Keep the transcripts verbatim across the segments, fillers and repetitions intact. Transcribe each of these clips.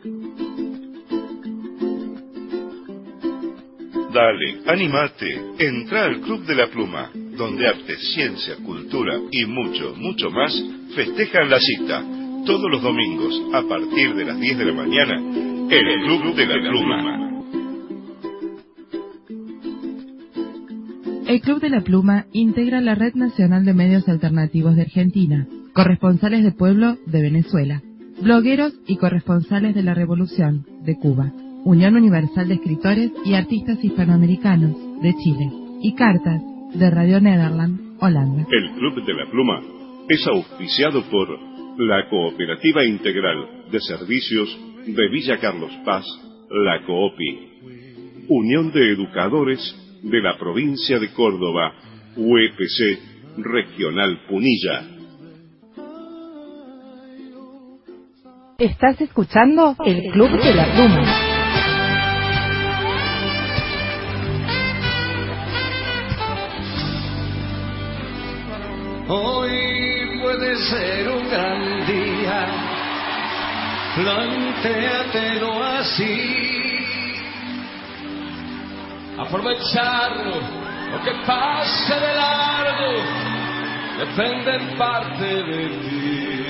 Dale, animate, entra al Club de la Pluma, donde arte, ciencia, cultura y mucho, mucho más festejan la cita, todos los domingos, a partir de las diez de la mañana, en el Club de la Pluma. El Club de la Pluma integra la Red Nacional de Medios Alternativos de Argentina, corresponsales de pueblo de Venezuela, blogueros y corresponsales de la Revolución de Cuba, Unión Universal de Escritores y Artistas Hispanoamericanos de Chile y Cartas de Radio Nederland, Holanda. El Club de la Pluma es auspiciado por la Cooperativa Integral de Servicios de Villa Carlos Paz, la COOPI, Unión de Educadores de la Provincia de Córdoba, U E P C Regional Punilla. Estás escuchando el Club de la Pluma. Hoy puede ser un gran día, plantéatelo así. Aprovechar lo que pase de largo depende en parte de ti.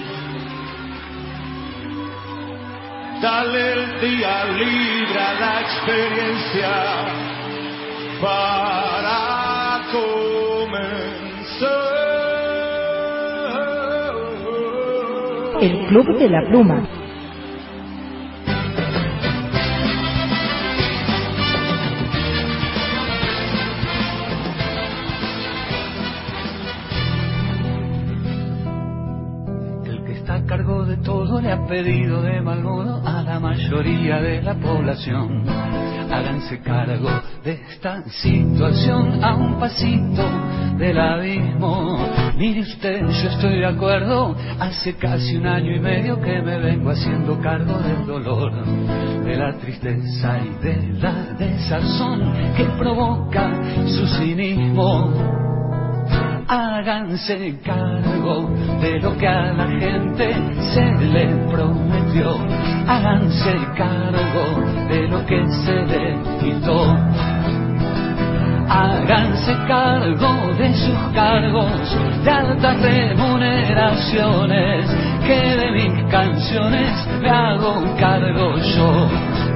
Dale el día libre a la experiencia para comenzar. El Club de la Pluma. A cargo de todo le ha pedido de mal modo a la mayoría de la población. Háganse cargo de esta situación a un pasito del abismo. Mire usted, yo estoy de acuerdo, hace casi un año y medio que me vengo haciendo cargo del dolor, de la tristeza y de la desazón que provoca su cinismo. Háganse cargo de lo que a la gente se le prometió. Háganse cargo de lo que se le quitó. Háganse cargo de sus cargos de altas remuneraciones, que de mis canciones me hago cargo yo.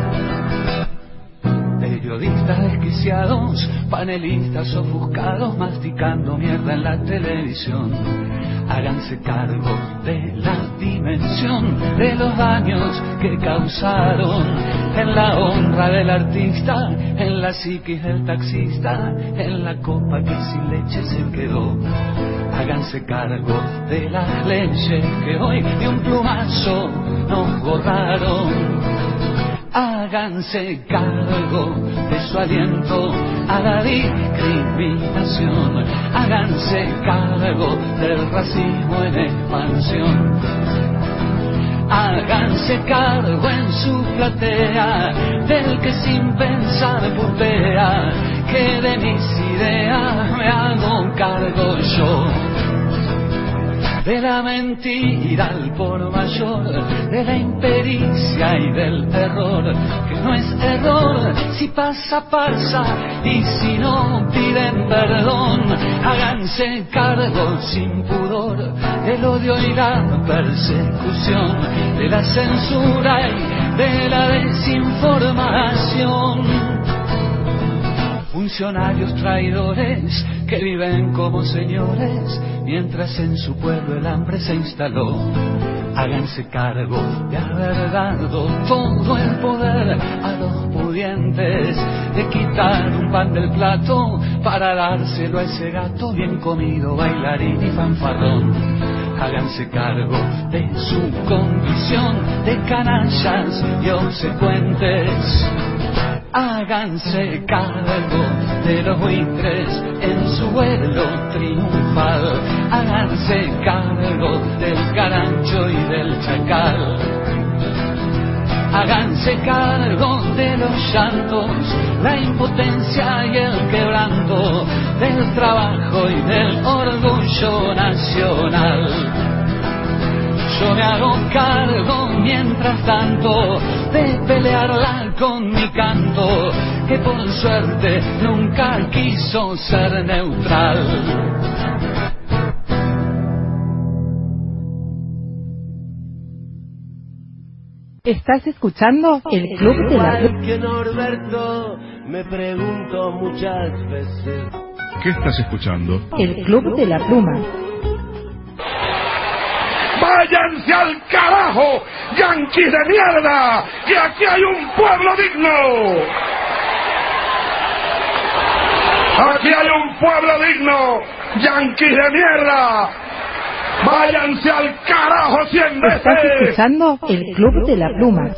Periodistas desquiciados, panelistas ofuscados, masticando mierda en la televisión. Háganse cargo de la dimensión de los daños que causaron en la honra del artista, en la psiquis del taxista, en la copa que sin leche se quedó. Háganse cargo de las leyes que hoy de un plumazo nos borraron. Háganse cargo de su aliento a la discriminación. Háganse cargo del racismo en expansión. Háganse cargo en su platea del que sin pensar putea, que de mis ideas me hago cargo yo. De la mentira al por mayor, de la impericia y del terror, que no es error, si pasa, pasa, y si no piden perdón. Háganse cargo sin pudor del odio y la persecución, de la censura y de la desinformación. Funcionarios traidores que viven como señores, mientras en su pueblo el hambre se instaló. Háganse cargo de haber dado todo el poder a los pudientes, de quitar un pan del plato para dárselo a ese gato bien comido, bailarín y fanfarrón. Háganse cargo de su condición de canallas y obsecuentes. Háganse cargo de los buitres en su vuelo triunfal. Háganse cargo del carancho y del chacal. Háganse cargo de los llantos, la impotencia y el quebranto, del trabajo y del orgullo nacional. yo me hago cargo mientras tanto de pelearla con mi canto, que por suerte nunca quiso ser neutral. Estás escuchando el Club de la Pluma. Que Norberto, me pregunto muchas veces. ¿Qué estás escuchando? El Club de la Pluma. ¡Váyanse al carajo, yanquis de mierda! ¡Que aquí hay un pueblo digno! ¡Aquí hay un pueblo digno, yanquis de mierda! ¡Váyanse al carajo cien veces! Estás escuchando el Club de la Pluma.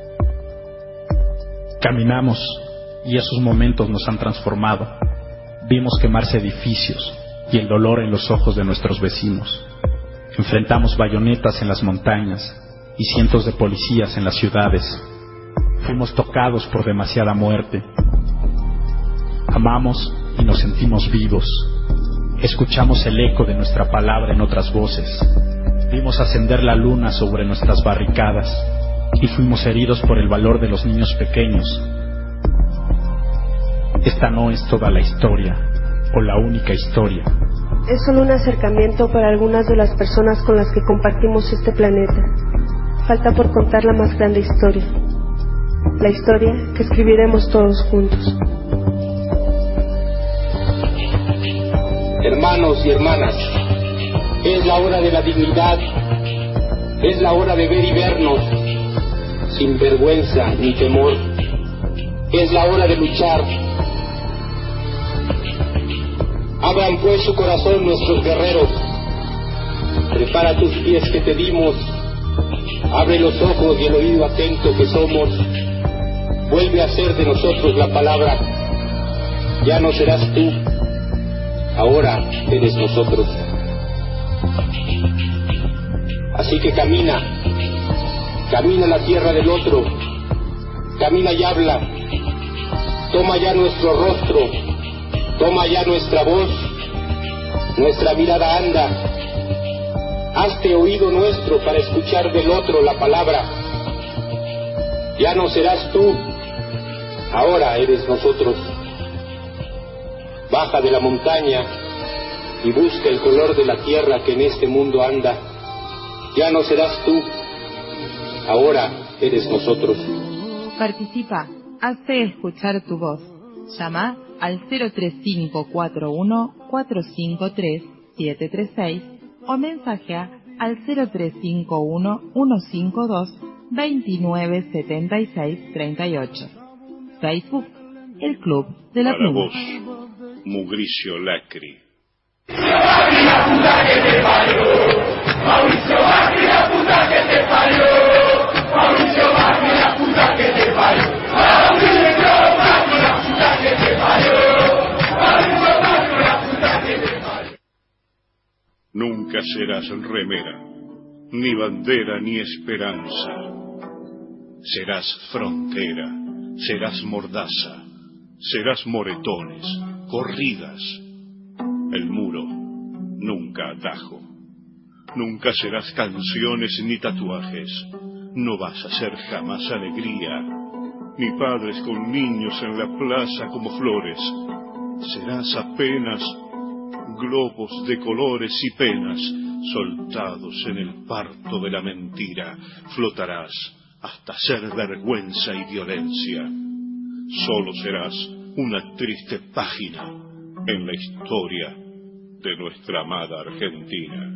Caminamos y esos momentos nos han transformado. Vimos quemarse edificios y el dolor en los ojos de nuestros vecinos. Enfrentamos bayonetas en las montañas y cientos de policías en las ciudades. Fuimos tocados por demasiada muerte. Amamos y nos sentimos vivos. Escuchamos el eco de nuestra palabra en otras voces. Vimos ascender la luna sobre nuestras barricadas y fuimos heridos por el valor de los niños pequeños. Esta no es toda la historia o la única historia. Es solo un acercamiento para algunas de las personas con las que compartimos este planeta. Falta por contar la más grande historia. La historia que escribiremos todos juntos. Hermanos y hermanas, es la hora de la dignidad, es la hora de ver y vernos, sin vergüenza ni temor, es la hora de luchar. Abran pues su corazón nuestros guerreros, prepara tus pies que te dimos, abre los ojos y el oído atento que somos, vuelve a ser de nosotros la palabra, ya no serás tú, ahora eres nosotros. Así que camina, camina la tierra del otro, camina y habla, toma ya nuestro rostro, toma ya nuestra voz, nuestra mirada anda, hazte oído nuestro para escuchar del otro la palabra. Ya no serás tú, ahora eres nosotros. Baja de la montaña y busca el color de la tierra que en este mundo anda. Ya no serás tú, ahora eres nosotros. Participa, hazte escuchar tu voz. Llama al cero tres cinco cuatro uno cuatro cinco tres siete tres seis o mensajea al cero tres cinco uno uno cinco dos dos nueve siete seis tres ocho. Facebook, el Club de la Para Pluma. vos, Mugricio Lacri. ¡Macri, la puta que te parió! ¡Mauricio Macri, la puta que te parió! ¡Mauricio Macri, la puta que te parió! ¡Mauricio Macri, la puta que te parió! ¡Mauricio Macri, la puta que te parió! Nunca serás remera, ni bandera ni esperanza. Serás frontera, serás mordaza, serás moretones, corridas. El muro, nunca atajo. Nunca serás canciones ni tatuajes. No vas a ser jamás alegría, ni padres con niños en la plaza como flores. Serás apenas globos de colores y penas soltados en el parto de la mentira. Flotarás hasta ser vergüenza y violencia. Solo serás una triste página en la historia de nuestra amada Argentina.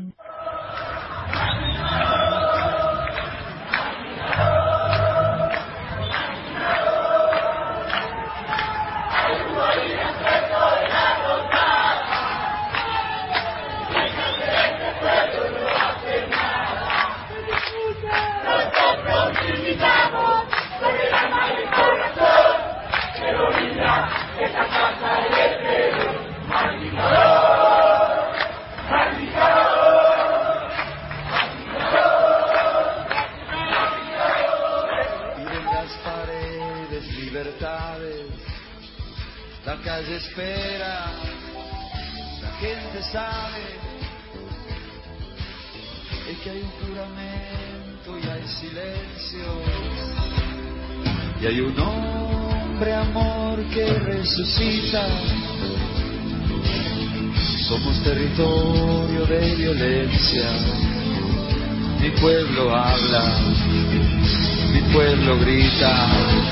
La calle espera, la gente sabe, es que hay un juramento y hay silencio, y hay un hombre amor que resucita. Somos territorio de violencia. Mi pueblo habla, mi pueblo grita.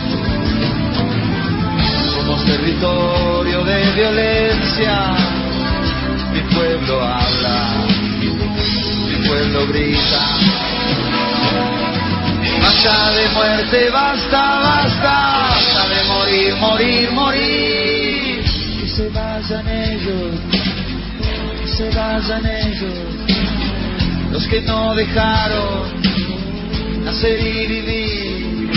Somos territorio de violencia. Mi pueblo habla, mi pueblo grita. Basta de muerte, basta, basta, basta de morir, morir, morir. Que se vayan ellos, que se vayan ellos, los que no dejaron nacer y vivir.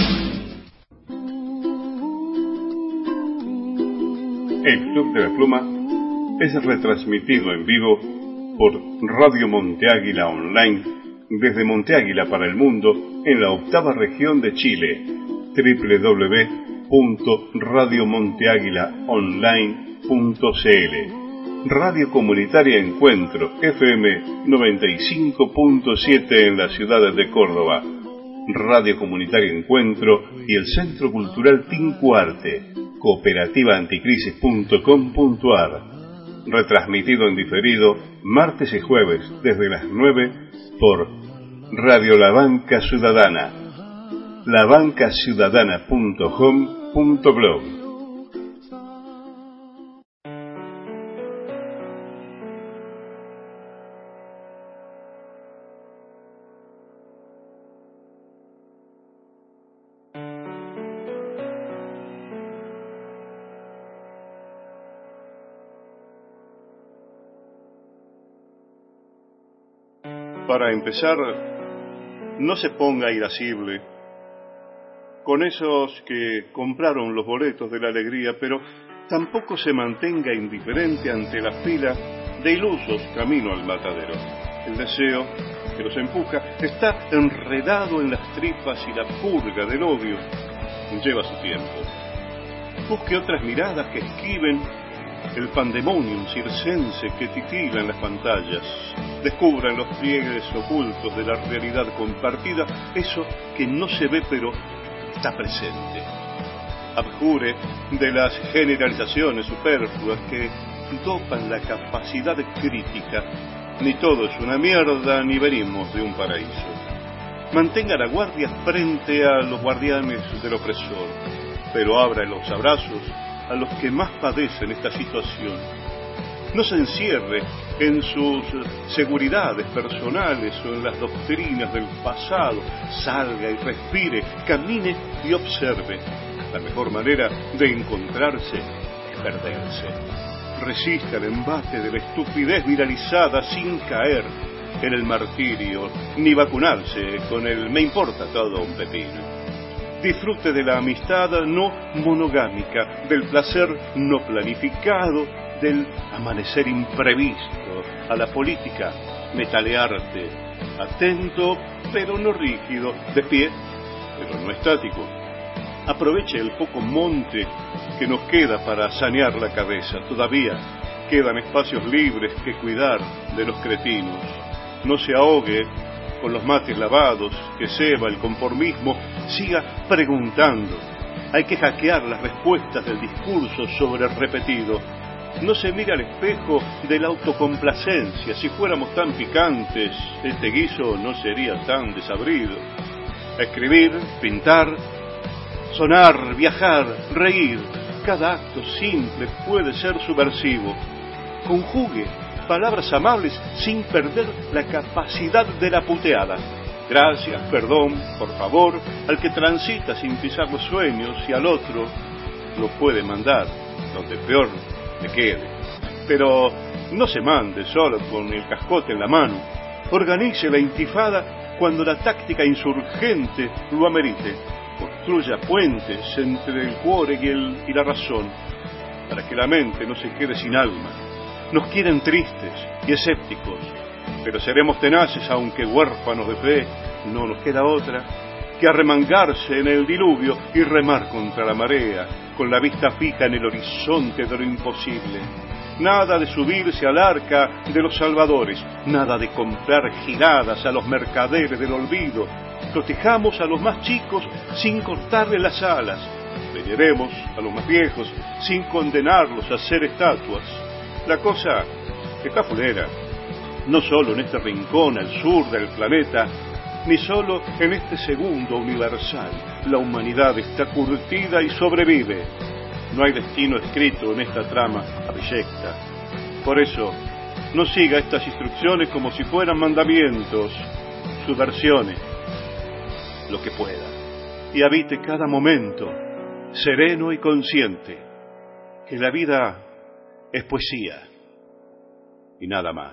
El Club de la Pluma es retransmitido en vivo por Radio Monte Águila Online desde Monte Águila para el mundo en la octava región de Chile, doble u doble u doble u punto radio monte águila online punto c l. Radio Comunitaria Encuentro F M noventa y cinco punto siete en la ciudad de Córdoba, Radio Comunitaria Encuentro y el Centro Cultural Tincuarte, cooperativa anticrisis punto com punto a r, retransmitido en diferido martes y jueves desde las nueve por Radio La Banca Ciudadana, la banca ciudadana punto com punto blog. Para empezar, no se ponga irascible con esos que compraron los boletos de la alegría, pero tampoco se mantenga indiferente ante la fila de ilusos camino al matadero. El deseo que los empuja está enredado en las tripas y la purga del odio lleva su tiempo. Busque otras miradas que esquiven el pandemonium circense que titila en las pantallas. Descubra en los pliegues ocultos de la realidad compartida eso que no se ve pero está presente. Abjure de las generalizaciones superfluas que dopan la capacidad crítica. Ni todo es una mierda, ni venimos de un paraíso. Mantenga la guardia frente a los guardianes del opresor, pero abra los abrazos a los que más padecen esta situación. No se encierre en sus seguridades personales o en las doctrinas del pasado. Salga y respire, camine y observe. La mejor manera de encontrarse es perderse. Resista el embate de la estupidez viralizada sin caer en el martirio, ni vacunarse con el me importa todo un pepino. Disfrute de la amistad no monogámica, del placer no planificado, del amanecer imprevisto, a la política, metalearte, atento pero no rígido, de pie pero no estático. Aproveche el poco monte que nos queda para sanear la cabeza. Todavía quedan espacios libres que cuidar de los cretinos. No se ahogue con los mates lavados, que ceba el conformismo, siga preguntando. Hay que hackear las respuestas del discurso sobre repetido. No se mira al espejo de la autocomplacencia. Si fuéramos tan picantes, este guiso no sería tan desabrido. Escribir, pintar, sonar, viajar, reír. Cada acto simple puede ser subversivo. Conjugue palabras amables sin perder la capacidad de la puteada. Gracias, perdón, por favor, al que transita sin pisar los sueños y al otro lo puede mandar donde peor le quede. Pero no se mande solo con el cascote en la mano. Organice la intifada cuando la táctica insurgente lo amerite. Construya puentes entre el cuore y, el, y la razón, para que la mente no se quede sin alma. Nos quieren tristes y escépticos, pero seremos tenaces aunque huérfanos de fe. No nos queda otra que arremangarse en el diluvio y remar contra la marea, con la vista fija en el horizonte de lo imposible. nada de subirse al arca de los salvadores, nada de comprar giradas a los mercaderes del olvido. Protejamos a los más chicos sin cortarles las alas. Veneremos a los más viejos sin condenarlos a ser estatuas. La cosa está fulera, no solo en este rincón al sur del planeta, ni solo en este segundo universal. La humanidad está curtida y sobrevive. No hay destino escrito en esta trama abyecta. Por eso, no siga estas instrucciones como si fueran mandamientos. Subversione lo que pueda y habite cada momento sereno y consciente que la vida es poesía y nada más.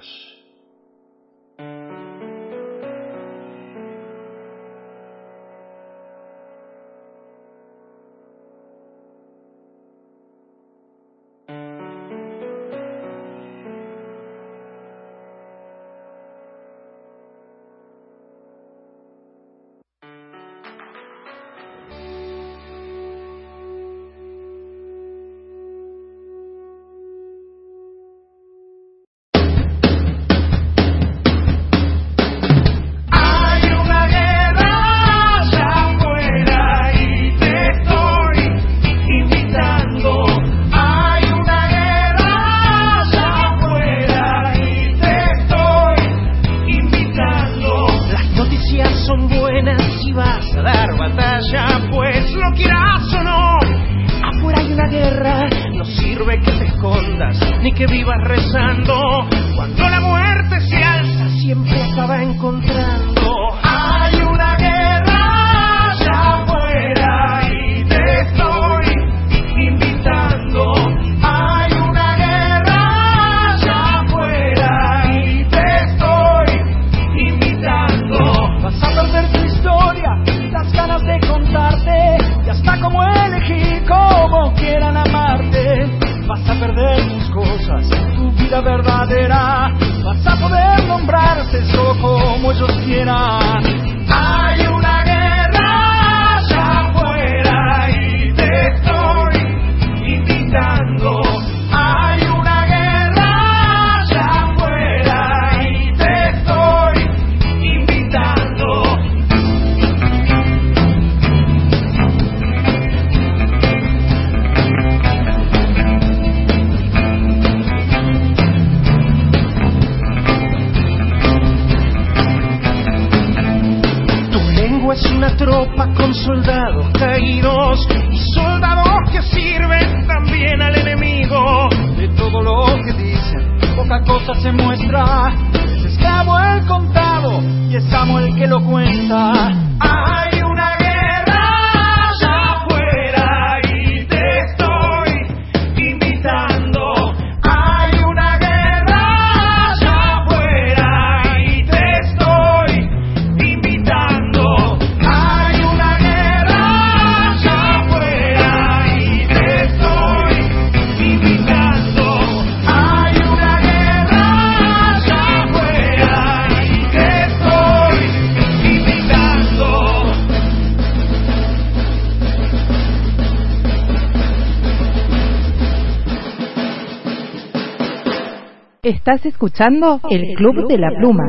Estás escuchando El Club de la Pluma.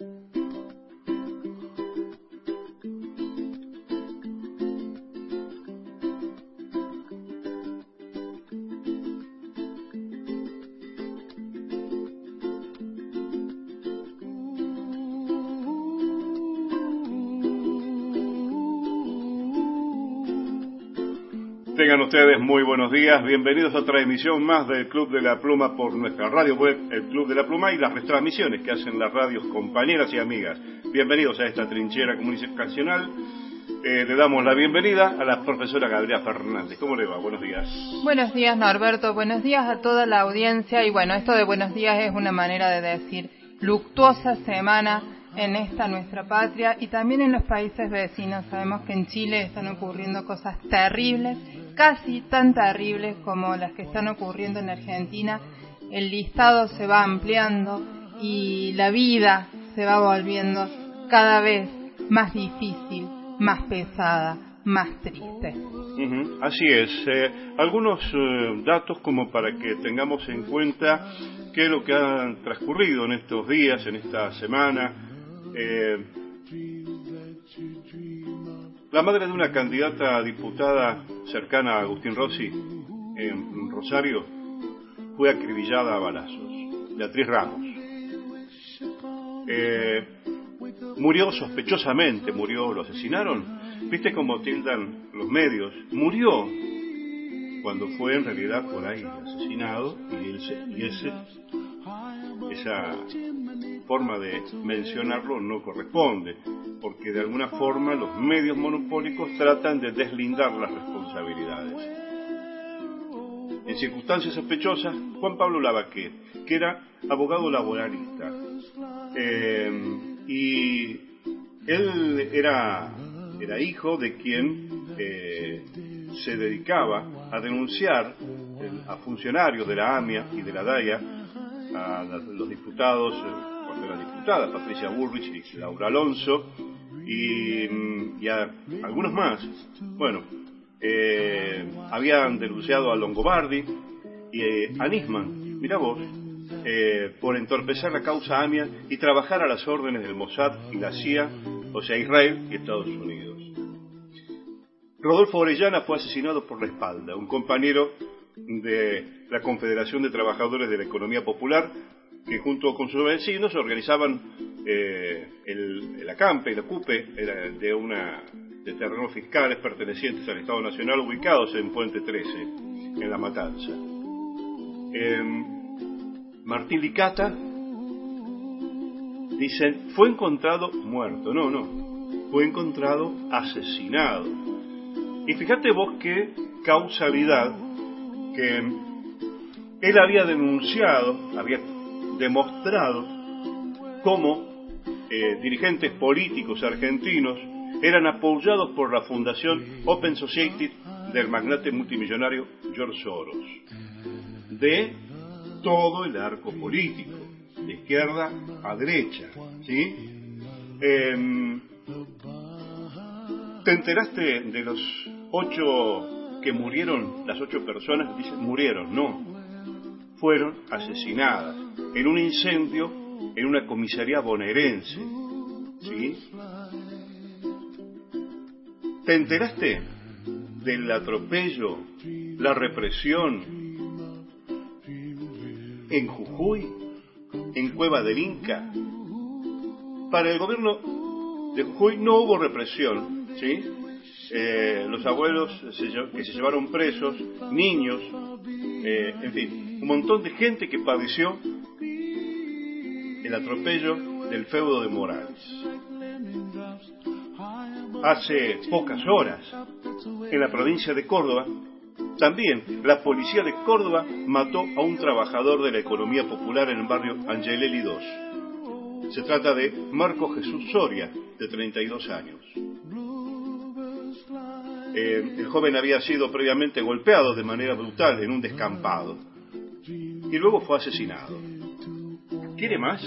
Tengan ustedes muy buenos días, bienvenidos a otra emisión más del Club de la Pluma por nuestra radio web, el Club de la Pluma, y las retransmisiones que hacen las radios compañeras y amigas. Bienvenidos a esta trinchera comunicacional. Eh, le damos la bienvenida a la profesora Gabriela Fernández. ¿Cómo le va? Buenos días. Buenos días, Norberto. Buenos días a toda la audiencia. Y bueno, esto de buenos días es una manera de decir luctuosa semana en esta nuestra patria y también en los países vecinos. Sabemos que en Chile están ocurriendo cosas terribles, casi tan terribles como las que están ocurriendo en Argentina. El listado se va ampliando y la vida se va volviendo cada vez más difícil, más pesada, más triste. Uh-huh. Así es. Eh, algunos eh, datos como para que tengamos en cuenta qué es lo que ha transcurrido en estos días, en esta semana. Eh, la madre de una candidata a diputada cercana a Agustín Rossi en Rosario fue acribillada a balazos. Beatriz Ramos. Eh, murió sospechosamente, murió, lo asesinaron. ¿Viste cómo tildan los medios? Murió cuando fue en realidad por ahí asesinado, y, ese, y ese, esa forma de mencionarlo no corresponde, porque de alguna forma los medios monopólicos tratan de deslindar las responsabilidades. En circunstancias sospechosas, Juan Pablo Lavaquet, que era abogado laboralista, eh, y él era, era hijo de quien eh, se dedicaba a denunciar a funcionarios de la AMIA y de la DAIA, a los diputados, cuando era diputada, Patricia Bullrich y Laura Alonso, y, y a algunos más. Bueno, eh, habían denunciado a Longobardi y eh, a Nisman, mirá vos, eh, por entorpecer la causa AMIA y trabajar a las órdenes del Mossad y la C I A, o sea, Israel y Estados Unidos. Rodolfo Orellana fue asesinado por la espalda, un compañero de la Confederación de Trabajadores de la Economía Popular, que junto con sus vecinos organizaban eh, el, el acampe y la ocupe de una de terrenos fiscales pertenecientes al Estado Nacional ubicados en Puente trece, en La Matanza. Eh, Martín Licata, dicen, fue encontrado muerto. No, no, fue encontrado asesinado. Y fíjate vos qué causalidad, que él había denunciado, había demostrado cómo eh, dirigentes políticos argentinos eran apoyados por la fundación Open Society del magnate multimillonario George Soros, de todo el arco político, de izquierda a derecha, ¿sí? Eh, ¿Te enteraste de los ocho que murieron, las ocho personas? Dicen, murieron, no, fueron asesinadas en un incendio en una comisaría bonaerense, ¿sí? ¿Te enteraste del atropello, la represión en Jujuy, en Cueva del Inca? Para el gobierno de Jujuy no hubo represión, ¿sí? Eh, los abuelos se, que se llevaron presos, niños, eh, en fin, un montón de gente que padeció el atropello del feudo de Morales. Hace pocas horas, en la provincia de Córdoba, también la policía de Córdoba mató a un trabajador de la economía popular en el barrio Angelelli dos. Se trata de Marco Jesús Soria, de treinta y dos años. Eh, el joven había sido previamente golpeado de manera brutal en un descampado y luego fue asesinado. ¿Quiere más?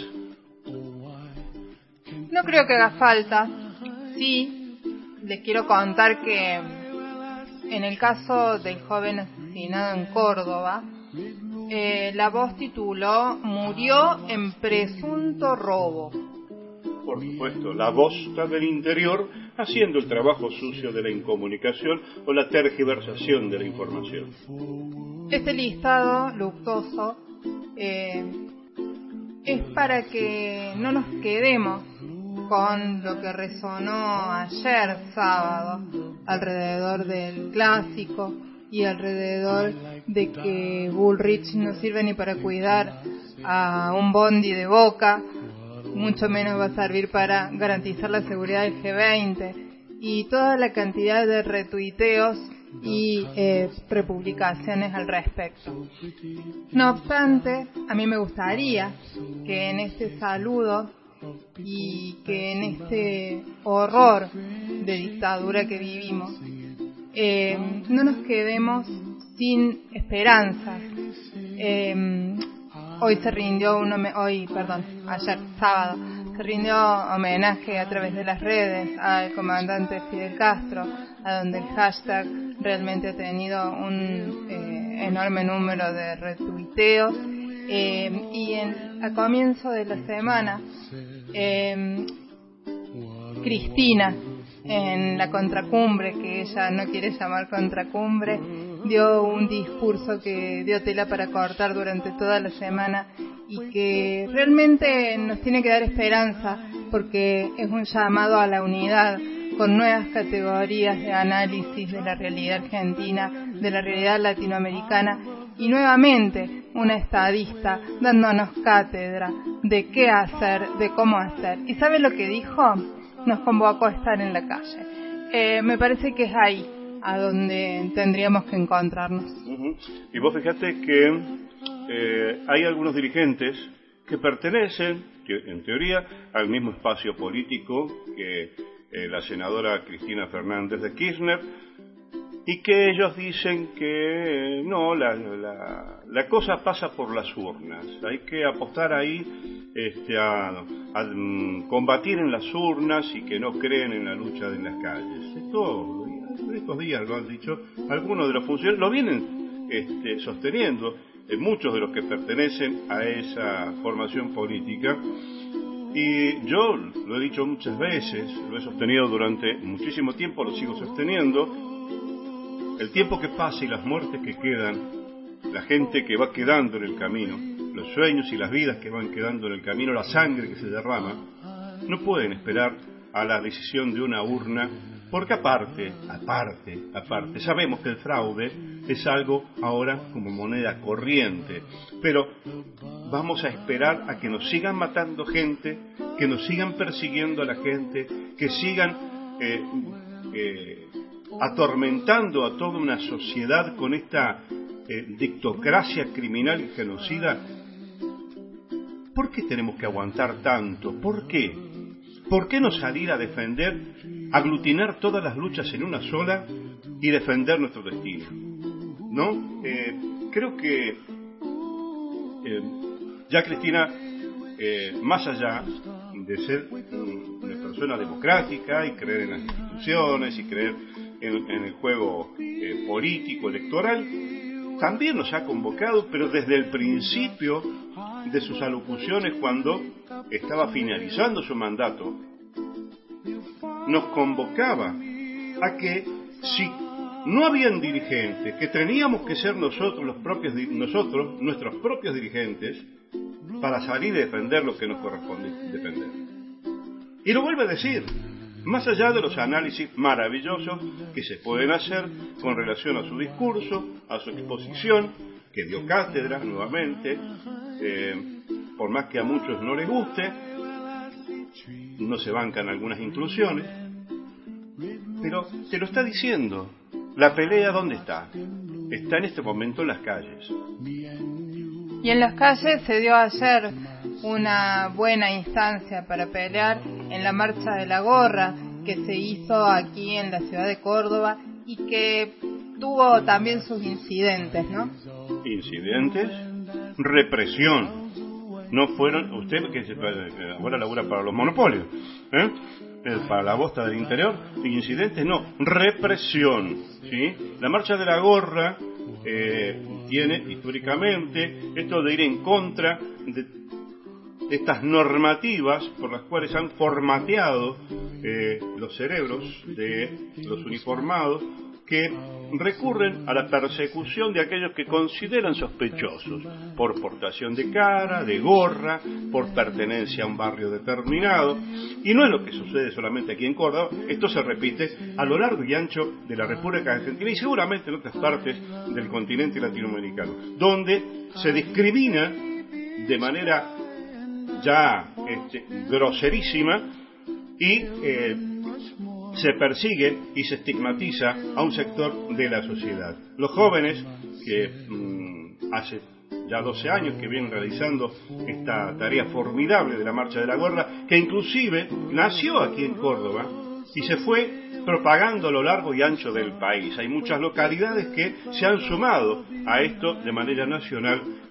No creo que haga falta. Sí, les quiero contar que en el caso del joven asesinado en Córdoba, eh, La Voz tituló "Murió en presunto robo". Por supuesto, La Voz está del interior haciendo el trabajo sucio de la incomunicación o la tergiversación de la información. Este listado luctuoso eh, es para que no nos quedemos con lo que resonó ayer sábado alrededor del clásico y alrededor de que Bullrich no sirve ni para cuidar a un bondi de Boca, mucho menos va a servir para garantizar la seguridad del G veinte, y toda la cantidad de retuiteos y eh, republicaciones al respecto. No obstante, a mí me gustaría que en este saludo y que en este horror de dictadura que vivimos eh, no nos quedemos sin esperanzas. Eh, hoy se rindió un hoy, perdón, ayer sábado se rindió homenaje a través de las redes al comandante Fidel Castro, a donde el hashtag realmente ha tenido un eh, enorme número de retuiteos. Eh, y en, a comienzo de la semana, eh, Cristina, en la contracumbre, que ella no quiere llamar contracumbre, dio un discurso que dio tela para cortar durante toda la semana y que realmente nos tiene que dar esperanza, porque es un llamado a la unidad con nuevas categorías de análisis de la realidad argentina, de la realidad latinoamericana, y nuevamente una estadista dándonos cátedra de qué hacer, de cómo hacer. ¿Y sabe lo que dijo? Nos convocó a estar en la calle. Eh, me parece que es ahí a donde tendríamos que encontrarnos. Uh-huh. Y vos fíjate que eh, hay algunos dirigentes que pertenecen, que, en teoría, al mismo espacio político que eh, la senadora Cristina Fernández de Kirchner, y que ellos dicen que no, la, la, la cosa pasa por las urnas, hay que apostar ahí este, a, a um, combatir en las urnas y que no creen en la lucha en las calles. Esto, estos días lo han dicho algunos de los funcionarios, lo vienen este, sosteniendo eh, muchos de los que pertenecen a esa formación política. Y yo lo he dicho muchas veces, lo he sostenido durante muchísimo tiempo, lo sigo sosteniendo. El tiempo que pasa y las muertes que quedan, la gente que va quedando en el camino, los sueños y las vidas que van quedando en el camino, la sangre que se derrama, no pueden esperar a la decisión de una urna, porque aparte, aparte, aparte, sabemos que el fraude es algo ahora como moneda corriente, pero vamos a esperar a que nos sigan matando gente, que nos sigan persiguiendo a la gente, que sigan eh, eh, atormentando a toda una sociedad con esta eh, dictocracia criminal y genocida. ¿Por qué tenemos que aguantar tanto? ¿Por qué? ¿Por qué no salir a defender, aglutinar todas las luchas en una sola y defender nuestro destino? ¿No? Eh, creo que eh, ya Cristina, eh, más allá de ser una persona democrática y creer en las instituciones y creer en, en el juego eh, político, electoral, también nos ha convocado, pero desde el principio de sus alocuciones, cuando estaba finalizando su mandato, nos convocaba a que si no habían dirigentes, que teníamos que ser nosotros los propios nosotros, nuestros propios dirigentes, para salir y defender lo que nos corresponde defender. Y lo vuelve a decir, más allá de los análisis maravillosos que se pueden hacer con relación a su discurso, a su exposición, que dio cátedra nuevamente, eh, por más que a muchos no les guste, no se bancan algunas inclusiones, pero te lo está diciendo. La pelea, ¿dónde está? Está en este momento en las calles. Y en las calles se dio ayer una buena instancia para pelear en la marcha de la gorra que se hizo aquí en la ciudad de Córdoba y que tuvo también sus incidentes, ¿no? Incidentes, represión. No fueron, usted que ahora labura para los monopolios, ¿eh? Para la bosta del interior, incidentes no, represión, ¿sí? La marcha de la gorra eh, tiene históricamente esto de ir en contra de estas normativas por las cuales han formateado eh, los cerebros de los uniformados, que recurren a la persecución de aquellos que consideran sospechosos por portación de cara, de gorra, por pertenencia a un barrio determinado. Y no es lo que sucede solamente aquí en Córdoba, esto se repite a lo largo y ancho de la República Argentina y seguramente en otras partes del continente latinoamericano, donde se discrimina de manera ya este, groserísima y eh, se persigue y se estigmatiza a un sector de la sociedad. Los jóvenes que mmm, hace ya doce años que vienen realizando esta tarea formidable de la Marcha de la Gorra, que inclusive nació aquí en Córdoba y se fue propagando a lo largo y ancho del país. Hay muchas localidades que se han sumado a esto de manera nacional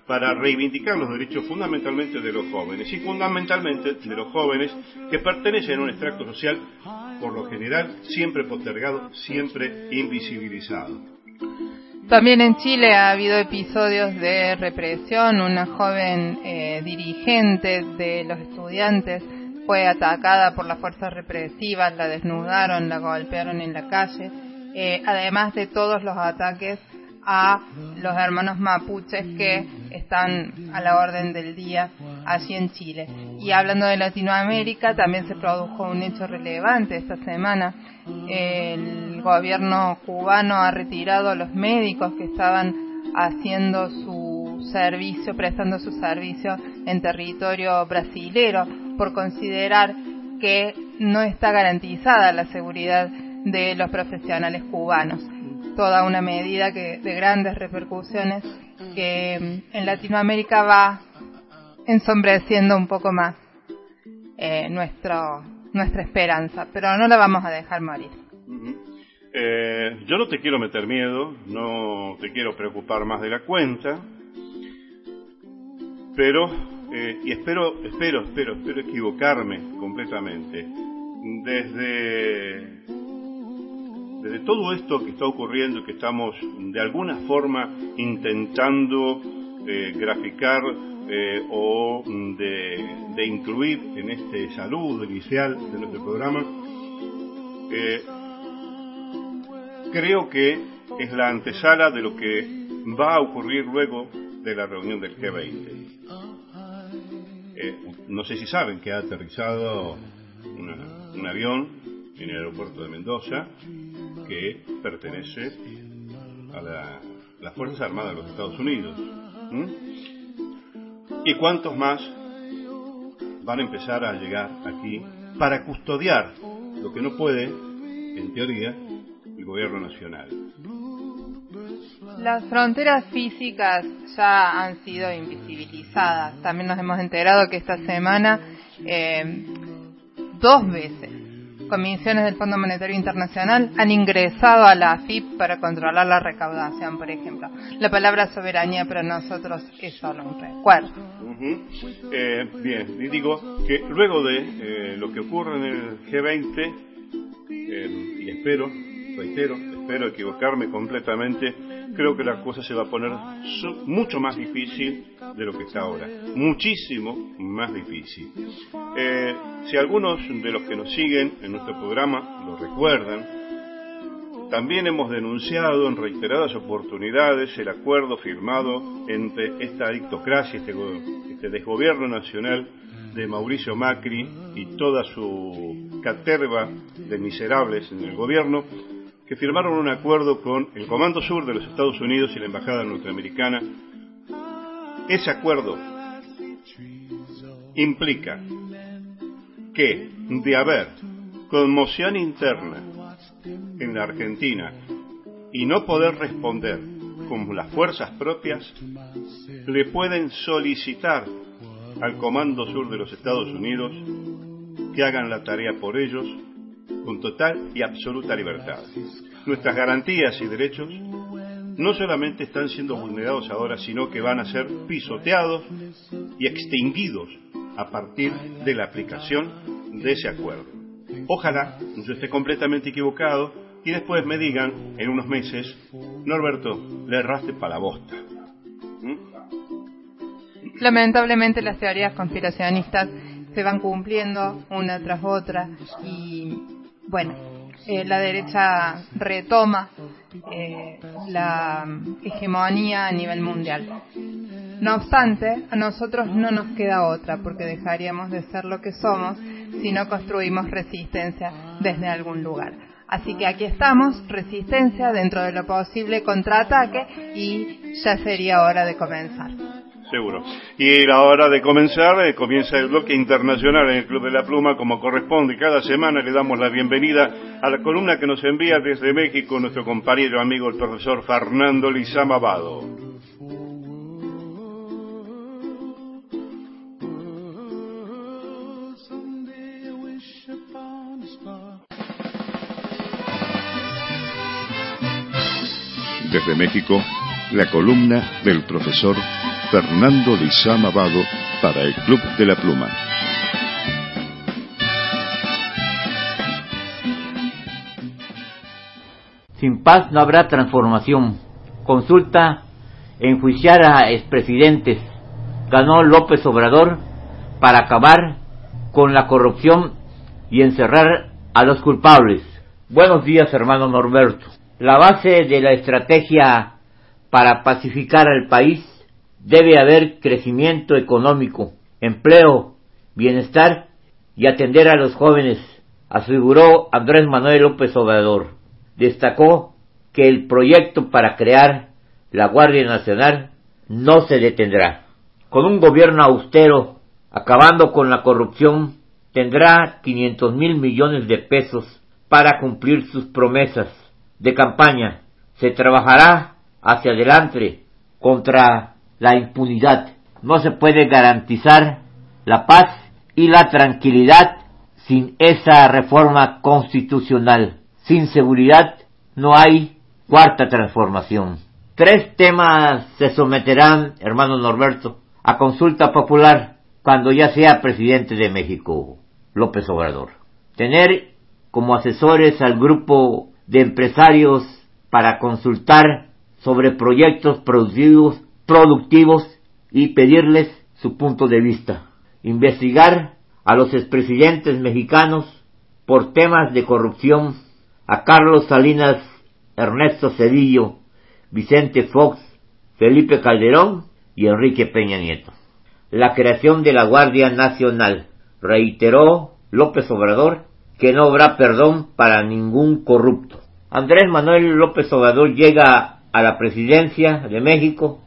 para reivindicar los derechos fundamentalmente de los jóvenes y fundamentalmente de los jóvenes que pertenecen a un extracto social por lo general siempre postergado, siempre invisibilizado. También en Chile ha habido episodios de represión. Una joven eh, dirigente de los estudiantes fue atacada por las fuerzas represivas, la desnudaron, la golpearon en la calle, eh, además de todos los ataques a los hermanos mapuches que están a la orden del día allí en Chile. Y hablando de Latinoamérica, también se produjo un hecho relevante esta semana. El gobierno cubano ha retirado a los médicos que estaban haciendo su servicio, prestando su servicio en territorio brasilero, por considerar que no está garantizada la seguridad de los profesionales cubanos. Toda una medida que de grandes repercusiones que en Latinoamérica va ensombreciendo un poco más eh, nuestro, nuestra esperanza, pero no la vamos a dejar morir. Uh-huh. eh, yo no te quiero meter miedo, no te quiero preocupar más de la cuenta, pero eh, y espero, espero, espero, espero equivocarme completamente. Desde Desde todo esto que está ocurriendo y que estamos de alguna forma intentando eh, graficar eh, o de, de incluir en este saludo inicial de nuestro programa, eh, creo que es la antesala de lo que va a ocurrir luego de la reunión del G veinte. Eh, no sé si saben que ha aterrizado una, un avión en el aeropuerto de Mendoza que pertenece a la, las Fuerzas Armadas de los Estados Unidos. ¿Mm? ¿Y cuántos más van a empezar a llegar aquí para custodiar lo que no puede, en teoría, el gobierno nacional? Las fronteras físicas ya han sido invisibilizadas. También nos hemos enterado que esta semana eh, dos veces comisiones del Fondo Monetario Internacional han ingresado a la A F I P para controlar la recaudación, por ejemplo. La palabra soberanía para nosotros es solo un recuerdo. Uh-huh. eh, bien, y digo que luego de eh, lo que ocurre en el G veinte, eh, y espero, reitero, espero equivocarme completamente, creo que la cosa se va a poner so- mucho más difícil de lo que está ahora, muchísimo más difícil. Eh, si algunos de los que nos siguen en nuestro programa lo recuerdan, también hemos denunciado en reiteradas oportunidades el acuerdo firmado entre esta dictocracia, este, go- este desgobierno nacional de Mauricio Macri y toda su caterva de miserables en el gobierno, que firmaron un acuerdo con el Comando Sur de los Estados Unidos y la Embajada Norteamericana. Ese acuerdo implica que, de haber conmoción interna en la Argentina y no poder responder con las fuerzas propias, le pueden solicitar al Comando Sur de los Estados Unidos que hagan la tarea por ellos con total y absoluta libertad. Nuestras garantías y derechos no solamente están siendo vulnerados ahora, sino que van a ser pisoteados y extinguidos a partir de la aplicación de ese acuerdo. Ojalá yo esté completamente equivocado y después me digan en unos meses: Norberto, le erraste para la bosta. ¿Mm? Lamentablemente las teorías conspiracionistas se van cumpliendo una tras otra y bueno, eh, la derecha retoma eh, la hegemonía a nivel mundial. No obstante, a nosotros no nos queda otra, porque dejaríamos de ser lo que somos si no construimos resistencia desde algún lugar. Así que aquí estamos, resistencia dentro de lo posible, contraataque, y ya sería hora de comenzar. Seguro. Y la hora de comenzar, eh, comienza el bloque internacional en el Club de la Pluma, como corresponde. Y cada semana le damos la bienvenida a la columna que nos envía desde México nuestro compañero amigo el profesor Fernando Lizama Abado. Desde México, la columna del profesor Fernando Lizama Vado para el Club de la Pluma. Sin paz no habrá transformación. Consulta enjuiciar a expresidentes. Ganó López Obrador para acabar con la corrupción y encerrar a los culpables. Buenos días, hermano Norberto. La base de la estrategia para pacificar al país debe haber crecimiento económico, empleo, bienestar y atender a los jóvenes, aseguró Andrés Manuel López Obrador. Destacó que el proyecto para crear la Guardia Nacional no se detendrá. Con un gobierno austero, acabando con la corrupción, tendrá quinientos mil millones de pesos para cumplir sus promesas de campaña. Se trabajará hacia adelante contra la impunidad. No se puede garantizar la paz y la tranquilidad sin esa reforma constitucional. Sin seguridad no hay cuarta transformación. Tres temas se someterán, hermano Norberto, a consulta popular cuando ya sea presidente de México, López Obrador. Tener como asesores al grupo de empresarios para consultar sobre proyectos productivos, productivos y pedirles su punto de vista. Investigar a los expresidentes mexicanos por temas de corrupción, a Carlos Salinas, Ernesto Zedillo, Vicente Fox, Felipe Calderón y Enrique Peña Nieto. La creación de la Guardia Nacional. Reiteró López Obrador que no habrá perdón para ningún corrupto. Andrés Manuel López Obrador llega a la presidencia de México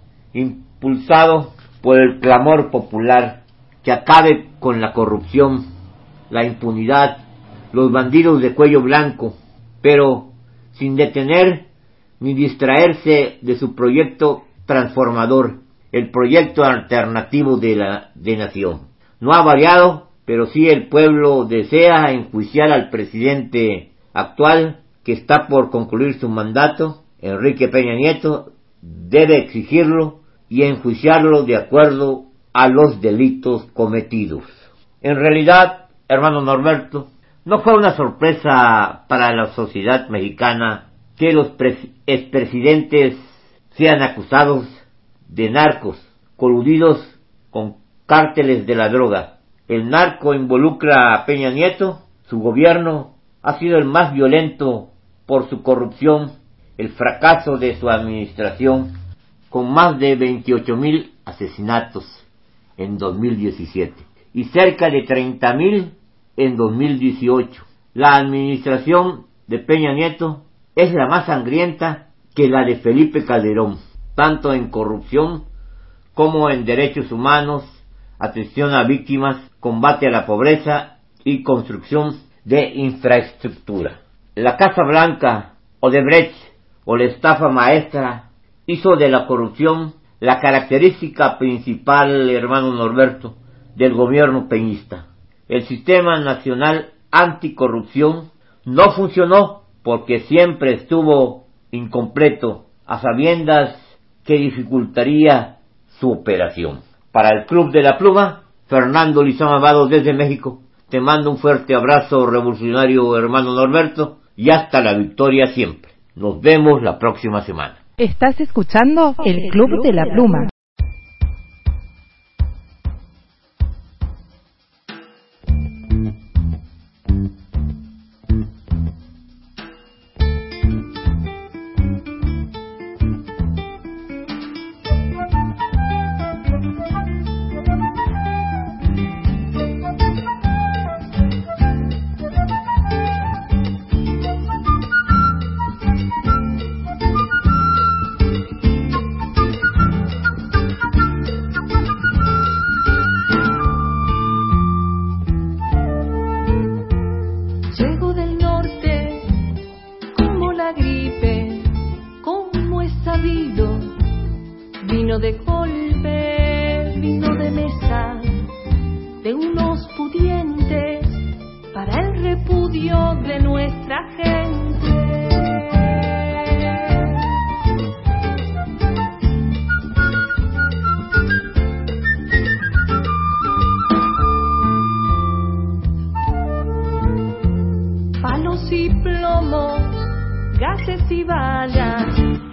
impulsado por el clamor popular que acabe con la corrupción, la impunidad, los bandidos de cuello blanco, pero sin detener ni distraerse de su proyecto transformador, el proyecto alternativo de la de nación. No ha variado, pero sí el pueblo desea enjuiciar al presidente actual que está por concluir su mandato. Enrique Peña Nieto debe exigirlo y enjuiciarlo de acuerdo a los delitos cometidos. En realidad, hermano Norberto, no fue una sorpresa para la sociedad mexicana que los expresidentes sean acusados de narcos, coludidos con cárteles de la droga. El narco involucra a Peña Nieto. Su gobierno ha sido el más violento por su corrupción, el fracaso de su administración, con más de veintiocho mil asesinatos en dos mil diecisiete y cerca de treinta mil en dos mil dieciocho. La administración de Peña Nieto es la más sangrienta que la de Felipe Calderón, tanto en corrupción como en derechos humanos, atención a víctimas, combate a la pobreza y construcción de infraestructura. La Casa Blanca, Odebrecht o la estafa maestra hizo de la corrupción la característica principal, hermano Norberto, del gobierno peñista. El sistema nacional anticorrupción no funcionó porque siempre estuvo incompleto, a sabiendas que dificultaría su operación. Para el Club de la Pluma, Fernando Lizama Vado desde México. Te mando un fuerte abrazo, revolucionario hermano Norberto, y hasta la victoria siempre. Nos vemos la próxima semana. Estás escuchando el Club de la Pluma. Vino de golpe, vino de mesa, de unos pudientes, para el repudio de nuestra gente.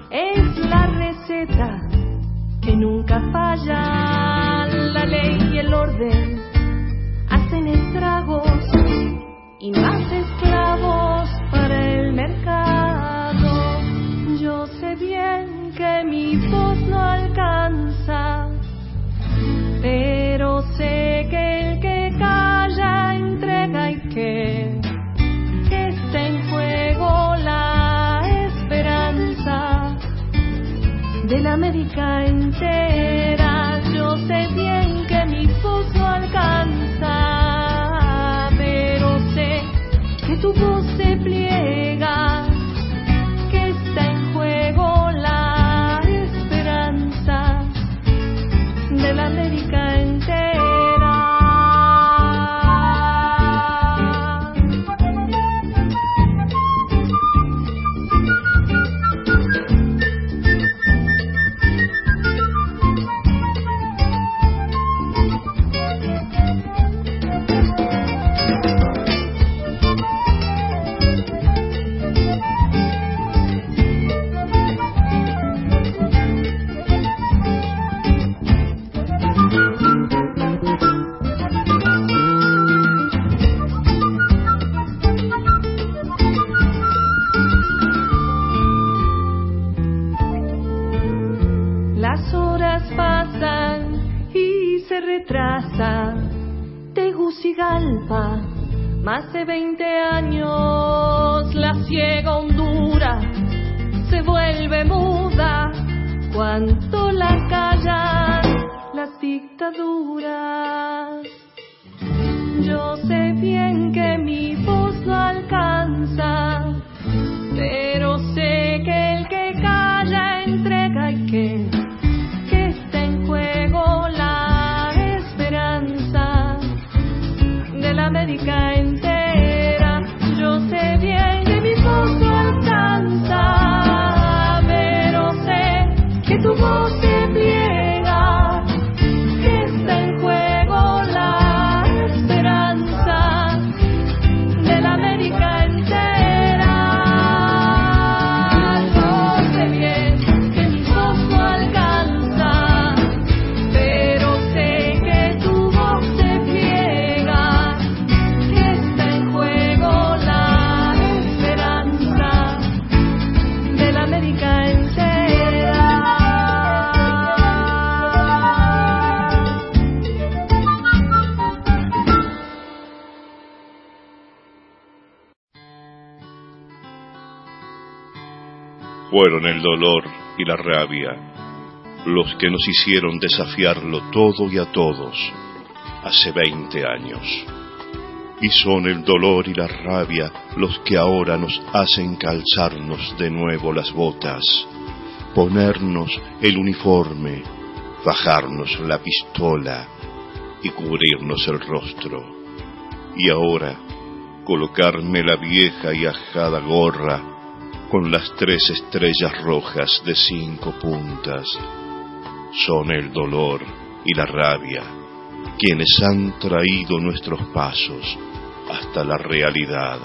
es la receta que nunca falla. La ley y el orden hacen estragos y más esclavos para el mercado. Yo sé bien que mi voz no alcanza, pero sé que el que calla entrega y que, que está en juego la esperanza de la América entera. Yo sé bien que mi voz no alcanza, pero sé que tu voz se pliega, que está en juego la esperanza de la América entera. Las horas pasan y se retrasa. Tegucigalpa, más de veinte años. La ciega Honduras se vuelve muda cuando la callan las dictaduras. Yo sé bien que mi voz no alcanza, pero sé que el que calla entrega y que América entera. Yo sé bien que mi voz no alcanza, pero sé que tu voz se pliega, que está en juego la esperanza de la América entera. Yo sé bien que mi voz no alcanza, pero sé que tu voz se pliega, Fueron el dolor y la rabia los que nos hicieron desafiarlo todo y a todos hace veinte años. Y son el dolor y la rabia los que ahora nos hacen calzarnos de nuevo las botas, ponernos el uniforme, fajarnos la pistola y cubrirnos el rostro. Y ahora colocarme la vieja y ajada gorra con las tres estrellas rojas de cinco puntas. Son el dolor y la rabia quienes han traído nuestros pasos hasta la realidad.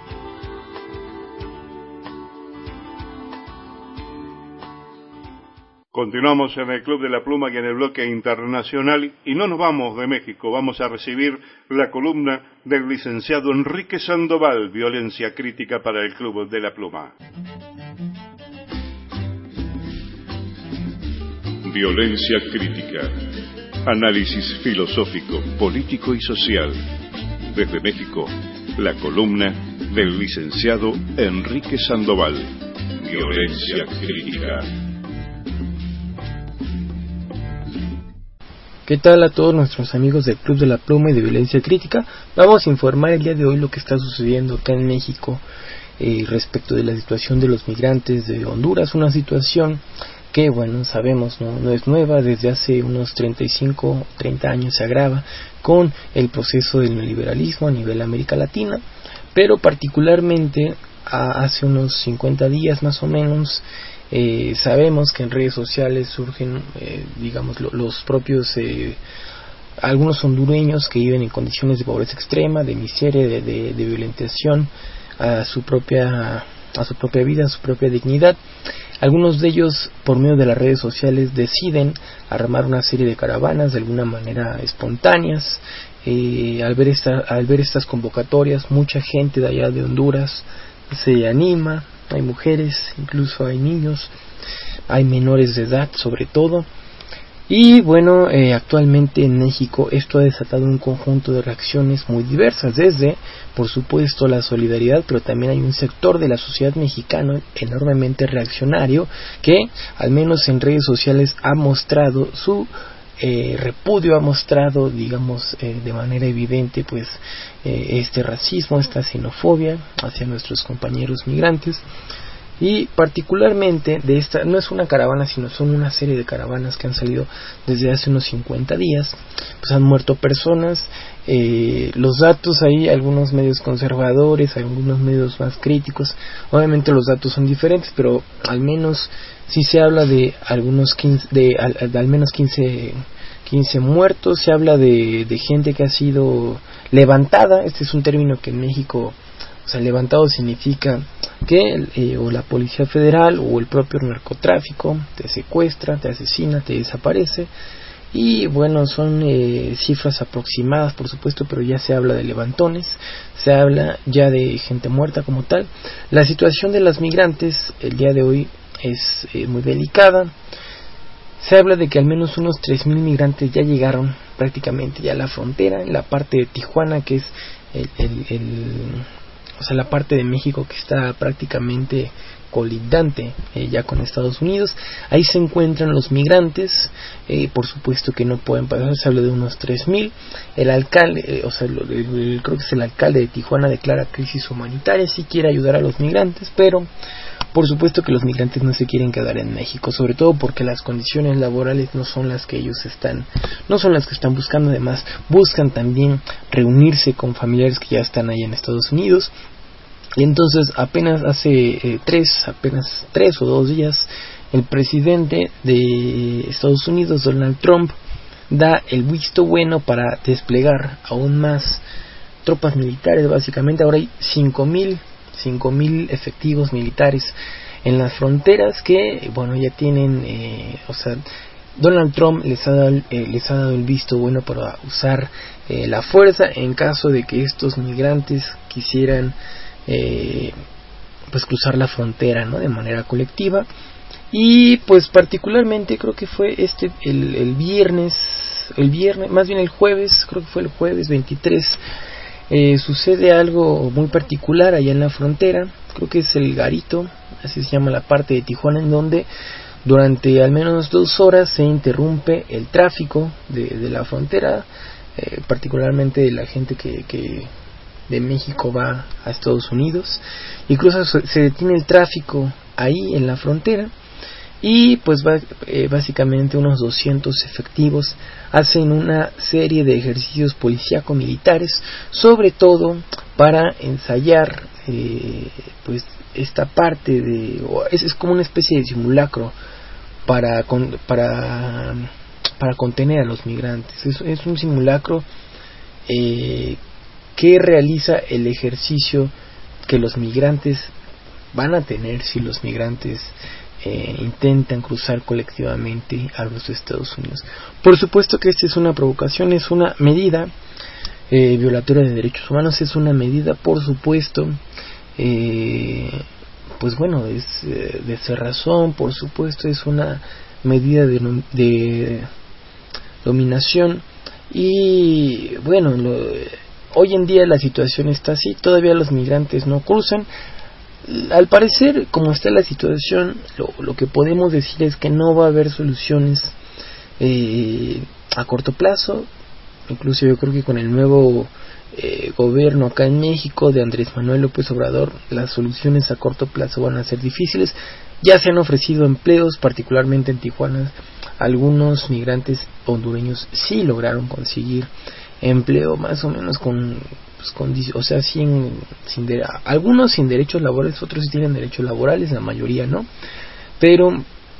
Continuamos en el Club de la Pluma y en el bloque internacional, y no nos vamos de México, vamos a recibir la columna del licenciado Enrique Sandoval, Violencia Crítica para el Club de la Pluma. Violencia Crítica, análisis filosófico, político y social. Desde México, la columna del licenciado Enrique Sandoval, Violencia Crítica. ¿Qué tal a todos nuestros amigos del Club de la Pluma y de Violencia Crítica? Vamos a informar el día de hoy lo que está sucediendo acá en México eh, respecto de la situación de los migrantes de Honduras, una situación que, bueno, sabemos no, no es nueva, desde hace unos treinta y cinco, treinta años se agrava con el proceso del neoliberalismo a nivel América Latina, pero particularmente a, hace unos cincuenta días más o menos. Eh, sabemos que en redes sociales surgen, eh, digamos, lo, los propios, eh, algunos hondureños que viven en condiciones de pobreza extrema, de miseria, de, de, de violentación a su propia, a su propia vida, a su propia dignidad, Algunos de ellos, por medio de las redes sociales, deciden armar una serie de caravanas de alguna manera espontáneas. Eh, al ver esta, al ver estas convocatorias, mucha gente de allá de Honduras se anima. Hay mujeres, incluso hay niños, hay menores de edad sobre todo. Y bueno, eh, actualmente en México esto ha desatado un conjunto de reacciones muy diversas, desde, por supuesto, la solidaridad, pero también hay un sector de la sociedad mexicana enormemente reaccionario que, al menos en redes sociales, ha mostrado su eh, repudio, ha mostrado, digamos, eh, de manera evidente, pues, eh, este racismo, esta xenofobia hacia nuestros compañeros migrantes. Y particularmente de esta, no es una caravana, sino son una serie de caravanas que han salido desde hace unos cincuenta días, pues han muerto personas. Eh, los datos ahí, algunos medios conservadores, algunos medios más críticos, obviamente los datos son diferentes, pero al menos sí se habla de algunos quince, de, al, de al menos quince, quince muertos. Se habla de, de gente que ha sido levantada. Este es un término que en México, o sea, levantado significa que eh, o la Policía Federal o el propio narcotráfico te secuestra, te asesina, te desaparece. Y bueno, son eh, cifras aproximadas, por supuesto, pero ya se habla de levantones, se habla ya de gente muerta como tal. La situación de las migrantes el día de hoy es eh, muy delicada. Se habla de que al menos unos tres mil migrantes ya llegaron prácticamente ya a la frontera, en la parte de Tijuana, que es el... el, el o sea, la parte de México que está prácticamente colindante eh, ya con Estados Unidos. Ahí se encuentran los migrantes, eh, por supuesto que no pueden pasar, se habla de unos tres mil. El alcalde, eh, o sea, el, el, creo que es el alcalde de Tijuana, declara crisis humanitaria, sí quiere ayudar a los migrantes, pero por supuesto que los migrantes no se quieren quedar en México, sobre todo porque las condiciones laborales no son las que ellos están, no son las que están buscando. Además, buscan también reunirse con familiares que ya están ahí en Estados Unidos. Y entonces, apenas hace eh, tres, apenas tres o dos días, el presidente de Estados Unidos, Donald Trump, da el visto bueno para desplegar aún más tropas militares. Básicamente, ahora hay cinco mil efectivos militares en las fronteras que, bueno, ya tienen, eh, o sea, Donald Trump les ha dado, eh, les ha dado el visto bueno para usar eh, la fuerza en caso de que estos migrantes quisieran eh, pues cruzar la frontera, ¿no?, de manera colectiva. Y pues particularmente creo que fue este el, el viernes, el viernes, más bien el jueves, creo que fue el jueves veintitrés. Eh, sucede algo muy particular allá en la frontera, creo que es el Garito, así se llama la parte de Tijuana, en donde durante al menos dos horas se interrumpe el tráfico de, de la frontera, eh, particularmente de la gente que, que de México va a Estados Unidos, incluso se detiene el tráfico ahí en la frontera. Y pues va, eh, básicamente unos doscientos efectivos hacen una serie de ejercicios policíaco-militares, sobre todo para ensayar eh, pues esta parte de, es, es como una especie de simulacro para con, para para contener a los migrantes. Es, es un simulacro eh, que realiza el ejercicio que los migrantes van a tener si los migrantes Eh, intentan cruzar colectivamente a los Estados Unidos. Por supuesto que esta es una provocación, es una medida eh, violatoria de derechos humanos, es una medida, por supuesto, eh, pues bueno, es eh, de cerrazón, por supuesto, es una medida de, de dominación. Y bueno, lo, hoy en día la situación está así, todavía los migrantes no cruzan. Al parecer, como está la situación, lo, lo que podemos decir es que no va a haber soluciones eh, a corto plazo. Incluso yo creo que con el nuevo eh, gobierno acá en México de Andrés Manuel López Obrador, las soluciones a corto plazo van a ser difíciles. Ya se han ofrecido empleos, particularmente en Tijuana. Algunos migrantes hondureños sí lograron conseguir empleo, más o menos con, pues, con o sea, sin, sin de, algunos sin derechos laborales, otros sí tienen derechos laborales, la mayoría no, pero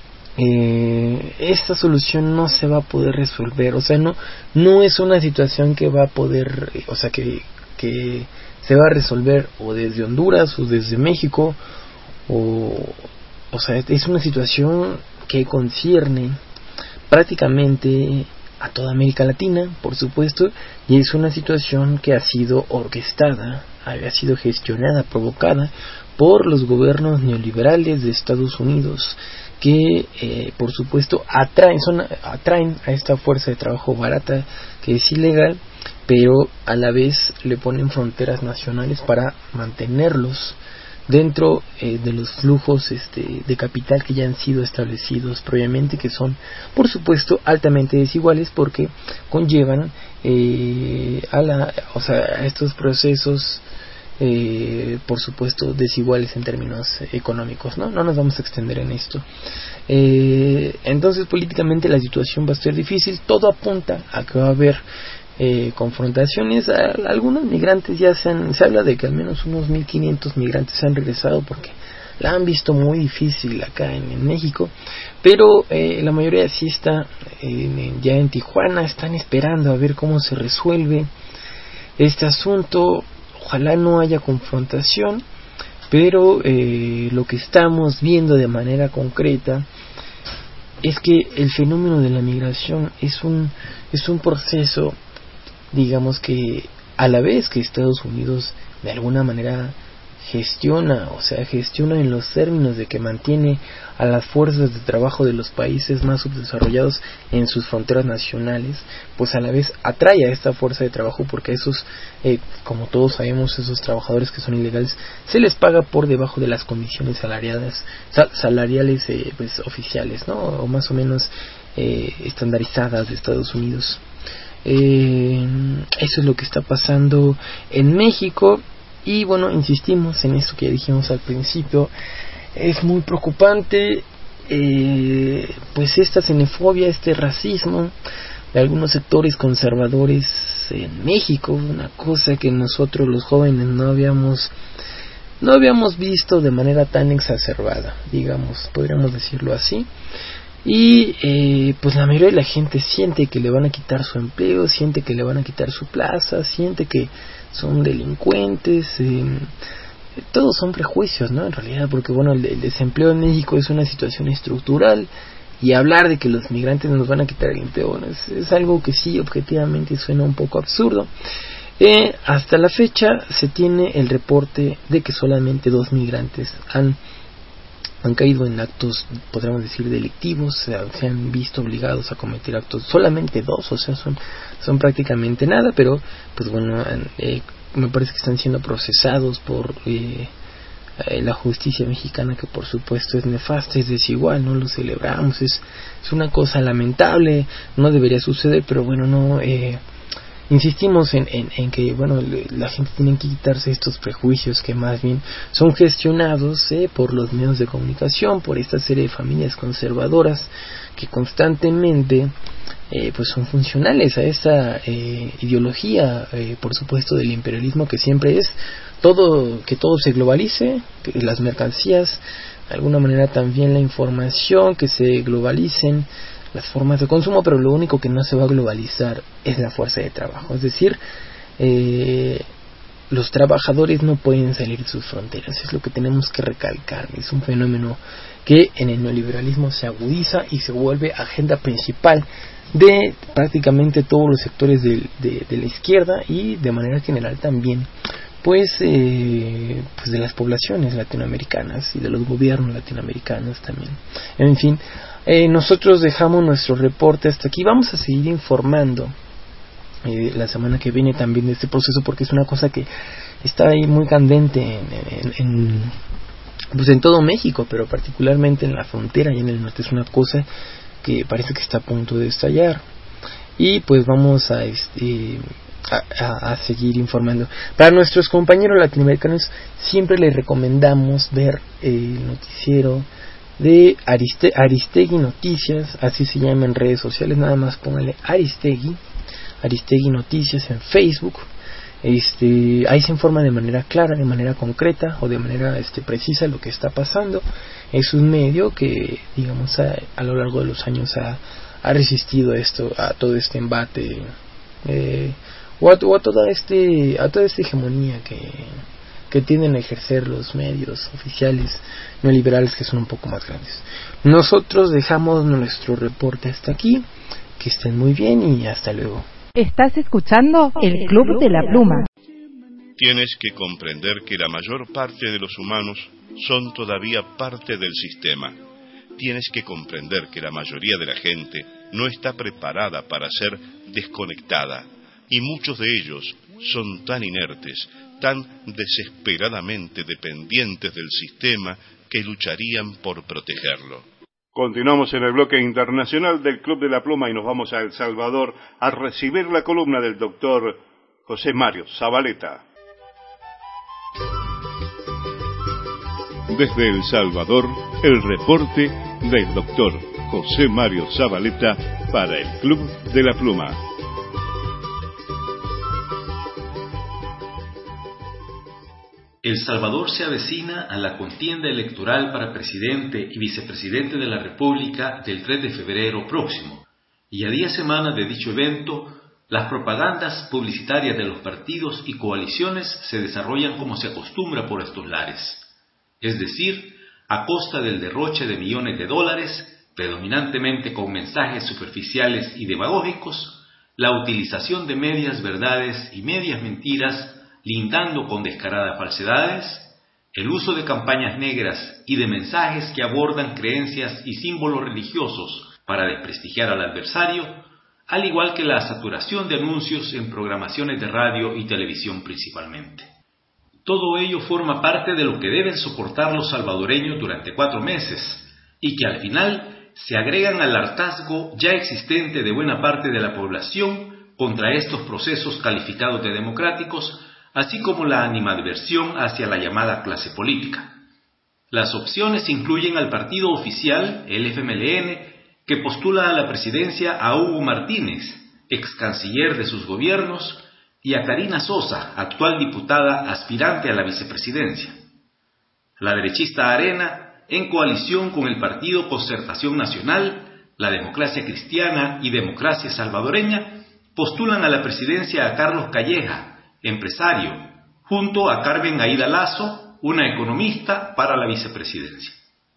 eh, esta solución no se va a poder resolver, o sea, no no es una situación que va a poder, o sea, que, que se va a resolver o desde Honduras o desde México o o sea, es una situación que concierne prácticamente a toda América Latina, por supuesto, y es una situación que ha sido orquestada, ha sido gestionada, provocada por los gobiernos neoliberales de Estados Unidos, que eh, por supuesto atraen, son, atraen a esta fuerza de trabajo barata que es ilegal, pero a la vez le ponen fronteras nacionales para mantenerlos dentro eh, de los flujos este, de capital que ya han sido establecidos previamente, que son por supuesto altamente desiguales porque conllevan eh, a la, o sea, a estos procesos eh, por supuesto desiguales en términos económicos, no no nos vamos a extender en esto. Eh, entonces políticamente la situación va a ser difícil, todo apunta a que va a haber Eh, confrontaciones. A, a algunos migrantes ya se han, se habla de que al menos unos mil quinientos migrantes se han regresado porque la han visto muy difícil acá en, en México, pero eh, la mayoría sí está eh, ya en Tijuana, están esperando a ver cómo se resuelve este asunto. Ojalá no haya confrontación, pero eh, lo que estamos viendo de manera concreta es que el fenómeno de la migración es un es un proceso, digamos, que a la vez que Estados Unidos de alguna manera gestiona, o sea, gestiona en los términos de que mantiene a las fuerzas de trabajo de los países más subdesarrollados en sus fronteras nacionales, pues a la vez atrae a esta fuerza de trabajo porque a esos, eh, como todos sabemos, esos trabajadores que son ilegales, se les paga por debajo de las condiciones salariadas, sal, salariales eh, pues oficiales, ¿no? O más o menos eh, estandarizadas de Estados Unidos. Eh, eso es lo que está pasando en México. Y bueno, insistimos en esto que ya dijimos al principio, es muy preocupante eh, pues esta xenofobia, este racismo de algunos sectores conservadores en México, una cosa que nosotros los jóvenes no habíamos no habíamos visto de manera tan exacerbada, digamos, podríamos decirlo así. Y eh, pues la mayoría de la gente siente que le van a quitar su empleo, siente que le van a quitar su plaza, siente que son delincuentes, eh, todos son prejuicios, ¿no? En realidad, porque bueno, el, el desempleo en México es una situación estructural y hablar de que los migrantes nos van a quitar el empleo, bueno, es, es algo que sí, objetivamente suena un poco absurdo. Eh, hasta la fecha se tiene el reporte de que solamente dos migrantes han han caído en actos, podríamos decir, delictivos, se, se han visto obligados a cometer actos, solamente dos, o sea, son son prácticamente nada, pero pues bueno, eh, me parece que están siendo procesados por eh, eh, la justicia mexicana, que por supuesto es nefasta, es desigual, no lo celebramos, es, es una cosa lamentable, no debería suceder, pero bueno, no... Eh, insistimos en, en, en que bueno, la gente tiene que quitarse estos prejuicios que más bien son gestionados eh, por los medios de comunicación, por esta serie de familias conservadoras que constantemente eh, pues son funcionales a esa eh, ideología, eh, por supuesto, del imperialismo, que siempre es todo, que todo se globalice, que las mercancías, de alguna manera también la información, que se globalicen las formas de consumo, pero lo único que no se va a globalizar es la fuerza de trabajo, es decir, eh, los trabajadores no pueden salir de sus fronteras, es lo que tenemos que recalcar, es un fenómeno que en el neoliberalismo se agudiza y se vuelve agenda principal de prácticamente todos los sectores de, de, de la izquierda y de manera general también pues, eh, pues de las poblaciones latinoamericanas y de los gobiernos latinoamericanos también. En fin, eh, nosotros dejamos nuestro reporte hasta aquí. Vamos a seguir informando eh, la semana que viene también de este proceso, porque es una cosa que está ahí muy candente en, en, en, pues en todo México, pero particularmente en la frontera y en el norte. Es una cosa que parece que está a punto de estallar, y pues vamos a este A, a, a seguir informando. Para nuestros compañeros latinoamericanos siempre les recomendamos ver el noticiero de Ariste, Aristegui Noticias, así se llama en redes sociales, nada más póngale Aristegui, Aristegui Noticias en Facebook. Este, ahí se informa de manera clara, de manera concreta o de manera este, precisa lo que está pasando. Es un medio que, digamos, a, a lo largo de los años ha, ha resistido esto, a todo este embate eh, o a, o a toda este a toda esta hegemonía que, que que tienden a ejercer los medios oficiales neoliberales, que son un poco más grandes. Nosotros dejamos nuestro reporte hasta aquí, que estén muy bien y hasta luego. Estás escuchando el Club de la Pluma. Tienes que comprender que la mayor parte de los humanos son todavía parte del sistema. Tienes que comprender que la mayoría de la gente no está preparada para ser desconectada, y muchos de ellos son tan inertes, tan desesperadamente dependientes del sistema, que lucharían por protegerlo. Continuamos en el bloque internacional del Club de la Pluma y nos vamos a El Salvador a recibir la columna del doctor José Mario Zabaleta. Desde El Salvador, el reporte del doctor José Mario Zabaleta para el Club de la Pluma. El Salvador se avecina a la contienda electoral para presidente y vicepresidente de la República del tres de febrero próximo, y a diez semanas de dicho evento, las propagandas publicitarias de los partidos y coaliciones se desarrollan como se acostumbra por estos lares, es decir, a costa del derroche de millones de dólares, predominantemente con mensajes superficiales y demagógicos, la utilización de medias verdades y medias mentiras, lindando con descaradas falsedades, el uso de campañas negras y de mensajes que abordan creencias y símbolos religiosos para desprestigiar al adversario, al igual que la saturación de anuncios en programaciones de radio y televisión principalmente. Todo ello forma parte de lo que deben soportar los salvadoreños durante cuatro meses, y que al final se agregan al hartazgo ya existente de buena parte de la población contra estos procesos calificados de democráticos, así como la animadversión hacia la llamada clase política. Las opciones incluyen al partido oficial, el F M L N, que postula a la presidencia a Hugo Martínez, ex canciller de sus gobiernos, y a Karina Sosa, actual diputada aspirante a la vicepresidencia. La derechista Arena, en coalición con el partido Concertación Nacional, la Democracia Cristiana y Democracia Salvadoreña, postulan a la presidencia a Carlos Calleja, empresario, junto a Carmen Aida Lazo, una economista, para la vicepresidencia.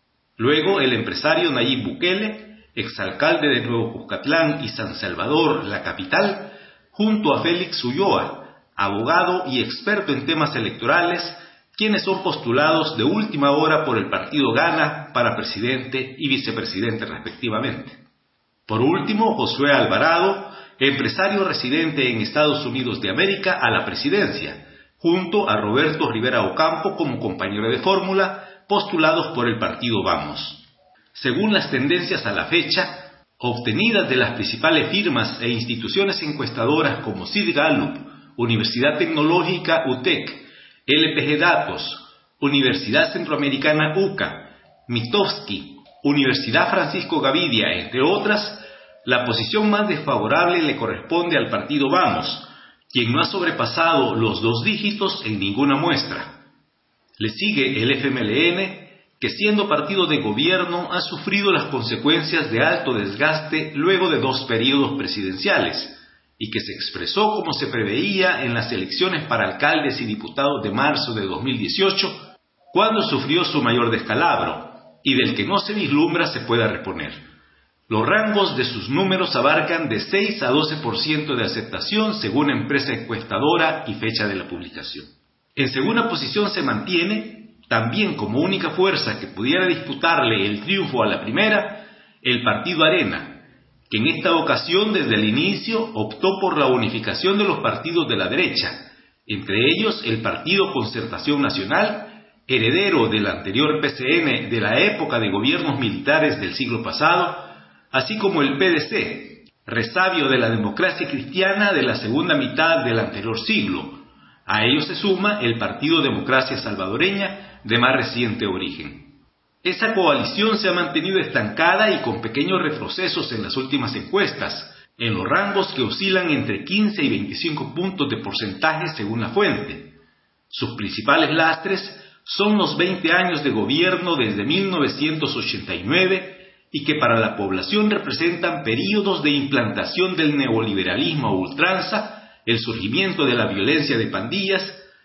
Luego, el empresario Nayib Bukele, exalcalde de Nuevo Cuscatlán y San Salvador, la capital, junto a Félix Ulloa, abogado y experto en temas electorales, quienes son postulados de última hora por el partido Gana para presidente y vicepresidente respectivamente. Por último, Josué Alvarado, empresario residente en Estados Unidos de América, a la presidencia, junto a Roberto Rivera Ocampo como compañero de fórmula, postulados por el partido Vamos. Según las tendencias a la fecha, obtenidas de las principales firmas e instituciones encuestadoras como Sid Gallup, Universidad Tecnológica U T E C, L P G Datos, Universidad Centroamericana U C A, Mitofsky, Universidad Francisco Gavidia, entre otras, la posición más desfavorable le corresponde al partido Vamos, quien no ha sobrepasado los dos dígitos en ninguna muestra. Le sigue el F M L N, que siendo partido de gobierno ha sufrido las consecuencias de alto desgaste luego de dos periodos presidenciales, y que se expresó como se preveía en las elecciones para alcaldes y diputados de marzo de dos mil dieciocho, cuando sufrió su mayor descalabro, y del que no se vislumbra se pueda reponer. Los rangos de sus números abarcan de seis a doce por ciento de aceptación según empresa encuestadora y fecha de la publicación. En segunda posición se mantiene, también como única fuerza que pudiera disputarle el triunfo a la primera, el partido Arena, que en esta ocasión desde el inicio optó por la unificación de los partidos de la derecha, entre ellos el partido Concertación Nacional, heredero del anterior P C N de la época de gobiernos militares del siglo pasado, así como el P D C, resabio de la democracia cristiana de la segunda mitad del anterior siglo. A ello se suma el Partido Democracia Salvadoreña de más reciente origen. Esa coalición se ha mantenido estancada y con pequeños retrocesos en las últimas encuestas, en los rangos que oscilan entre quince y veinticinco puntos de porcentaje según la fuente. Sus principales lastres son los veinte años de gobierno desde mil novecientos ochenta y nueve, y que para la población representan períodos de implantación del neoliberalismo a ultranza, el surgimiento de la violencia de pandillas,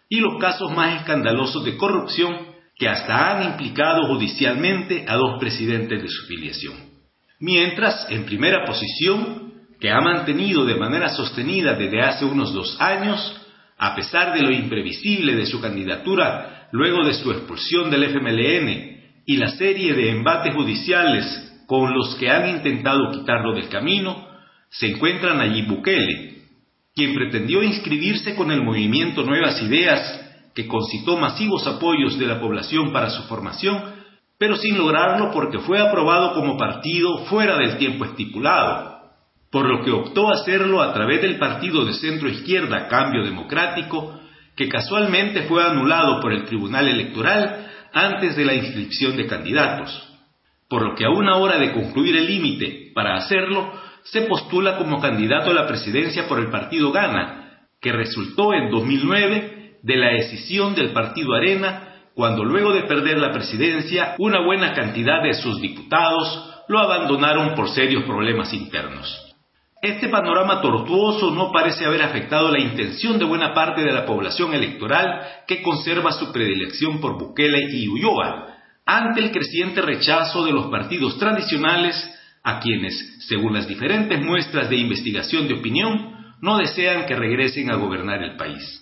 y los casos más escandalosos de corrupción que hasta han implicado judicialmente a dos presidentes de su filiación. Mientras, en primera posición, que ha mantenido de manera sostenida desde hace unos dos años, a pesar de lo imprevisible de su candidatura luego de su expulsión del F M L N y la serie de embates judiciales con los que han intentado quitarlo del camino, se encuentra Nayib Bukele, quien pretendió inscribirse con el movimiento Nuevas Ideas, que concitó masivos apoyos de la población para su formación, pero sin lograrlo porque fue aprobado como partido fuera del tiempo estipulado, por lo que optó a hacerlo a través del partido de centro-izquierda Cambio Democrático, que casualmente fue anulado por el Tribunal Electoral antes de la inscripción de candidatos, por lo que a una hora de concluir el límite para hacerlo, se postula como candidato a la presidencia por el partido Gana, que resultó en dos mil nueve de la escisión del partido Arena, cuando luego de perder la presidencia, una buena cantidad de sus diputados lo abandonaron por serios problemas internos. Este panorama tortuoso no parece haber afectado la intención de buena parte de la población electoral que conserva su predilección por Bukele y Ulloa, ante el creciente rechazo de los partidos tradicionales a quienes, según las diferentes muestras de investigación de opinión, no desean que regresen a gobernar el país.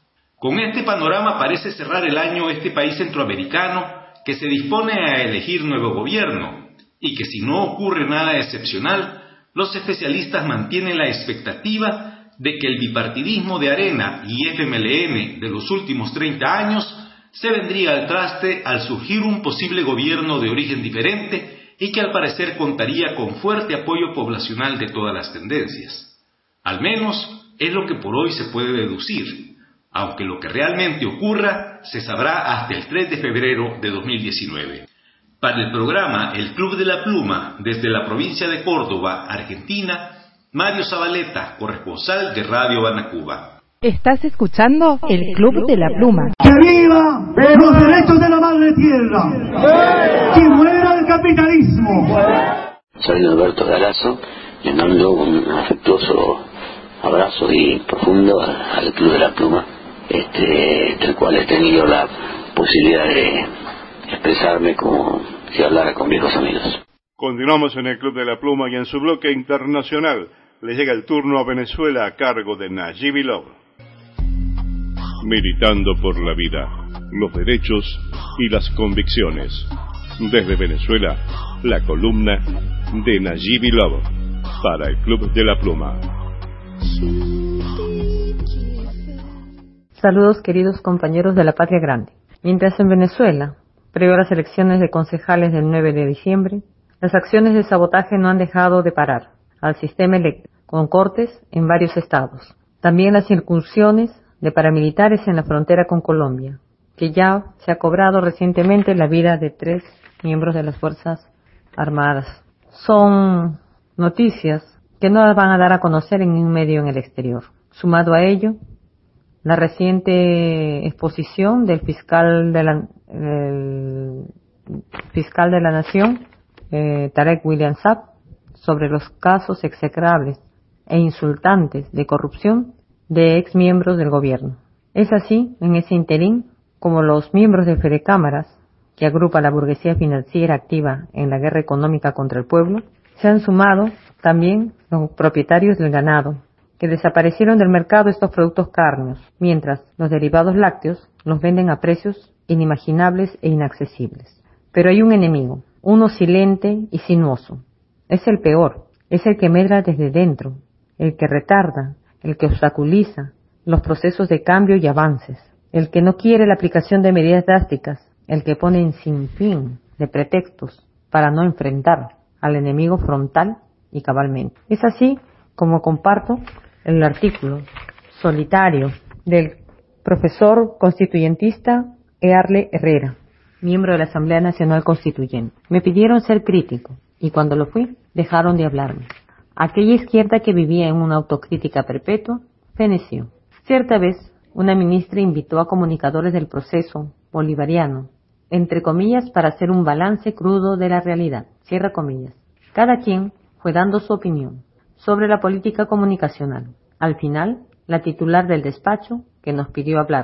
Con este panorama parece cerrar el año este país centroamericano que se dispone a elegir nuevo gobierno y que si no ocurre nada excepcional, los especialistas mantienen la expectativa de que el bipartidismo de Arena y F M L N de los últimos treinta años se vendría al traste al surgir un posible gobierno de origen diferente y que al parecer contaría con fuerte apoyo poblacional de todas las tendencias. Al menos es lo que por hoy se puede deducir, aunque lo que realmente ocurra se sabrá hasta el tres de febrero de dos mil diecinueve. Para el programa El Club de la Pluma, desde la provincia de Córdoba, Argentina, Mario Zabaleta, corresponsal de Radio Banacuba. Estás escuchando El Club de la Pluma. ¡Que viva los derechos de la madre tierra! ¡Que muera el capitalismo! Soy Alberto Galazo, le mando un afectuoso abrazo y profundo al Club de la Pluma, este, del cual he tenido la posibilidad de expresarme como si hablara con viejos amigos. Continuamos en el Club de la Pluma y en su bloque internacional le llega el turno a Venezuela a cargo de Nayib Love. Militando por la vida, los derechos y las convicciones. Desde Venezuela, la columna de Nayib Love para el Club de la Pluma. Saludos queridos compañeros de la Patria Grande. Mientras en Venezuela, previo a las elecciones de concejales del nueve de diciembre, las acciones de sabotaje no han dejado de parar al sistema electoral, con cortes en varios estados. También las incursiones de paramilitares en la frontera con Colombia, que ya se ha cobrado recientemente la vida de tres miembros de las Fuerzas Armadas. Son noticias que no las van a dar a conocer en un medio en el exterior. Sumado a ello, la reciente exposición del fiscal de la, el fiscal de la Nación, eh, Tarek William Saab, sobre los casos execrables e insultantes de corrupción de ex miembros del gobierno. Es así, en ese interín, como los miembros de Fedecámaras, que agrupa la burguesía financiera activa en la guerra económica contra el pueblo, se han sumado también los propietarios del ganado, que desaparecieron del mercado estos productos cárneos, mientras los derivados lácteos los venden a precios inimaginables e inaccesibles. Pero hay un enemigo, uno silente y sinuoso. Es el peor, es el que medra desde dentro, el que retarda, el que obstaculiza los procesos de cambio y avances, el que no quiere la aplicación de medidas drásticas, el que pone en sinfín de pretextos para no enfrentar al enemigo frontal y cabalmente. Es así como comparto el artículo solitario del profesor constituyentista Earle Herrera, miembro de la Asamblea Nacional Constituyente. Me pidieron ser crítico y cuando lo fui, dejaron de hablarme. Aquella izquierda que vivía en una autocrítica perpetua, feneció. Cierta vez, una ministra invitó a comunicadores del proceso bolivariano, entre comillas, para hacer un balance crudo de la realidad, cierra comillas. Cada quien fue dando su opinión sobre la política comunicacional. Al final, la titular del despacho, que nos pidió hablar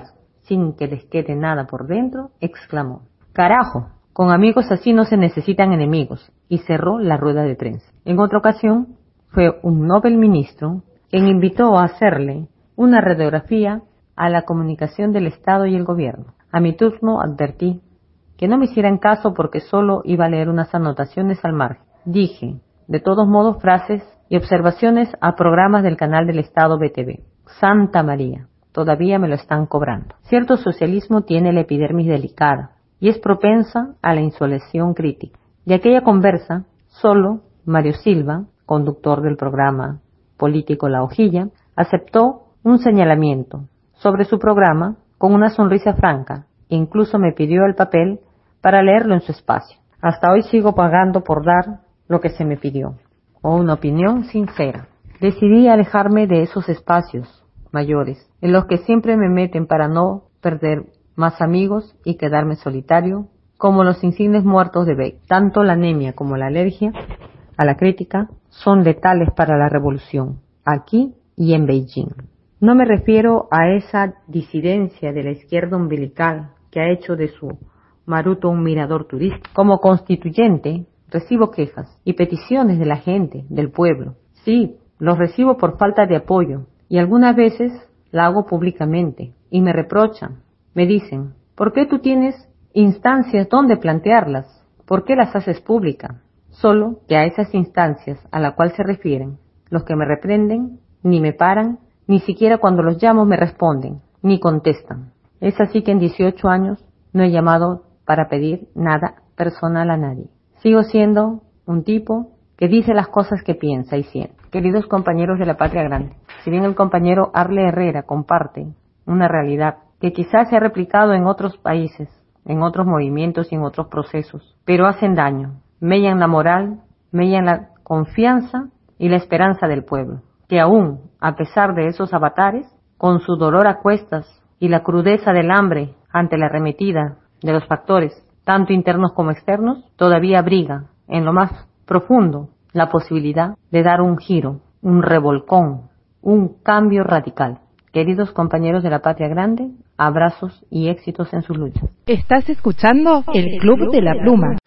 sin que les quede nada por dentro, exclamó: «Carajo, con amigos así no se necesitan enemigos», y cerró la rueda de prensa. En otra ocasión, fue un Nobel ministro quien invitó a hacerle una radiografía a la comunicación del Estado y el gobierno. A mi turno advertí que no me hicieran caso porque solo iba a leer unas anotaciones al margen. Dije, de todos modos, frases y observaciones a programas del canal del Estado B T V. Santa María, todavía me lo están cobrando. Cierto socialismo tiene la epidermis delicada y es propensa a la insolación crítica. De aquella conversa, solo Mario Silva, conductor del programa político La Hojilla, aceptó un señalamiento sobre su programa con una sonrisa franca e incluso me pidió el papel para leerlo en su espacio. Hasta hoy sigo pagando por dar lo que se me pidió, o una opinión sincera. Decidí alejarme de esos espacios mayores, en los que siempre me meten para no perder más amigos y quedarme solitario, como los insignes muertos de Beck. Tanto la anemia como la alergia a la crítica son letales para la revolución, aquí y en Beijing. No me refiero a esa disidencia de la izquierda umbilical que ha hecho de su Maruto un mirador turístico. Como constituyente, recibo quejas y peticiones de la gente, del pueblo. Sí, los recibo por falta de apoyo y algunas veces la hago públicamente y me reprochan. Me dicen, ¿por qué tú tienes instancias donde plantearlas? ¿Por qué las haces públicas? Solo que a esas instancias a la cual se refieren, los que me reprenden ni me paran, ni siquiera cuando los llamo me responden, ni contestan. Es así que en dieciocho años no he llamado para pedir nada personal a nadie. Sigo siendo un tipo que dice las cosas que piensa y siente. Queridos compañeros de la Patria Grande, si bien el compañero Arle Herrera comparte una realidad que quizás se ha replicado en otros países, en otros movimientos y en otros procesos, pero hacen daño, mellan la moral, mellan la confianza y la esperanza del pueblo, que aún, a pesar de esos avatares, con su dolor a cuestas y la crudeza del hambre ante la arremetida de los factores, tanto internos como externos, todavía abriga en lo más profundo la posibilidad de dar un giro, un revolcón, un cambio radical. Queridos compañeros de la Patria Grande, abrazos y éxitos en sus luchas. Estás escuchando el Club de la Pluma.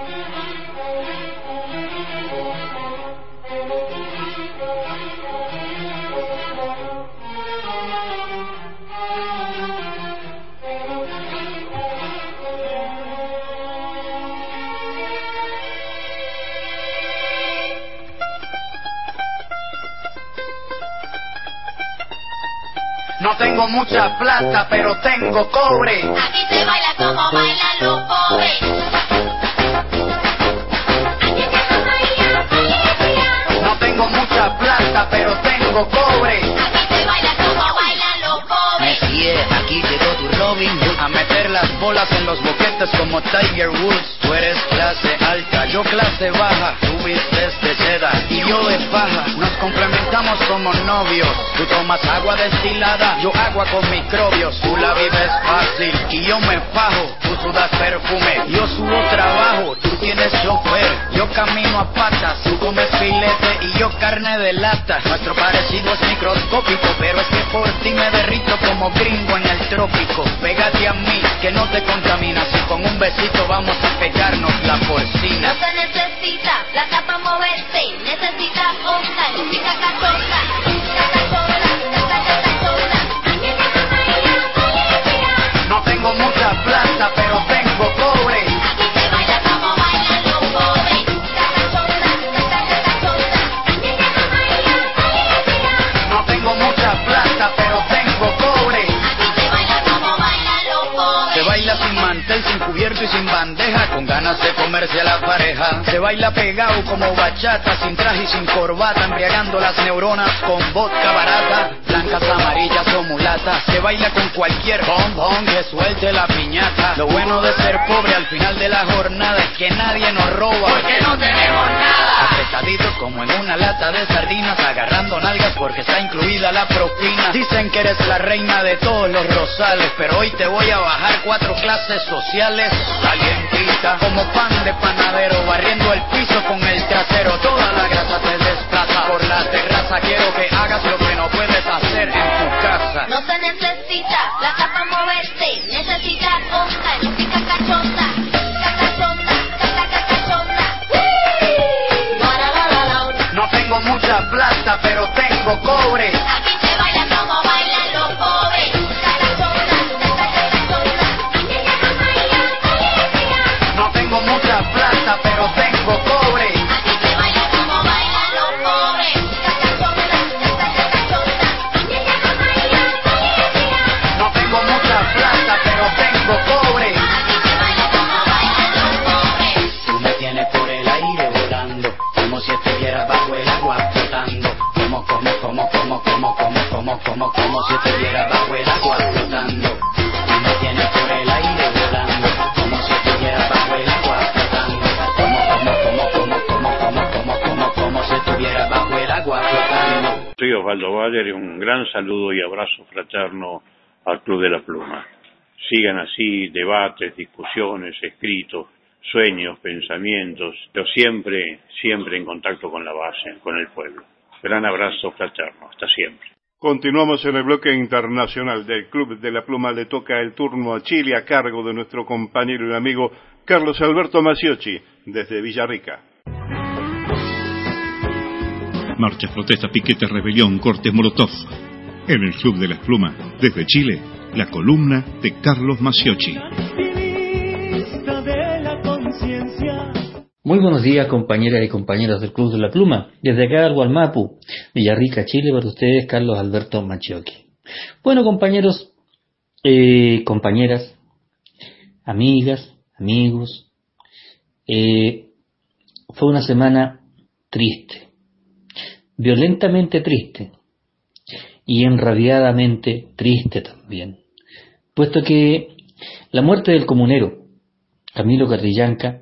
No tengo mucha plata, pero tengo cobre. Aquí se baila como bailan los pobres. No tengo mucha plata, pero tengo cobre. Aquí se baila como bailan los pobres. Messi, aquí llegó tu Robin Hood a meter las bolas en los boquetes como Tiger Woods. Tú eres clase alta, yo clase baja. Tú vistes de seda y yo de paja. Nos complementamos como novios. Tú tomas agua destilada, yo agua con microbios. Tú la vives fácil y yo me fajo. Tú sudas perfume, yo subo trabajo. Tú tienes chofer, yo camino a patas. Tú comes filete y yo carne de lata. Nuestro parecido es microscópico, pero es que por ti me derrito como gringo en el trópico. Pégate a mí, que no te contaminas. Y con un besito vamos a pegarnos la porcina. No se necesita plata para moverse, necesitas onda, música cachosa. No tengo mucha plata, pero tengo cobre. Aquí se baila como bailan los pobres. No tengo mucha plata, pero tengo cobre. Aquí se baila como bailan los pobres. Se baila sin mantel, sin cubierto y sin bandeja, con ganas de comerse a la pareja. Se baila pegado como bachata, sin traje y sin corbata, embriagando las neuronas con vodka barata. Blancas, amarillas o mulatas. Se baila con cualquier bombón que suelte la piñata. Lo bueno de ser pobre al final de la jornada es que nadie nos roba, porque no tenemos nada. Apretaditos como en una lata de sardinas, agarrando nalgas porque está incluida la propina. Dicen que eres la reina de todos los rosales, pero hoy te voy a bajar cuatro clases sociales. Calientita como pan de panadero, barriendo el piso con el trasero. Toda la grasa te desplaza por la terraza. Quiero que hagas lo que no puedes hacer en tu casa. No se necesita plata para moverse, tengo cobre. Aquí se baila como bailan los pobres. No tengo mucha plata, pero tengo cobre. Aquí se baila como bailan los pobres. No tengo mucha plata, pero tengo cobre. Aquí se baila como bailan los pobres. Tú me tienes por el aire volando, como si estuviera bajo el agua flotando. Como, como, como, como, como, como, como, como, como si estuviera bajo el agua flotando. Tú me tienes por el aire volando, como si estuviera bajo el agua flotando. Como, como, como, como, como, como, como, como, como si estuviera bajo el agua flotando. Soy Osvaldo Bayer y un gran saludo y abrazo fraterno al Club de la Pluma. Sigan así debates, discusiones, escritos, sueños, pensamientos, pero siempre, siempre en contacto con la base, con el pueblo. Gran abrazo fraterno, hasta siempre. Continuamos en el bloque internacional del Club de la Pluma. Le toca el turno a Chile a cargo de nuestro compañero y amigo Carlos Alberto Maciocchi, desde Villarrica. Marchas, protestas, piquetes, rebelión, cortes, molotov. En el Club de las Plumas, desde Chile, la columna de Carlos Maciocchi. Muy buenos días, compañeras y compañeros del Club de la Pluma. Desde acá al Gualmapu, Villarrica, Chile, para ustedes, Carlos Alberto Maciocchi. Bueno, compañeros, eh, compañeras, amigas, amigos, eh, fue una semana triste, violentamente triste y enrabiadamente triste también, puesto que la muerte del comunero Camilo Catrillanca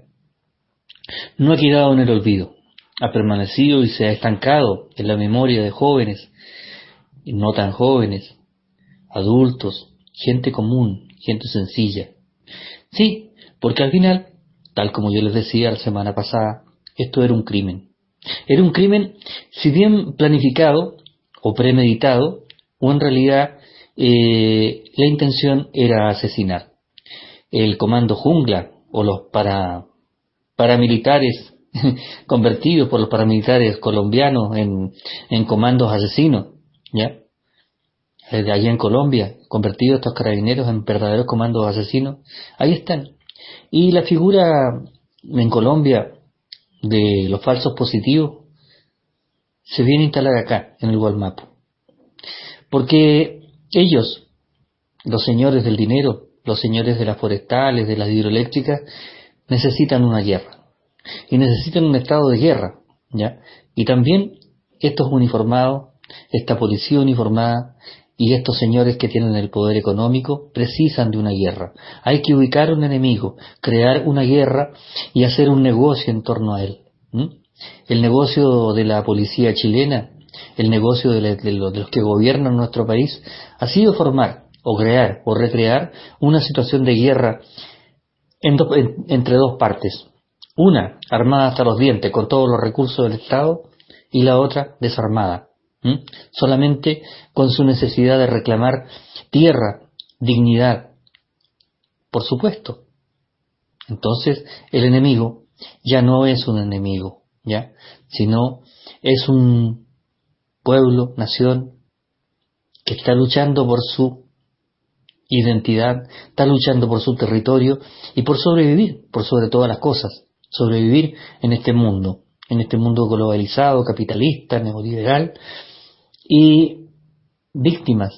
no ha quedado en el olvido, ha permanecido y se ha estancado en la memoria de jóvenes y no tan jóvenes, adultos, gente común, gente sencilla. Sí, porque al final, tal como yo les decía la semana pasada, esto era un crimen. Era un crimen, si bien planificado o premeditado, o en realidad eh, la intención era asesinar. El comando Jungla o los para, paramilitares convertidos por los paramilitares colombianos en, en comandos asesinos, ¿ya? De allá en Colombia, convertidos estos carabineros en verdaderos comandos asesinos, ahí están. Y la figura en Colombia de los falsos positivos se viene a instalar acá, en el Gualmapu. Porque ellos, los señores del dinero, los señores de las forestales, de las hidroeléctricas, necesitan una guerra. Y necesitan un estado de guerra, ¿ya? Y también estos uniformados, esta policía uniformada y estos señores que tienen el poder económico precisan de una guerra. Hay que ubicar un enemigo, crear una guerra y hacer un negocio en torno a él. ¿Mm? El negocio de la policía chilena, el negocio de, la, de, los, de los que gobiernan nuestro país, ha sido formar o crear o recrear una situación de guerra en do, en, entre dos partes. Una, armada hasta los dientes con todos los recursos del Estado, y la otra, desarmada, ¿Mm? solamente con su necesidad de reclamar tierra, dignidad, por supuesto. Entonces, el enemigo ya no es un enemigo, ya, sino es un pueblo, nación, que está luchando por su identidad, está luchando por su territorio y por sobrevivir, por sobre todas las cosas, sobrevivir en este mundo, en este mundo globalizado, capitalista, neoliberal, y víctimas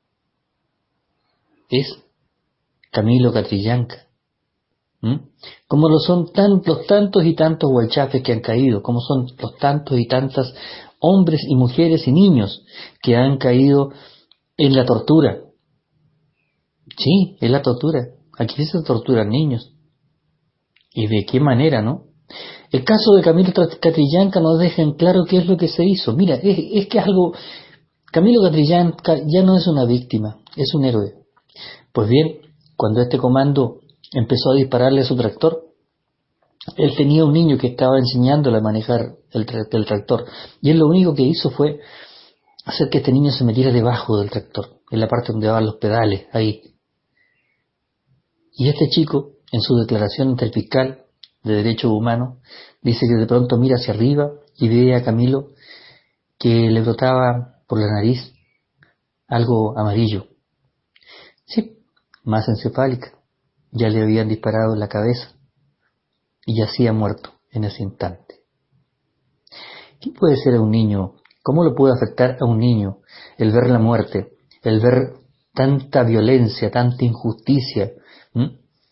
es Camilo Catrillanca, ¿Mm? como lo son tan, los tantos y tantos hualchafes que han caído, como son los tantos y tantas hombres y mujeres y niños que han caído en la tortura. Sí, es la tortura. Aquí se torturan niños. ¿Y de qué manera, no? El caso de Camilo Catrillanca nos deja en claro qué es lo que se hizo. Mira, es, es que algo... Camilo Catrillanca ya no es una víctima, es un héroe. Pues bien, cuando este comando empezó a dispararle a su tractor, él tenía un niño que estaba enseñándole a manejar el, tra- el tractor, y él lo único que hizo fue hacer que este niño se metiera debajo del tractor, en la parte donde van los pedales, ahí. Y este chico, en su declaración ante el fiscal de Derechos Humanos, dice que de pronto mira hacia arriba y ve a Camilo que le brotaba por la nariz algo amarillo. Sí, masa encefálica. Ya le habían disparado en la cabeza y yacía muerto en ese instante. ¿Qué puede ser a un niño? ¿Cómo lo puede afectar a un niño el ver la muerte, el ver tanta violencia, tanta injusticia? ¿Mm?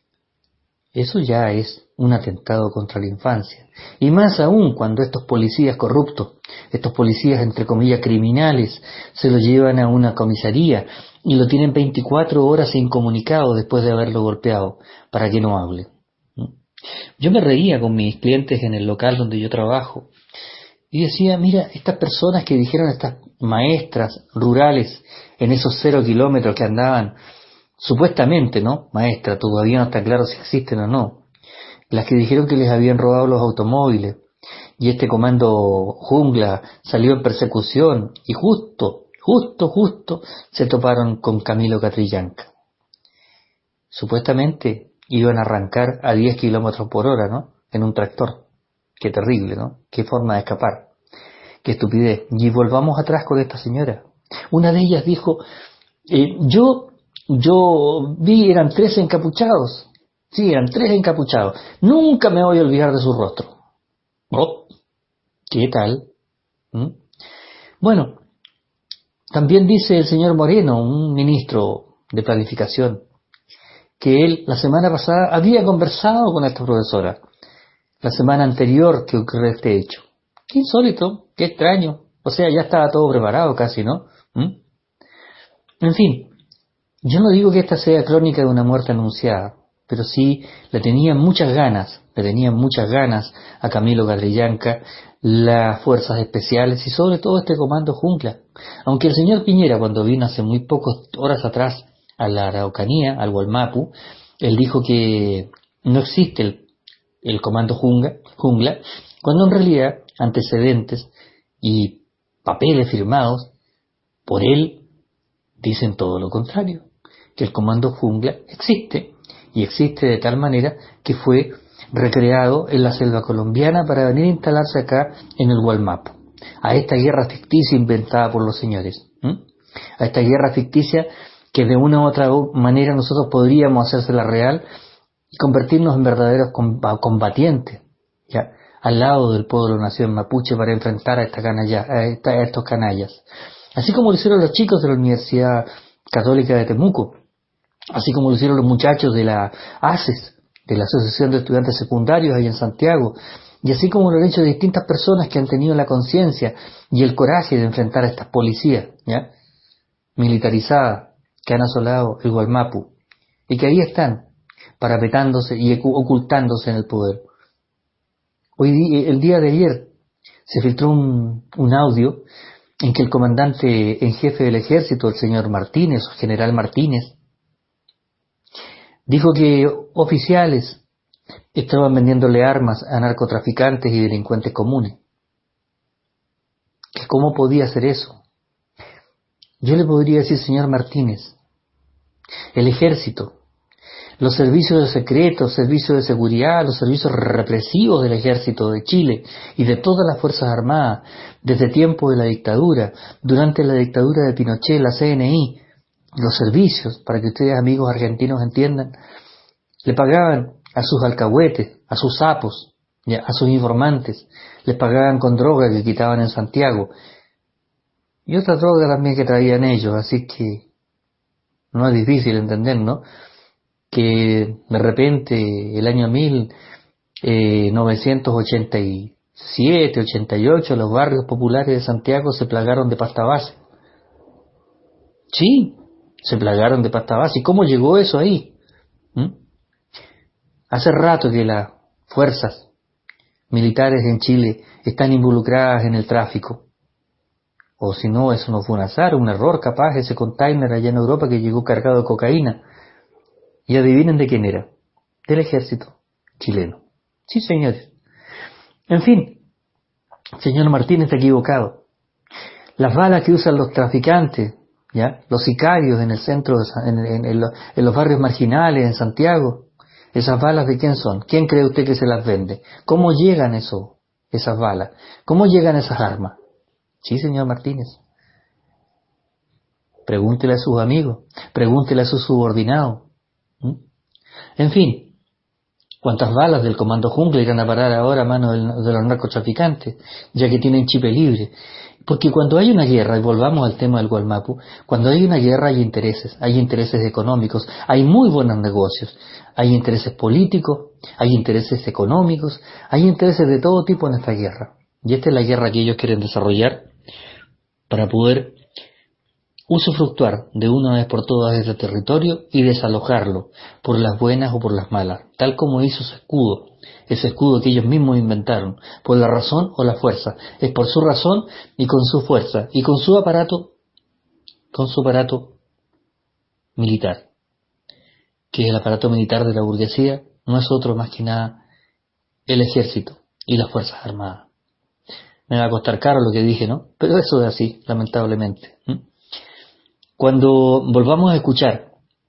Eso ya es un atentado contra la infancia. Y más aún cuando estos policías corruptos, estos policías entre comillas criminales, se lo llevan a una comisaría y lo tienen veinticuatro horas incomunicado después de haberlo golpeado, para que no hable. Yo me reía con mis clientes en el local donde yo trabajo y decía, mira, estas personas que dijeron, estas maestras rurales en esos cero kilómetros que andaban, supuestamente, ¿no? Maestra, todavía no está claro si existen o no, las que dijeron que les habían robado los automóviles y este comando jungla salió en persecución y justo, justo, justo se toparon con Camilo Catrillanca. Supuestamente iban a arrancar a diez kilómetros por hora, ¿no? En un tractor. Qué terrible, ¿no? Qué forma de escapar. Qué estupidez. Y volvamos atrás con esta señora. Una de ellas dijo, eh, yo, yo vi, eran tres encapuchados. Sí, eran tres encapuchados. Nunca me voy a olvidar de su rostro. Oh, ¿qué tal? ¿Mm? Bueno, también dice el señor Moreno, un ministro de planificación, que él la semana pasada había conversado con esta profesora, la semana anterior que ocurrió este hecho. Qué insólito, qué extraño. O sea, ya estaba todo preparado casi, ¿no? ¿Mm? En fin, yo no digo que esta sea crónica de una muerte anunciada, pero sí le tenían muchas ganas, le tenían muchas ganas a Camilo Catrillanca, las fuerzas especiales y sobre todo este comando jungla. Aunque el señor Piñera, cuando vino hace muy pocas horas atrás a la Araucanía, al Gualmapu, él dijo que no existe el, el comando jungla, jungla, cuando en realidad antecedentes y papeles firmados por él dicen todo lo contrario, que el comando jungla existe, y existe de tal manera que fue recreado en la selva colombiana para venir a instalarse acá en el Gualmapu, a esta guerra ficticia inventada por los señores, ¿m? a esta guerra ficticia que de una u otra manera nosotros podríamos hacérsela real y convertirnos en verdaderos combatientes, ¿ya? Al lado del pueblo nación mapuche para enfrentar a, esta canalla, a, esta, a estos canallas. Así como lo hicieron los chicos de la Universidad Católica de Temuco, así como lo hicieron los muchachos de la A C E S, de la Asociación de Estudiantes Secundarios ahí en Santiago, y así como lo han hecho distintas personas que han tenido la conciencia y el coraje de enfrentar a estas policías, ¿ya? militarizadas, que han asolado el Gualmapu, y que ahí están, parapetándose y ocultándose en el poder. Hoy, el día de ayer, se filtró un, un audio en que el comandante en jefe del ejército, el señor Martínez, el general Martínez, dijo que oficiales estaban vendiéndole armas a narcotraficantes y delincuentes comunes. ¿Que cómo podía hacer eso? Yo le podría decir, señor Martínez, el ejército, los servicios secretos, servicios de seguridad, los servicios represivos del ejército de Chile y de todas las fuerzas armadas, desde tiempo de la dictadura, durante la dictadura de Pinochet, la C N I, los servicios, para que ustedes amigos argentinos entiendan, le pagaban a sus alcahuetes, a sus sapos, ¿ya? a sus informantes, les pagaban con droga que quitaban en Santiago, y otra droga también que traían ellos, así que no es difícil entender, ¿no? Que de repente el año mil novecientos ochenta y siete, ochenta y ocho, los barrios populares de Santiago se plagaron de pasta base. Sí, se plagaron de pasta base. ¿Y cómo llegó eso ahí? ¿Mm? Hace rato que las fuerzas militares en Chile están involucradas en el tráfico. O si no, eso no fue un azar, un error capaz, ese container allá en Europa que llegó cargado de cocaína. Y adivinen de quién era. Del ejército chileno. Sí, señores. En fin, señor Martínez está equivocado. Las balas que usan los traficantes, ¿ya? Los sicarios en el centro, de, en, en, en, los, en los barrios marginales, en Santiago, ¿esas balas de quién son? ¿Quién cree usted que se las vende? ¿Cómo llegan eso, esas balas? ¿Cómo llegan esas armas? Sí, señor Martínez. Pregúntele a sus amigos, pregúntele a sus subordinados. ¿Mm? En fin, ¿cuántas balas del Comando Jungla irán a parar ahora a manos de los narcotraficantes, ya que tienen chip libre? Porque cuando hay una guerra, y volvamos al tema del Gualmapu, cuando hay una guerra hay intereses, hay intereses económicos, hay muy buenos negocios, hay intereses políticos, hay intereses económicos, hay intereses de todo tipo en esta guerra. Y esta es la guerra que ellos quieren desarrollar para poder usufructuar de una vez por todas este territorio y desalojarlo por las buenas o por las malas, tal como hizo su escudo, ese escudo que ellos mismos inventaron, por la razón o la fuerza. Es por su razón y con su fuerza y con su aparato, con su aparato militar, que el aparato militar de la burguesía no es otro más que nada el ejército y las fuerzas armadas. Me va a costar caro lo que dije, ¿no? Pero eso es así, lamentablemente. ¿Mm? Cuando volvamos a escuchar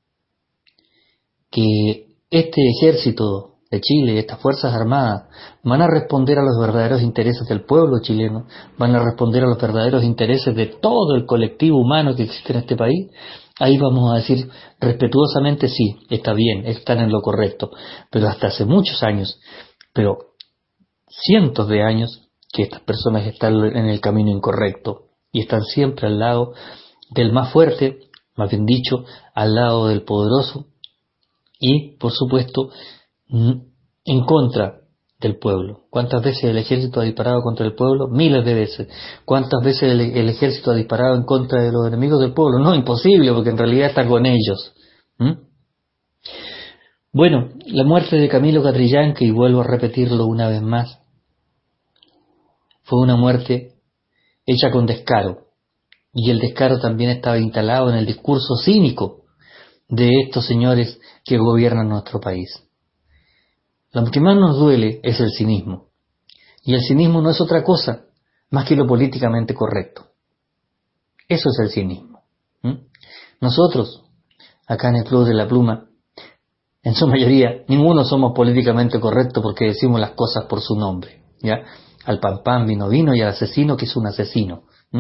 que este ejército de Chile, estas fuerzas armadas, van a responder a los verdaderos intereses del pueblo chileno, van a responder a los verdaderos intereses de todo el colectivo humano que existe en este país, ahí vamos a decir respetuosamente sí, está bien, están en lo correcto, pero hasta hace muchos años, pero cientos de años, que estas personas están en el camino incorrecto y están siempre al lado del más fuerte, más bien dicho, al lado del poderoso y, por supuesto, en contra del pueblo. ¿Cuántas veces el ejército ha disparado contra el pueblo? Miles de veces. ¿Cuántas veces el, el ejército ha disparado en contra de los enemigos del pueblo? No, imposible, porque en realidad está con ellos. ¿Mm? Bueno, la muerte de Camilo Catrillanca, y vuelvo a repetirlo una vez más, fue una muerte hecha con descaro. Y el descaro también estaba instalado en el discurso cínico de estos señores que gobiernan nuestro país. Lo que más nos duele es el cinismo. Y el cinismo no es otra cosa más que lo políticamente correcto. Eso es el cinismo. ¿Mm? Nosotros, acá en el Club de la Pluma, en su mayoría, ninguno somos políticamente correctos porque decimos las cosas por su nombre. ¿Ya? Al pan pan vino vino y al asesino que es un asesino. ¿Mm?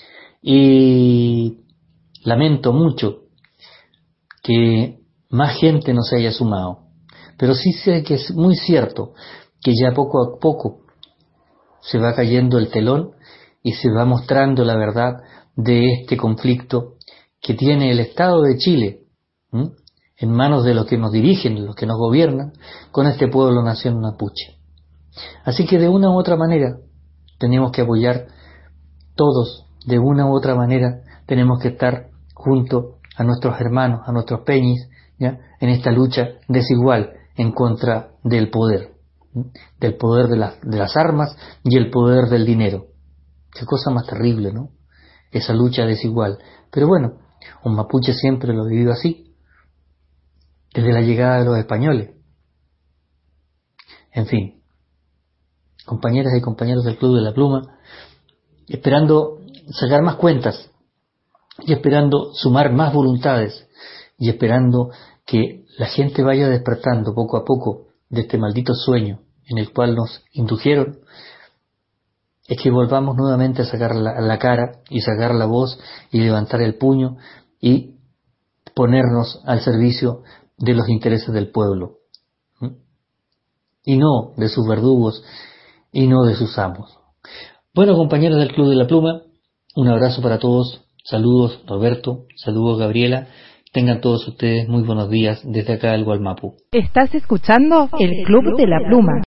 Y lamento mucho que más gente no se haya sumado. Pero sí sé que es muy cierto que ya poco a poco se va cayendo el telón y se va mostrando la verdad de este conflicto que tiene el Estado de Chile, ¿m? en manos de los que nos dirigen, los que nos gobiernan, con este pueblo nación mapuche. Así que de una u otra manera tenemos que apoyar todos, de una u otra manera tenemos que estar junto a nuestros hermanos, a nuestros peñis, ¿ya? En esta lucha desigual en contra del poder, ¿sí? Del poder de, la, de las armas y el poder del dinero. Qué cosa más terrible, ¿no? Esa lucha desigual. Pero bueno, un mapuche siempre lo ha vivido así, desde la llegada de los españoles. En fin, compañeras y compañeros del Club de la Pluma, esperando sacar más cuentas y esperando sumar más voluntades y esperando que la gente vaya despertando poco a poco de este maldito sueño en el cual nos indujeron, es que volvamos nuevamente a sacar la, la cara y sacar la voz y levantar el puño y ponernos al servicio de los intereses del pueblo, ¿sí? Y no de sus verdugos y no de sus amos. Bueno, compañeros del Club de la Pluma, un abrazo para todos, saludos Roberto, saludos Gabriela, tengan todos ustedes muy buenos días desde acá del Gualmapu. Estás escuchando el Club de la Pluma.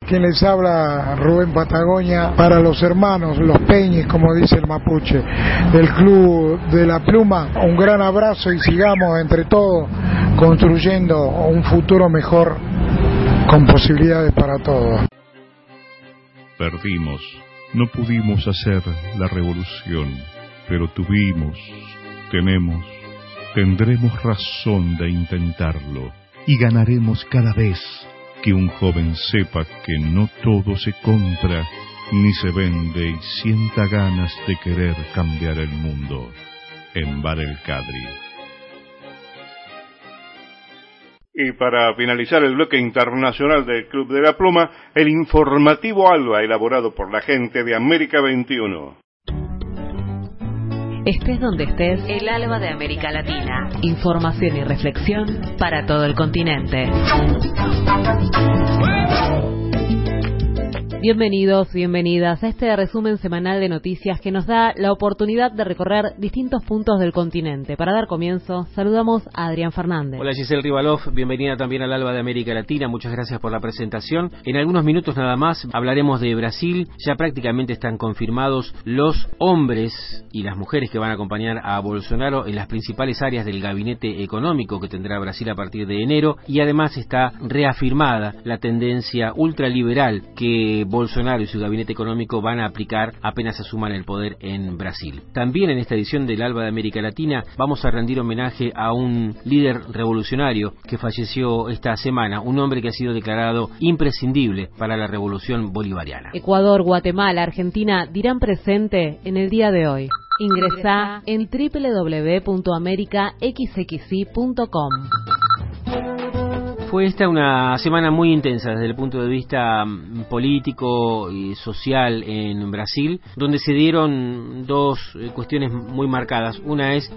Quien les habla, Rubén Patagonia, para los hermanos, los Peñes, como dice el mapuche, del Club de la Pluma. Un gran abrazo y sigamos entre todos construyendo un futuro mejor con posibilidades para todos. Perdimos, no pudimos hacer la revolución, pero tuvimos, tenemos, tendremos razón de intentarlo y ganaremos cada vez que un joven sepa que no todo se compra ni se vende y sienta ganas de querer cambiar el mundo. Embar el Cadri. Y para finalizar el bloque internacional del Club de la Pluma, el informativo ALBA elaborado por la gente de América veintiuno. Estés donde estés, el ALBA de América Latina. Información y reflexión para todo el continente. Bienvenidos, bienvenidas a este resumen semanal de noticias que nos da la oportunidad de recorrer distintos puntos del continente. Para dar comienzo, saludamos a Adrián Fernández. Hola Giselle Rivalov, bienvenida también al ALBA de América Latina, muchas gracias por la presentación. En algunos minutos nada más hablaremos de Brasil, ya prácticamente están confirmados los hombres y las mujeres que van a acompañar a Bolsonaro en las principales áreas del gabinete económico que tendrá Brasil a partir de enero, y además está reafirmada la tendencia ultraliberal que Bolsonaro y su gabinete económico van a aplicar apenas asuman el poder en Brasil. También en esta edición del ALBA de América Latina vamos a rendir homenaje a un líder revolucionario que falleció esta semana, un hombre que ha sido declarado imprescindible para la revolución bolivariana. Ecuador, Guatemala, Argentina dirán presente en el día de hoy. Ingresá en doble u doble u doble u punto america x x i punto com. Fue esta una semana muy intensa desde el punto de vista político y social en Brasil, donde se dieron dos cuestiones muy marcadas. Una es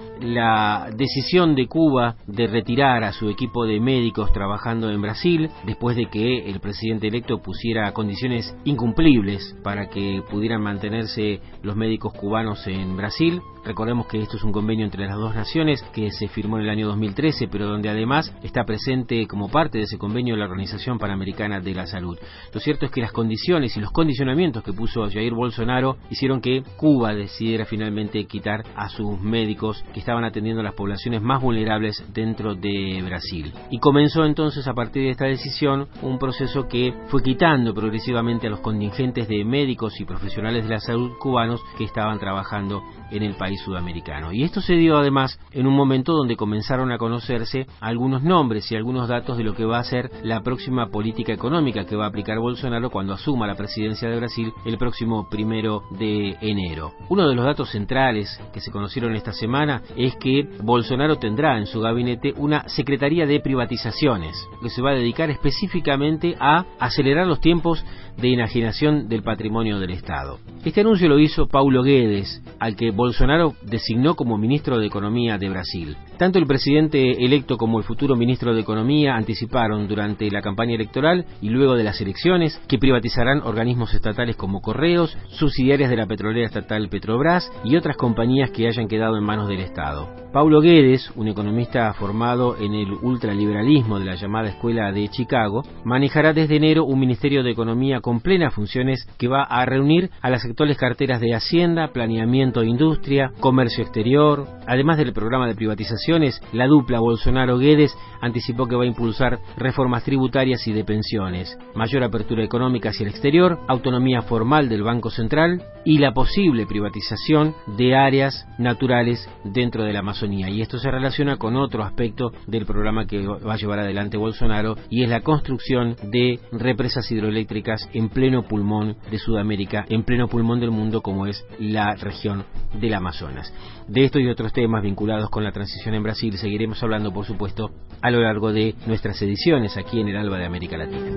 la decisión de Cuba de retirar a su equipo de médicos trabajando en Brasil, después de que el presidente electo pusiera condiciones incumplibles para que pudieran mantenerse los médicos cubanos en Brasil. Recordemos que esto es un convenio entre las dos naciones que se firmó en el año dos mil trece, pero donde además está presente como parte de ese convenio la Organización Panamericana de la Salud. Lo cierto es que las condiciones y los condicionamientos que puso Jair Bolsonaro hicieron que Cuba decidiera finalmente quitar a sus médicos que estaban atendiendo a las poblaciones más vulnerables dentro de Brasil. Y comenzó entonces a partir de esta decisión un proceso que fue quitando progresivamente a los contingentes de médicos y profesionales de la salud cubanos que estaban trabajando en el país sudamericano. Y esto se dio además en un momento donde comenzaron a conocerse algunos nombres y algunos datos de lo que va a ser la próxima política económica que va a aplicar Bolsonaro cuando asuma la presidencia de Brasil el próximo primero de enero. Uno de los datos centrales que se conocieron esta semana es que Bolsonaro tendrá en su gabinete una Secretaría de Privatizaciones que se va a dedicar específicamente a acelerar los tiempos de enajenación del patrimonio del Estado. Este anuncio lo hizo Paulo Guedes, al que Bolsonaro designó como ministro de Economía de Brasil. Tanto el presidente electo como el futuro ministro de Economía anticiparon durante la campaña electoral y luego de las elecciones que privatizarán organismos estatales como Correos, subsidiarias de la petrolera estatal Petrobras y otras compañías que hayan quedado en manos del Estado. Paulo Guedes, un economista formado en el ultraliberalismo de la llamada Escuela de Chicago, manejará desde enero un Ministerio de Economía con plenas funciones que va a reunir a las actuales carteras de Hacienda, Planeamiento e Industria, Comercio Exterior. Además del programa de privatizaciones, la dupla Bolsonaro-Guedes anticipó que va a impulsar reformas tributarias y de pensiones, mayor apertura económica hacia el exterior, autonomía formal del Banco Central y la posible privatización de áreas naturales dentro de la Amazonía. Y esto se relaciona con otro aspecto del programa que va a llevar adelante Bolsonaro, y es la construcción de represas hidroeléctricas en pleno pulmón de Sudamérica, en pleno pulmón del mundo, como es la región del Amazonas. De esto y otros temas vinculados con la transición en Brasil seguiremos hablando, por supuesto, a lo largo de nuestras ediciones aquí en el ALBA de América Latina.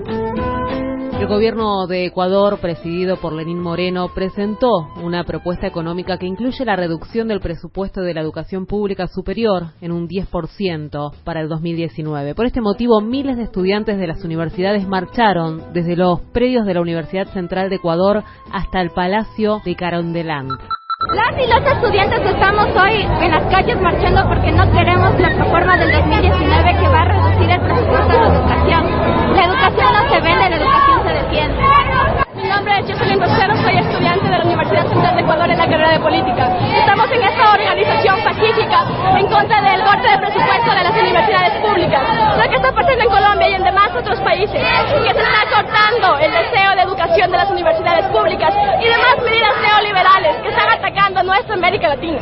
El gobierno de Ecuador, presidido por Lenín Moreno, presentó una propuesta económica que incluye la reducción del presupuesto de la educación pública superior en un diez por ciento para el dos mil diecinueve. Por este motivo, miles de estudiantes de las universidades marcharon desde los predios de la Universidad Central de Ecuador hasta el Palacio de Carondelet. Las y los estudiantes estamos hoy en las calles marchando porque no queremos la reforma del dos mil diecinueve que va a reducir el presupuesto de la educación. La educación no se vende, la educación se defiende. siguiente. Mi nombre es Jocelyn Rosero, soy estudiante de la Universidad Central de Ecuador en la carrera de Política. Estamos en esta organización pacífica en contra del corte de presupuesto de las universidades públicas. Lo que está pasando en Colombia y en demás otros países, que se está cortando el deseo de educación de las universidades públicas y demás medidas neoliberales que están atacando a nuestra América Latina.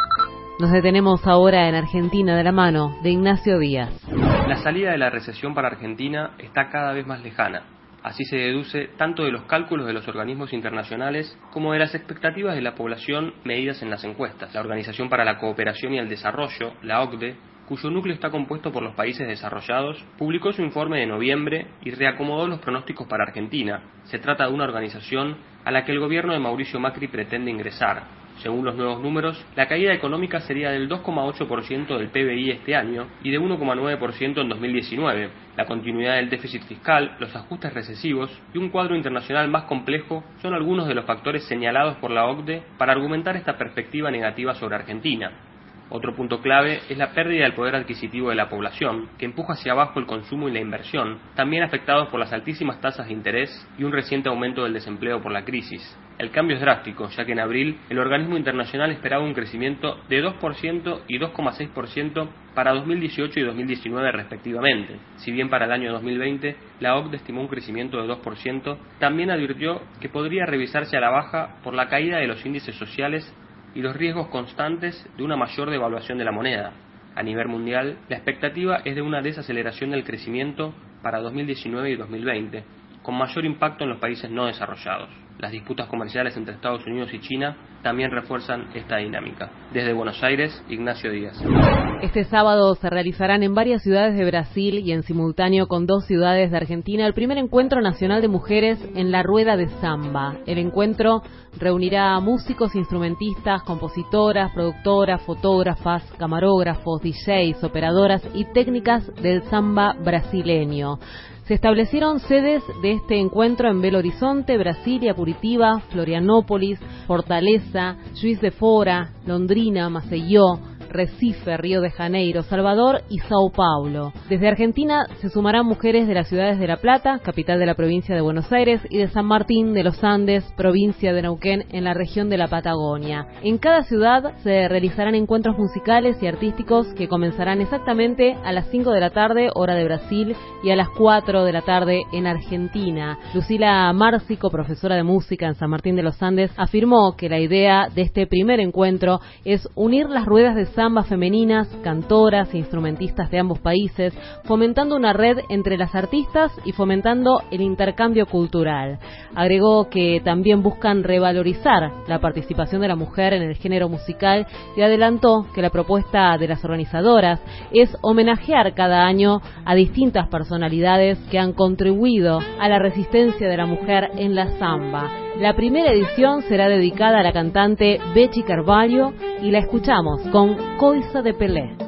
Nos detenemos ahora en Argentina de la mano de Ignacio Díaz. La salida de la recesión para Argentina está cada vez más lejana. Así se deduce tanto de los cálculos de los organismos internacionales como de las expectativas de la población medidas en las encuestas. La Organización para la Cooperación y el Desarrollo, la O C D E, cuyo núcleo está compuesto por los países desarrollados, publicó su informe de noviembre y reacomodó los pronósticos para Argentina. Se trata de una organización a la que el gobierno de Mauricio Macri pretende ingresar. Según los nuevos números, la caída económica sería del dos coma ocho por ciento del P B I este año y de uno coma nueve por ciento en dos mil diecinueve. La continuidad del déficit fiscal, los ajustes recesivos y un cuadro internacional más complejo son algunos de los factores señalados por la O C D E para argumentar esta perspectiva negativa sobre Argentina. Otro punto clave es la pérdida del poder adquisitivo de la población, que empuja hacia abajo el consumo y la inversión, también afectados por las altísimas tasas de interés y un reciente aumento del desempleo por la crisis. El cambio es drástico, ya que en abril el organismo internacional esperaba un crecimiento de dos por ciento y dos coma seis por ciento para dos mil dieciocho y dos mil diecinueve respectivamente. Si bien para el año dos mil veinte la O C D E estimó un crecimiento de dos por ciento, también advirtió que podría revisarse a la baja por la caída de los índices sociales y los riesgos constantes de una mayor devaluación de la moneda. A nivel mundial, la expectativa es de una desaceleración del crecimiento para dos mil diecinueve y dos mil veinte, con mayor impacto en los países no desarrollados. Las disputas comerciales entre Estados Unidos y China también refuerzan esta dinámica. Desde Buenos Aires, Ignacio Díaz. Este sábado se realizarán en varias ciudades de Brasil y en simultáneo con dos ciudades de Argentina el primer encuentro nacional de mujeres en la rueda de samba. El encuentro reunirá a músicos, instrumentistas, compositoras, productoras, fotógrafas, camarógrafos, D Js, operadoras y técnicas del samba brasileño. Se establecieron sedes de este encuentro en Belo Horizonte, Brasilia, Curitiba, Florianópolis, Fortaleza, Juiz de Fora, Londrina, Maceió, Recife, Río de Janeiro, Salvador y Sao Paulo. Desde Argentina se sumarán mujeres de las ciudades de La Plata, capital de la provincia de Buenos Aires, y de San Martín de los Andes, provincia de Neuquén, en la región de la Patagonia. En cada ciudad se realizarán encuentros musicales y artísticos que comenzarán exactamente a las cinco de la tarde, hora de Brasil, y a las cuatro de la tarde en Argentina. Lucila Márcico, profesora de música en San Martín de los Andes, afirmó que la idea de este primer encuentro es unir las ruedas de samba femeninas, cantoras e instrumentistas de ambos países, fomentando una red entre las artistas y fomentando el intercambio cultural. Agregó que también buscan revalorizar la participación de la mujer en el género musical y adelantó que la propuesta de las organizadoras es homenajear cada año a distintas personalidades que han contribuido a la resistencia de la mujer en la samba. La primera edición será dedicada a la cantante Betty Carvalho y la escuchamos con Coisa de Pelé.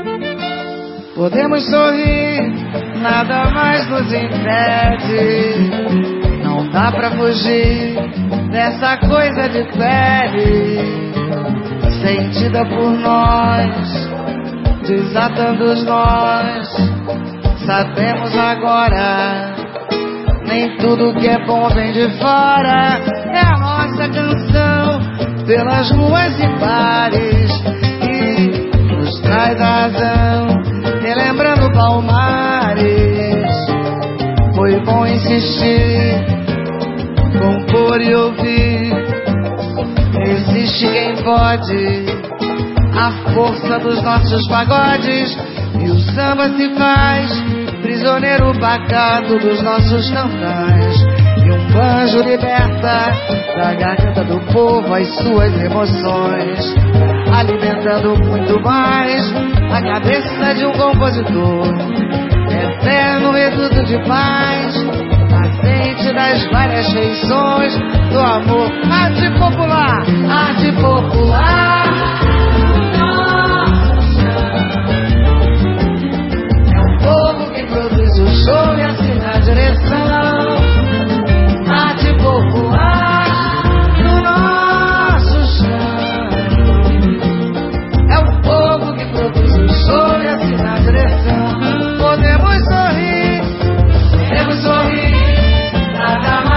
Podemos sorrir, nada mais nos impede. Não dá pra fugir dessa coisa de pele, sentida por nós, desatando os nós. Sabemos agora, nem tudo que é bom vem de fora. É a nossa canção pelas ruas e bares que nos traz a razão, relembrando Palmares. Foi bom insistir, compor e ouvir. Existe quem pode, a força dos nossos pagodes, e o samba se faz prisioneiro pacato dos nossos cantais. E um banjo liberta da garganta do povo as suas emoções, alimentando muito mais a cabeça de um compositor. Eterno reduto de paz, patente das várias feições do amor. Arte popular, arte popular. Produz o show e assina a direção. Arte popular no nosso chão. É o povo que produz o show e assina a direção. Podemos sorrir, podemos sorrir, nada mais.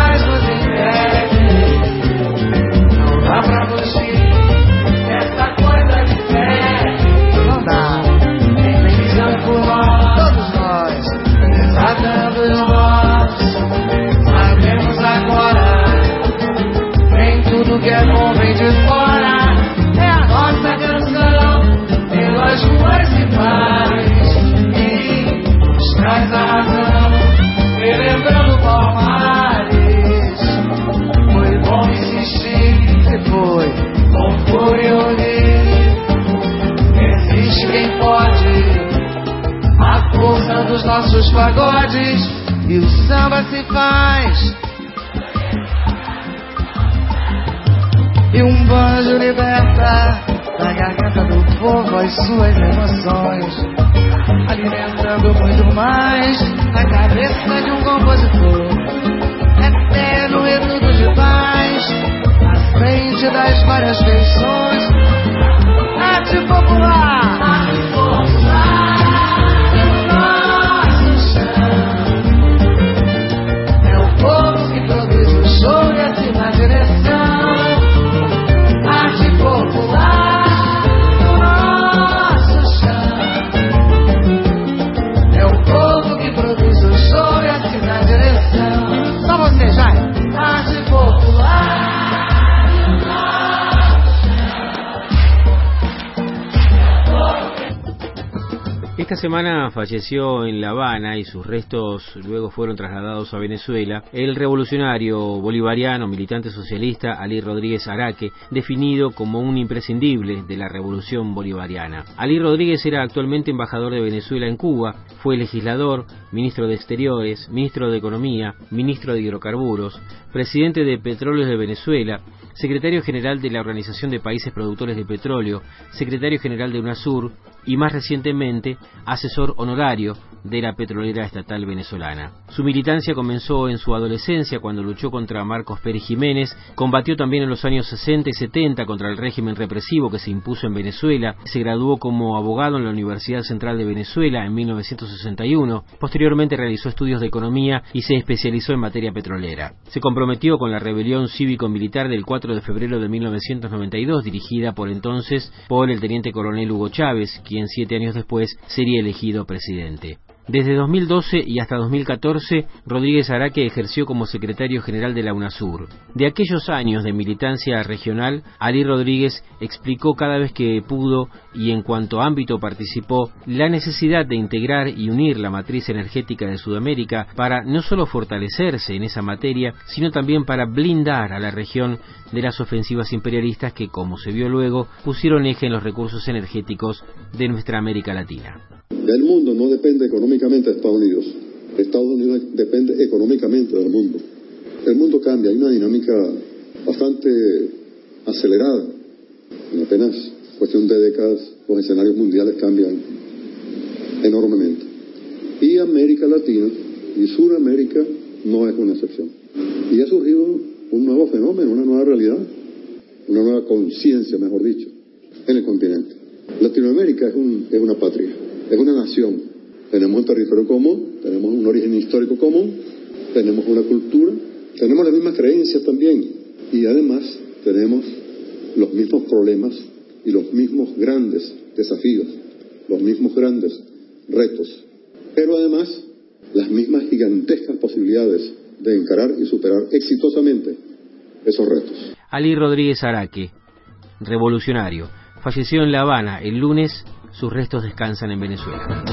ninguém pode. A força dos nossos pagodes e o samba se faz. E um banjo liberta da garganta do povo as suas emoções, alimentando muito mais a cabeça de um compositor. Eterno reduto de paz, à frente das várias feições. Arte popular, arte popular, nosso chão. É o povo que produz o show e assim na direção. Arte popular, nosso chão. É o povo que produz o show e assim na direção. Só você, Jair. Arte popular. Esta semana falleció en La Habana y sus restos luego fueron trasladados a Venezuela el revolucionario bolivariano, militante socialista Alí Rodríguez Araque, definido como un imprescindible de la revolución bolivariana. Alí Rodríguez era actualmente embajador de Venezuela en Cuba, fue legislador, ministro de Exteriores, ministro de Economía, ministro de Hidrocarburos, presidente de Petróleos de Venezuela, secretario general de la Organización de Países Productores de Petróleo, secretario general de UNASUR y más recientemente asesor honorario de la petrolera estatal venezolana. Su militancia comenzó en su adolescencia cuando luchó contra Marcos Pérez Jiménez, combatió también en los años sesenta y setenta contra el régimen represivo que se impuso en Venezuela, se graduó como abogado en la Universidad Central de Venezuela en mil novecientos sesenta y uno, posteriormente realizó estudios de economía y se especializó en materia petrolera. Se comprometió con la rebelión cívico-militar del cuatro de febrero de mil novecientos noventa y dos, dirigida por entonces por el teniente coronel Hugo Chávez, quien siete años después sería elegido presidente. Desde dos mil doce y hasta dos mil catorce, Rodríguez Araque ejerció como secretario general de la UNASUR. De aquellos años de militancia regional, Alí Rodríguez explicó cada vez que pudo y en cuanto ámbito participó la necesidad de integrar y unir la matriz energética de Sudamérica para no solo fortalecerse en esa materia, sino también para blindar a la región de las ofensivas imperialistas que, como se vio luego, pusieron eje en los recursos energéticos de nuestra América Latina. El mundo no depende económicamente de Estados Unidos. Estados Unidos depende económicamente del mundo. El mundo cambia, hay una dinámica bastante acelerada. En apenas cuestión de décadas los escenarios mundiales cambian enormemente. Y América Latina y Sudamérica no es una excepción. Y ha surgido un nuevo fenómeno, una nueva realidad, una nueva conciencia, mejor dicho, en el continente. Latinoamérica es, un, es una patria. Es una nación, tenemos un territorio común, tenemos un origen histórico común, tenemos una cultura, tenemos las mismas creencias también y además tenemos los mismos problemas y los mismos grandes desafíos, los mismos grandes retos, pero además las mismas gigantescas posibilidades de encarar y superar exitosamente esos retos. Alí Rodríguez Araque, revolucionario, falleció en La Habana el lunes. Sus restos descansan en Venezuela.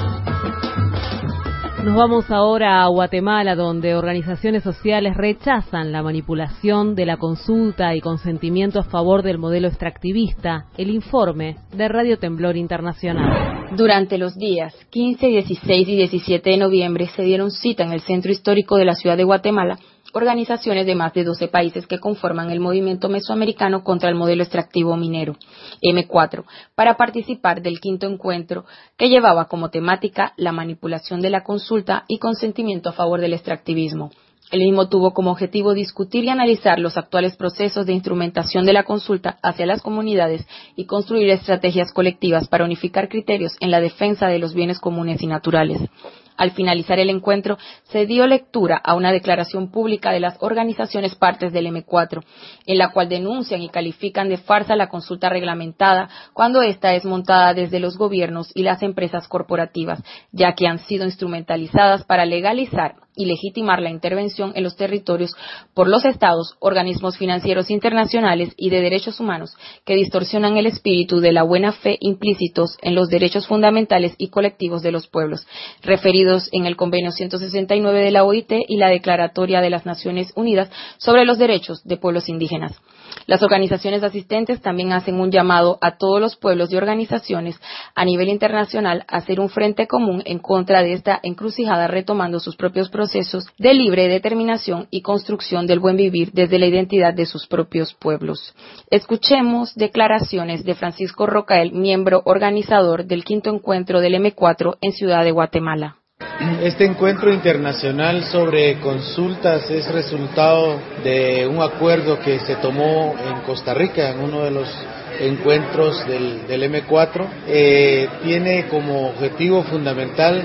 Nos vamos ahora a Guatemala, donde organizaciones sociales rechazan la manipulación de la consulta y consentimiento a favor del modelo extractivista. El informe de Radio Temblor Internacional. Durante los días quince, dieciséis y diecisiete de noviembre se dieron cita en el centro histórico de la ciudad de Guatemala organizaciones de más de doce países que conforman el movimiento mesoamericano contra el modelo extractivo minero, eme cuatro, para participar del quinto encuentro que llevaba como temática la manipulación de la consulta y consentimiento a favor del extractivismo. El mismo tuvo como objetivo discutir y analizar los actuales procesos de instrumentación de la consulta hacia las comunidades y construir estrategias colectivas para unificar criterios en la defensa de los bienes comunes y naturales. Al finalizar el encuentro, se dio lectura a una declaración pública de las organizaciones partes del eme cuatro, en la cual denuncian y califican de farsa la consulta reglamentada cuando ésta es montada desde los gobiernos y las empresas corporativas, ya que han sido instrumentalizadas para legalizar y legitimar la intervención en los territorios por los estados, organismos financieros internacionales y de derechos humanos que distorsionan el espíritu de la buena fe implícitos en los derechos fundamentales y colectivos de los pueblos, referidos en el Convenio ciento sesenta y nueve de la O I T y la Declaratoria de las Naciones Unidas sobre los Derechos de Pueblos Indígenas. Las organizaciones asistentes también hacen un llamado a todos los pueblos y organizaciones a nivel internacional a hacer un frente común en contra de esta encrucijada, retomando sus propios procesos de libre determinación y construcción del buen vivir desde la identidad de sus propios pueblos. Escuchemos declaraciones de Francisco Rocael, miembro organizador del quinto encuentro del eme cuatro en Ciudad de Guatemala. Este encuentro internacional sobre consultas es resultado de un acuerdo que se tomó en Costa Rica, en uno de los encuentros del, del eme cuatro. Eh, tiene como objetivo fundamental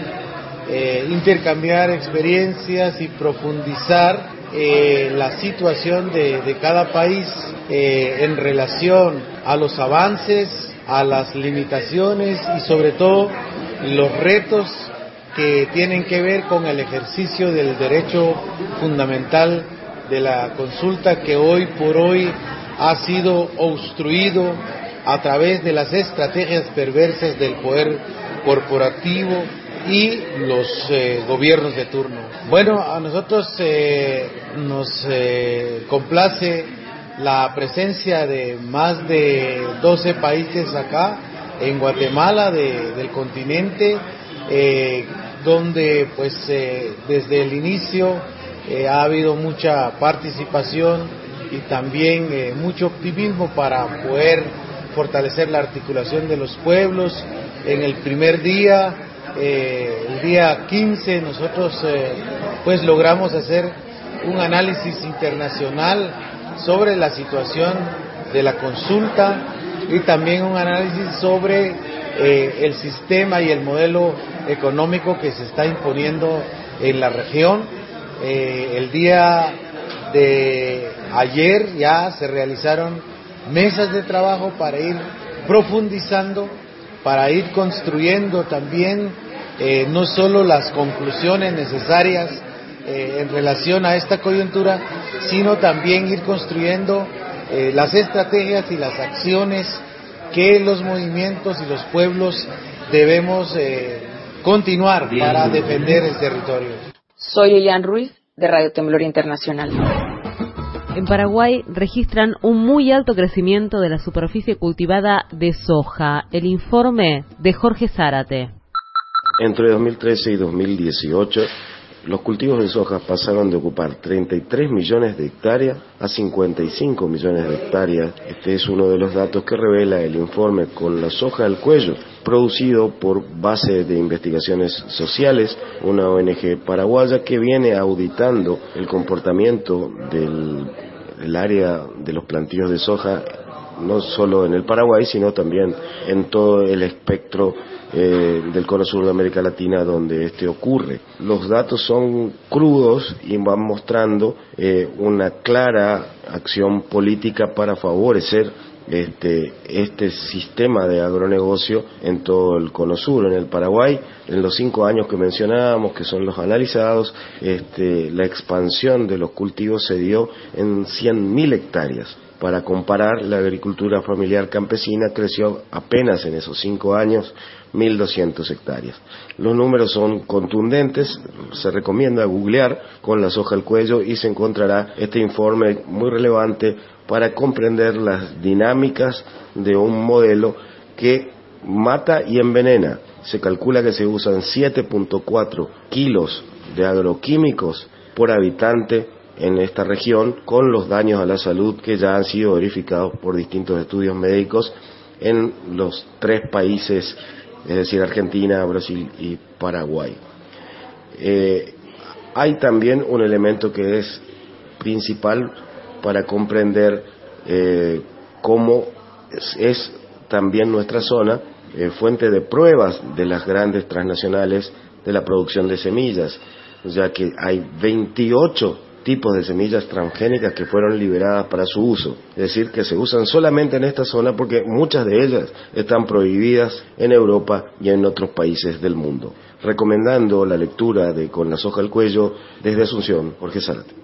eh, intercambiar experiencias y profundizar eh, la situación de, de cada país eh, en relación a los avances, a las limitaciones y sobre todo los retos que tienen que ver con el ejercicio del derecho fundamental de la consulta, que hoy por hoy ha sido obstruido a través de las estrategias perversas del poder corporativo y los eh, gobiernos de turno. Bueno, a nosotros eh, nos eh, complace la presencia de más de doce países acá en Guatemala, de, del continente, eh, donde pues eh, desde el inicio eh, ha habido mucha participación y también eh, mucho optimismo para poder fortalecer la articulación de los pueblos. En el primer día, eh, el día quince, nosotros eh, pues logramos hacer un análisis internacional sobre la situación de la consulta y también un análisis sobre eh, el sistema y el modelo económico que se está imponiendo en la región. Eh, el día de ayer ya se realizaron mesas de trabajo para ir profundizando, para ir construyendo también eh, no solo las conclusiones necesarias eh, en relación a esta coyuntura, sino también ir construyendo eh, las estrategias y las acciones que los movimientos y los pueblos debemos eh, continuar para defender el territorio. Soy Lilian Ruiz, de Radio Temblor Internacional. En Paraguay registran un muy alto crecimiento de la superficie cultivada de soja. El informe de Jorge Zárate. Entre dos mil trece y dos mil dieciocho, los cultivos de soja pasaron de ocupar treinta y tres millones de hectáreas a cincuenta y cinco millones de hectáreas. Este es uno de los datos que revela el informe Con la soja al cuello, producido por Base de Investigaciones Sociales, una O N G paraguaya que viene auditando el comportamiento del, del área de los plantíos de soja, no solo en el Paraguay, sino también en todo el espectro eh, del cono sur de América Latina donde este ocurre. Los datos son crudos y van mostrando eh, una clara acción política para favorecer Este, este sistema de agronegocio en todo el cono sur. En el Paraguay, en los cinco años que mencionábamos, que son los analizados, este, la expansión de los cultivos se dio en cien mil hectáreas. Para comparar, la agricultura familiar campesina creció apenas en esos cinco años mil doscientas hectáreas. Los números son contundentes, se recomienda googlear Con la soja al cuello y se encontrará este informe muy relevante para comprender las dinámicas de un modelo que mata y envenena. Se calcula que se usan siete punto cuatro kilos de agroquímicos por habitante en esta región, con los daños a la salud que ya han sido verificados por distintos estudios médicos en los tres países, es decir, Argentina, Brasil y Paraguay. Eh, hay también un elemento que es principal para comprender eh, cómo es, es también nuestra zona eh, fuente de pruebas de las grandes transnacionales de la producción de semillas, ya que hay veintiocho tipos de semillas transgénicas que fueron liberadas para su uso. Es decir, que se usan solamente en esta zona porque muchas de ellas están prohibidas en Europa y en otros países del mundo. Recomendando la lectura de Con la soja al cuello, desde Asunción, Jorge Zárate.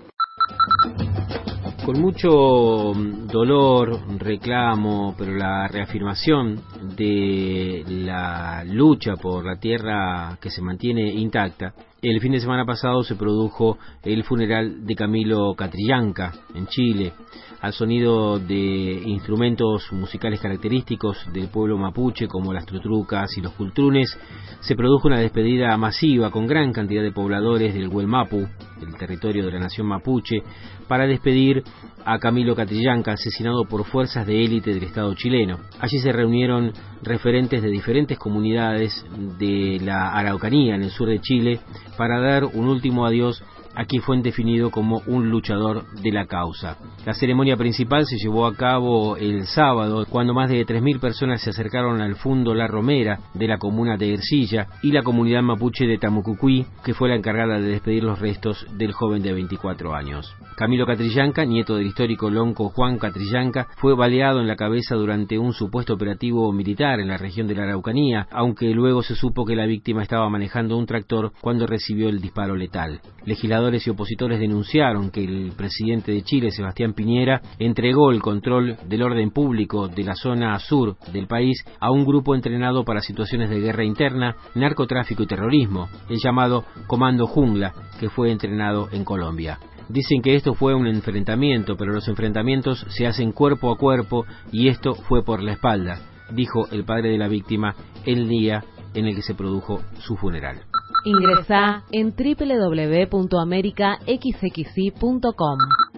Con mucho dolor, reclamo, pero la reafirmación de la lucha por la tierra que se mantiene intacta, el fin de semana pasado se produjo el funeral de Camilo Catrillanca en Chile, al sonido de instrumentos musicales característicos del pueblo mapuche como las trutrucas y los cultrunes. Se produjo una despedida masiva con gran cantidad de pobladores del Huelmapu, el territorio de la nación mapuche, para despedir a Camilo Catrillanca, asesinado por fuerzas de élite del Estado chileno. Allí se reunieron referentes de diferentes comunidades de la Araucanía, en el sur de Chile, para dar un último adiós a quien fue definido como un luchador de la causa. La ceremonia principal se llevó a cabo el sábado, cuando más de tres mil personas se acercaron al Fundo La Romera de la comuna de Ercilla y la comunidad mapuche de Tamucucuí, que fue la encargada de despedir los restos del joven de veinticuatro años. Camilo Catrillanca, nieto del histórico lonco Juan Catrillanca, fue baleado en la cabeza durante un supuesto operativo militar en la región de la Araucanía, aunque luego se supo que la víctima estaba manejando un tractor cuando recibió el disparo letal. Legisladores y opositores denunciaron que el presidente de Chile, Sebastián Piñera, entregó el control del orden público de la zona sur del país a un grupo entrenado para situaciones de guerra interna, narcotráfico y terrorismo, el llamado Comando Jungla, que fue entrenado en Colombia. Dicen que esto fue un enfrentamiento, pero los enfrentamientos se hacen cuerpo a cuerpo y esto fue por la espalda, dijo el padre de la víctima el día en el que se produjo su funeral. Ingresá en doble u doble u doble u punto america x x i punto com.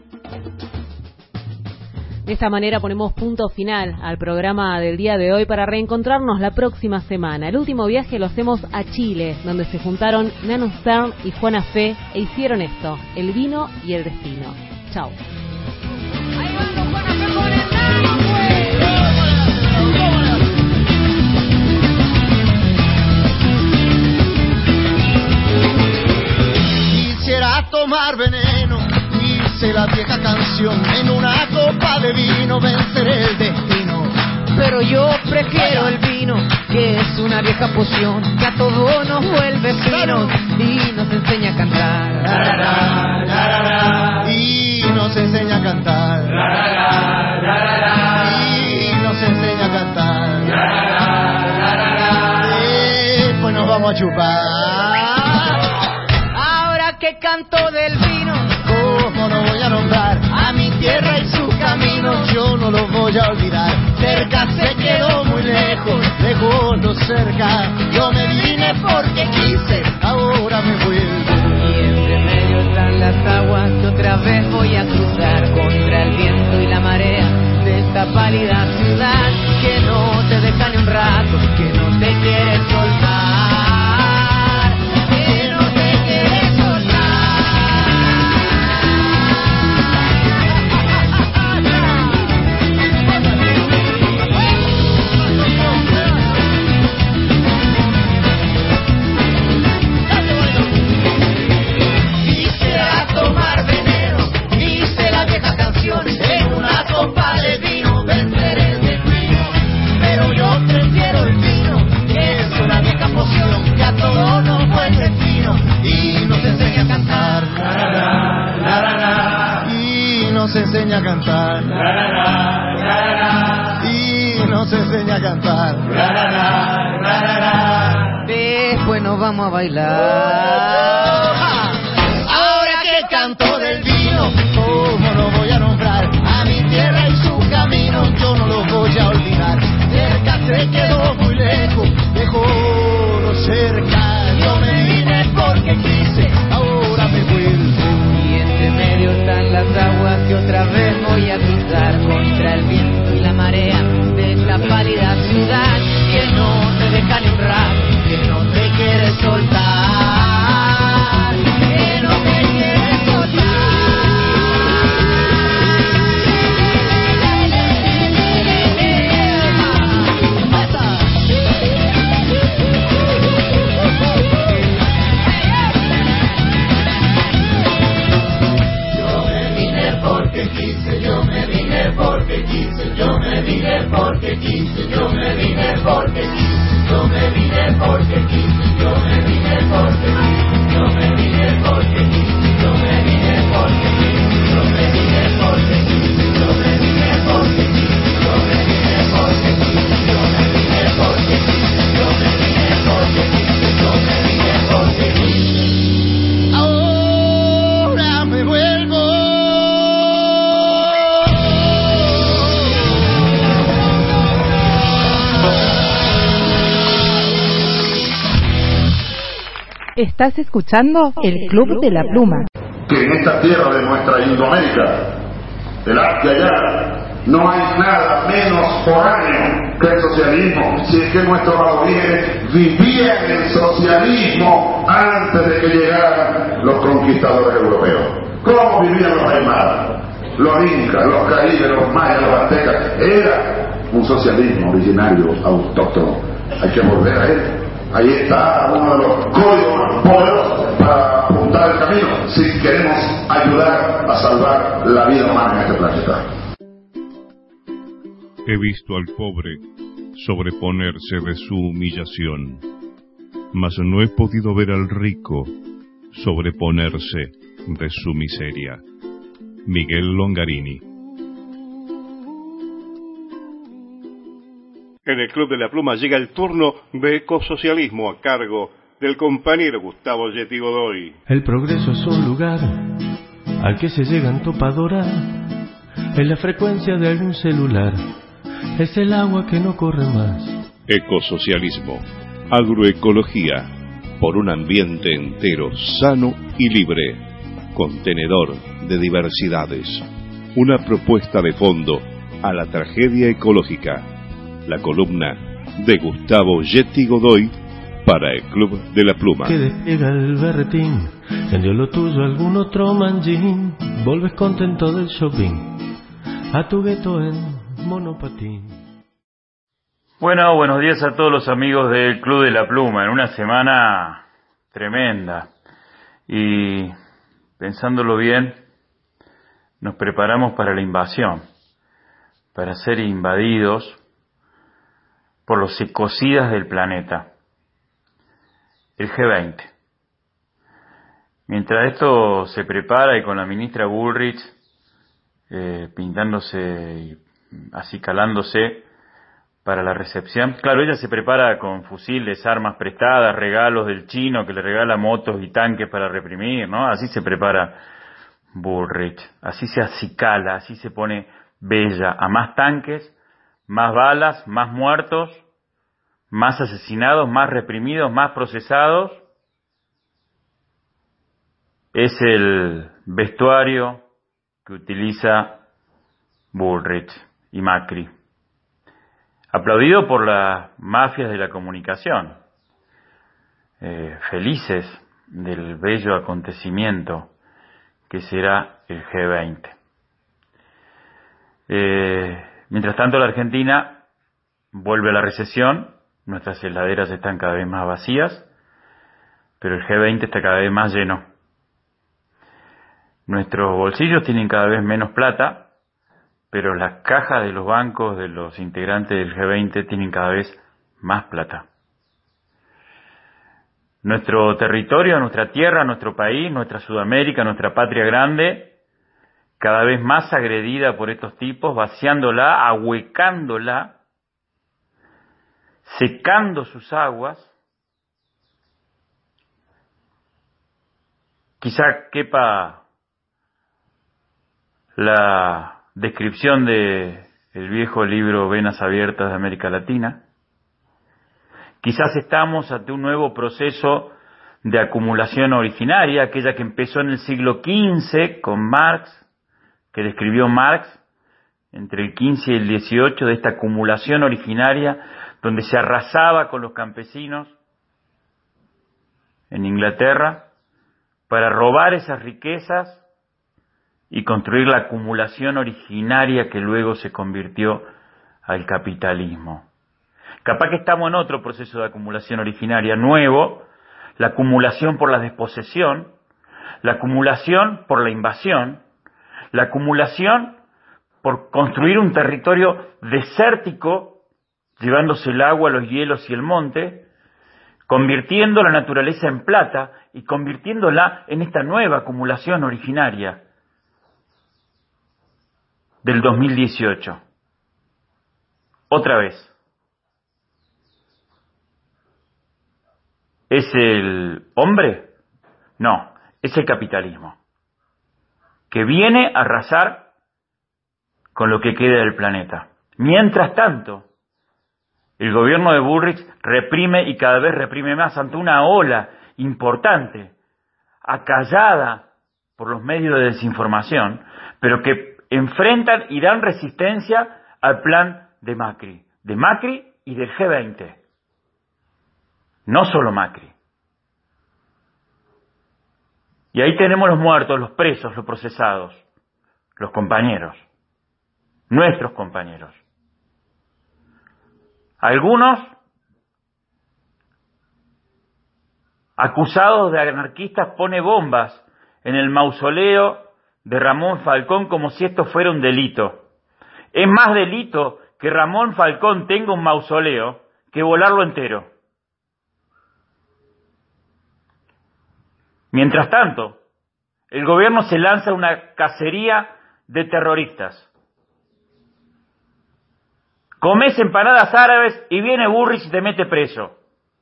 De esta manera ponemos punto final al programa del día de hoy para reencontrarnos la próxima semana. El último viaje lo hacemos a Chile, donde se juntaron Nano Stern y Juana Fe e hicieron esto, el vino y el destino. Chao. Quisiera tomar veneno, dice la vieja canción, en una copa de vino venceré el destino. Pero yo prefiero el vino, que es una vieja poción, que a todos nos vuelve finos y nos enseña a cantar. La, la, la, la, la, la. Y nos enseña a cantar. La, la, la, la, la. Y nos enseña a cantar. La, la, la, la, la. Después nos vamos a chupar. Que canto del vino, ¿cómo no voy a nombrar a mi tierra y su camino? Yo no lo voy a olvidar. Cerca se quedó muy lejos, lejos lo cerca. Yo me vine porque quise, ahora me vuelvo. Y entre medio están las aguas que otra vez voy a cruzar, contra el viento y la marea de esta pálida ciudad que no te deja ni un rato, que no te quiere soltar. Nos enseña a cantar, la, la, la, la, la. Y nos enseña a cantar, la, la, la, la, la, la. Después nos vamos a bailar. Ahora que canto del vino, ¿cómo no voy a nombrar a mi tierra y su camino? Yo no lo voy a olvidar. Cerca se quedó muy lejos, lejos cerca. Yo me vine porque quise, ahora me vuelvo. En medio están las aguas que otra vez voy a cruzar, contra el viento y la marea de esta pálida ciudad que no te deja ni un rato, que no te quiere soltar, que no te quiere soltar. yo me vine porque sí, yo me vine porque sí, yo me vine porque sí, yo me vine porque sí, yo me vine porque sí, yo me vine porque sí, yo me vine porque sí, yo me vine porque sí, yo me vine porque sí. Ahora me vuelvo. Estás escuchando el Club de la Pluma. Que en esta tierra de nuestra Indoamérica, del arte allá, no hay nada menos foráneo que el socialismo, si es que nuestros aborígenes vivían el socialismo antes de que llegaran los conquistadores europeos. ¿Cómo vivían los aymaras, los incas, los caídes, los mayas, los aztecas? Era un socialismo originario, autóctono. Hay que volver a él. Ahí está uno de los códigos más poderosos para apuntar el camino si queremos ayudar a salvar la vida humana en este planeta. He visto al pobre sobreponerse de su humillación, mas no he podido ver al rico sobreponerse de su miseria. Miguel Longarini. En el Club de la Pluma llega el turno de ecosocialismo a cargo del compañero Gustavo Yeti Godoy. El progreso es un lugar al que se llega en topadora, en la frecuencia de algún celular, es el agua que no corre más. Ecosocialismo, agroecología, por un ambiente entero, sano y libre, contenedor de diversidades, una propuesta de fondo a la tragedia ecológica. La columna de Gustavo Yeti Godoy para el Club de la Pluma. Que despliega el berretín, vendió lo tuyo algún otro manjín, volves contento del shopping, a tu gueto en monopatín. Bueno, buenos días a todos los amigos del Club de la Pluma, en una semana tremenda, y pensándolo bien, nos preparamos para la invasión, para ser invadidos por los ecocidas del planeta, el G veinte. Mientras esto se prepara y con la ministra Bullrich eh, pintándose y acicalándose para la recepción, claro, ella se prepara con fusiles, armas prestadas, regalos del chino que le regala motos y tanques para reprimir, ¿no? Así se prepara Bullrich, así se acicala, así se pone bella, a más tanques, más balas, más muertos, más asesinados, más reprimidos, más procesados. Es el vestuario que utiliza Bullrich y Macri, aplaudido por las mafias de la comunicación, eh, felices del bello acontecimiento que será el G veinte. Eh, Mientras tanto, la Argentina vuelve a la recesión, nuestras heladeras están cada vez más vacías, pero el G veinte está cada vez más lleno. Nuestros bolsillos tienen cada vez menos plata, pero las cajas de los bancos de los integrantes del G veinte tienen cada vez más plata. Nuestro territorio, nuestra tierra, nuestro país, nuestra Sudamérica, nuestra patria grande, cada vez más agredida por estos tipos, vaciándola, ahuecándola, secando sus aguas. Quizá quepa la descripción de el viejo libro Venas Abiertas de América Latina. Quizás estamos ante un nuevo proceso de acumulación originaria, aquella que empezó en el siglo quince con Marx, que describió Marx entre el quince y el dieciocho, de esta acumulación originaria donde se arrasaba con los campesinos en Inglaterra para robar esas riquezas y construir la acumulación originaria que luego se convirtió al capitalismo. Capaz que estamos en otro proceso de acumulación originaria nuevo, la acumulación por la desposesión, la acumulación por la invasión, la acumulación por construir un territorio desértico, llevándose el agua, los hielos y el monte, convirtiendo la naturaleza en plata y convirtiéndola en esta nueva acumulación originaria del dos mil dieciocho. Otra vez. ¿Es el hombre? No, es el capitalismo, que viene a arrasar con lo que queda del planeta. Mientras tanto, el gobierno de Bullrich reprime y cada vez reprime más ante una ola importante, acallada por los medios de desinformación, pero que enfrentan y dan resistencia al plan de Macri, de Macri y del G veinte. No solo Macri. Y ahí tenemos los muertos, los presos, los procesados, los compañeros, nuestros compañeros. Algunos acusados de anarquistas pone bombas en el mausoleo de Ramón Falcón como si esto fuera un delito. Es más delito que Ramón Falcón tenga un mausoleo que volarlo entero. Mientras tanto, el gobierno se lanza una cacería de terroristas. Comes empanadas árabes y viene Bullrich y te mete preso.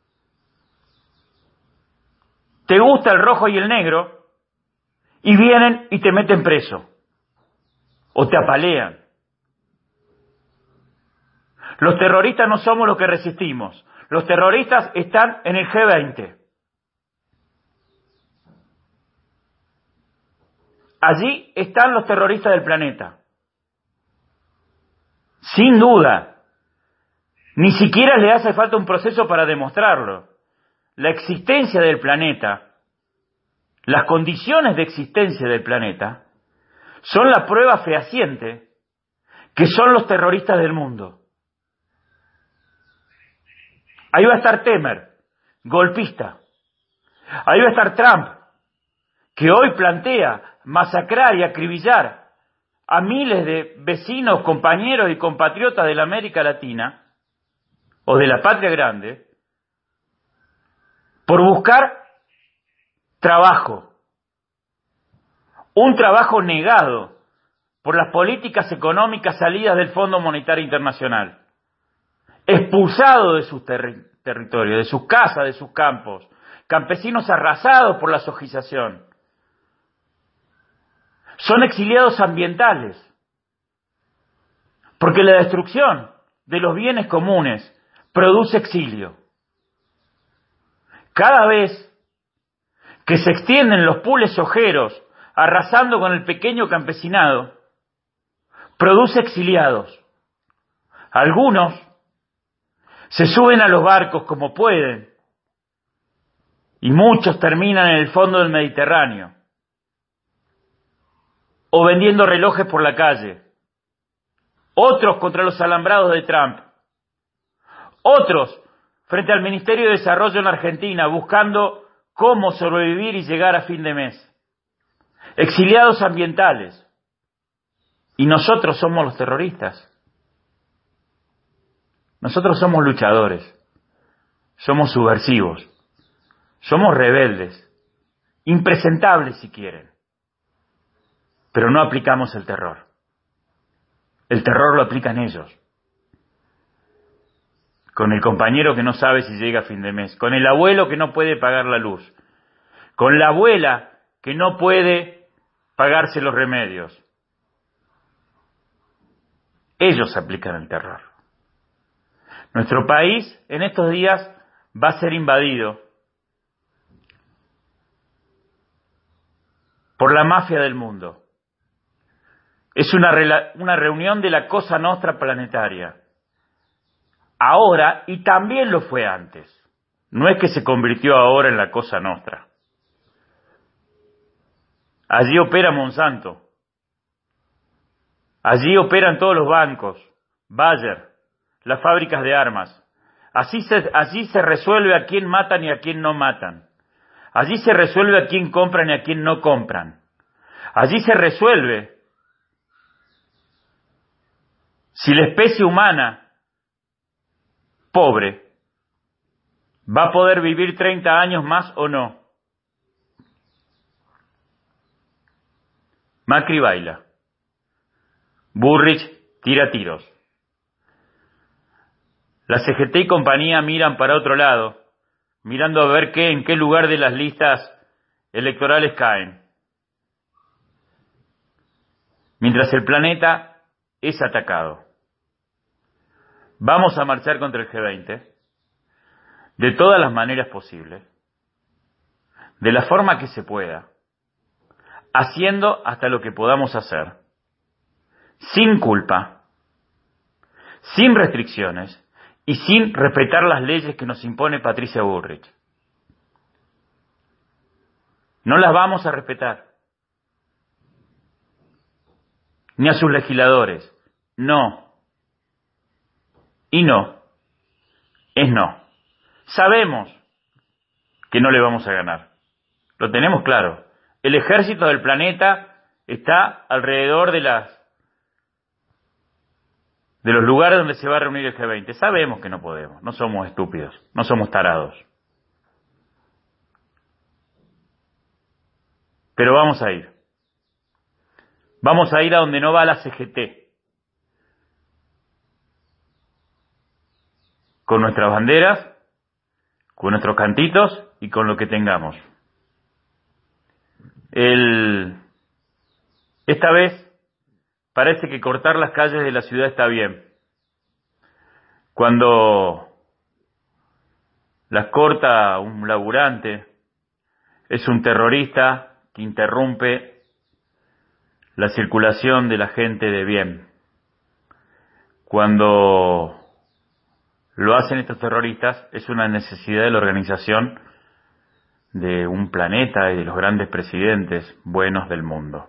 Te gusta el rojo y el negro y vienen y te meten preso. O te apalean. Los terroristas no somos los que resistimos. Los terroristas están en el G veinte. Allí están los terroristas del planeta. Sin duda. Ni siquiera le hace falta un proceso para demostrarlo. La existencia del planeta, las condiciones de existencia del planeta, son la prueba fehaciente que son los terroristas del mundo. Ahí va a estar Temer, golpista. Ahí va a estar Trump, que hoy plantea masacrar y acribillar a miles de vecinos, compañeros y compatriotas de la América Latina o de la patria grande por buscar trabajo, un trabajo negado por las políticas económicas salidas del Fondo Monetario Internacional, expulsado de sus terri- territorios, de sus casas, de sus campos, campesinos arrasados por la sojización. Son exiliados ambientales, porque la destrucción de los bienes comunes produce exilio. Cada vez que se extienden los pules sojeros, arrasando con el pequeño campesinado, produce exiliados. Algunos se suben a los barcos como pueden, y muchos terminan en el fondo del Mediterráneo, o vendiendo relojes por la calle, otros contra los alambrados de Trump, otros frente al Ministerio de Desarrollo en Argentina buscando cómo sobrevivir y llegar a fin de mes. Exiliados ambientales. Y nosotros somos los terroristas. Nosotros somos luchadores, somos subversivos, somos rebeldes, impresentables si quieren. Pero no aplicamos el terror. El terror lo aplican ellos. Con el compañero que no sabe si llega a fin de mes. Con el abuelo que no puede pagar la luz. Con la abuela que no puede pagarse los remedios. Ellos aplican el terror. Nuestro país en estos días va a ser invadido por la mafia del mundo. Es una, una reunión de la Cosa Nostra planetaria. Ahora, y también lo fue antes. No es que se convirtió ahora en la Cosa Nostra. Allí opera Monsanto. Allí operan todos los bancos, Bayer, las fábricas de armas. Así se, allí se resuelve a quién matan y a quién no matan. Allí se resuelve a quién compran y a quién no compran. Allí se resuelve si la especie humana, pobre, ¿Va a poder vivir treinta años más o no? Macri baila. Bullrich tira tiros. La C G T y compañía miran para otro lado, mirando a ver qué, en qué lugar de las listas electorales caen. Mientras el planeta es atacado. Vamos a marchar contra el G veinte de todas las maneras posibles, de la forma que se pueda, haciendo hasta lo que podamos hacer, sin culpa, sin restricciones y sin respetar las leyes que nos impone Patricia Bullrich. No las vamos a respetar, ni a sus legisladores. No. Y no. Es no. Sabemos que no le vamos a ganar. Lo tenemos claro. El ejército del planeta está alrededor de las de los lugares donde se va a reunir el G veinte. Sabemos que no podemos. No somos estúpidos. No somos tarados. Pero vamos a ir. Vamos a ir a donde no va la C G T. Con nuestras banderas, con nuestros cantitos y con lo que tengamos. El... Esta vez parece que cortar las calles de la ciudad está bien. Cuando las corta un laburante, es un terrorista que interrumpe la circulación de la gente de bien. Cuando lo hacen estos terroristas, es una necesidad de la organización de un planeta y de los grandes presidentes buenos del mundo.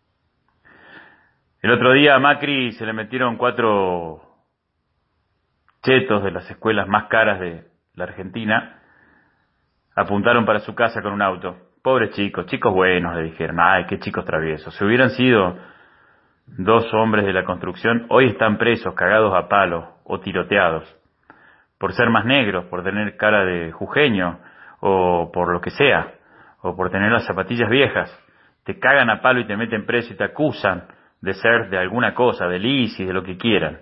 El otro día a Macri se le metieron cuatro chetos de las escuelas más caras de la Argentina, apuntaron para su casa con un auto. Pobres chicos, chicos buenos, le dijeron. Ay, qué chicos traviesos. Si hubieran sido dos hombres de la construcción, hoy están presos, cagados a palo o tiroteados. Por ser más negros, por tener cara de jujeño, o por lo que sea, o por tener las zapatillas viejas. Te cagan a palo y te meten preso y te acusan de ser de alguna cosa, del ISIS, de lo que quieran.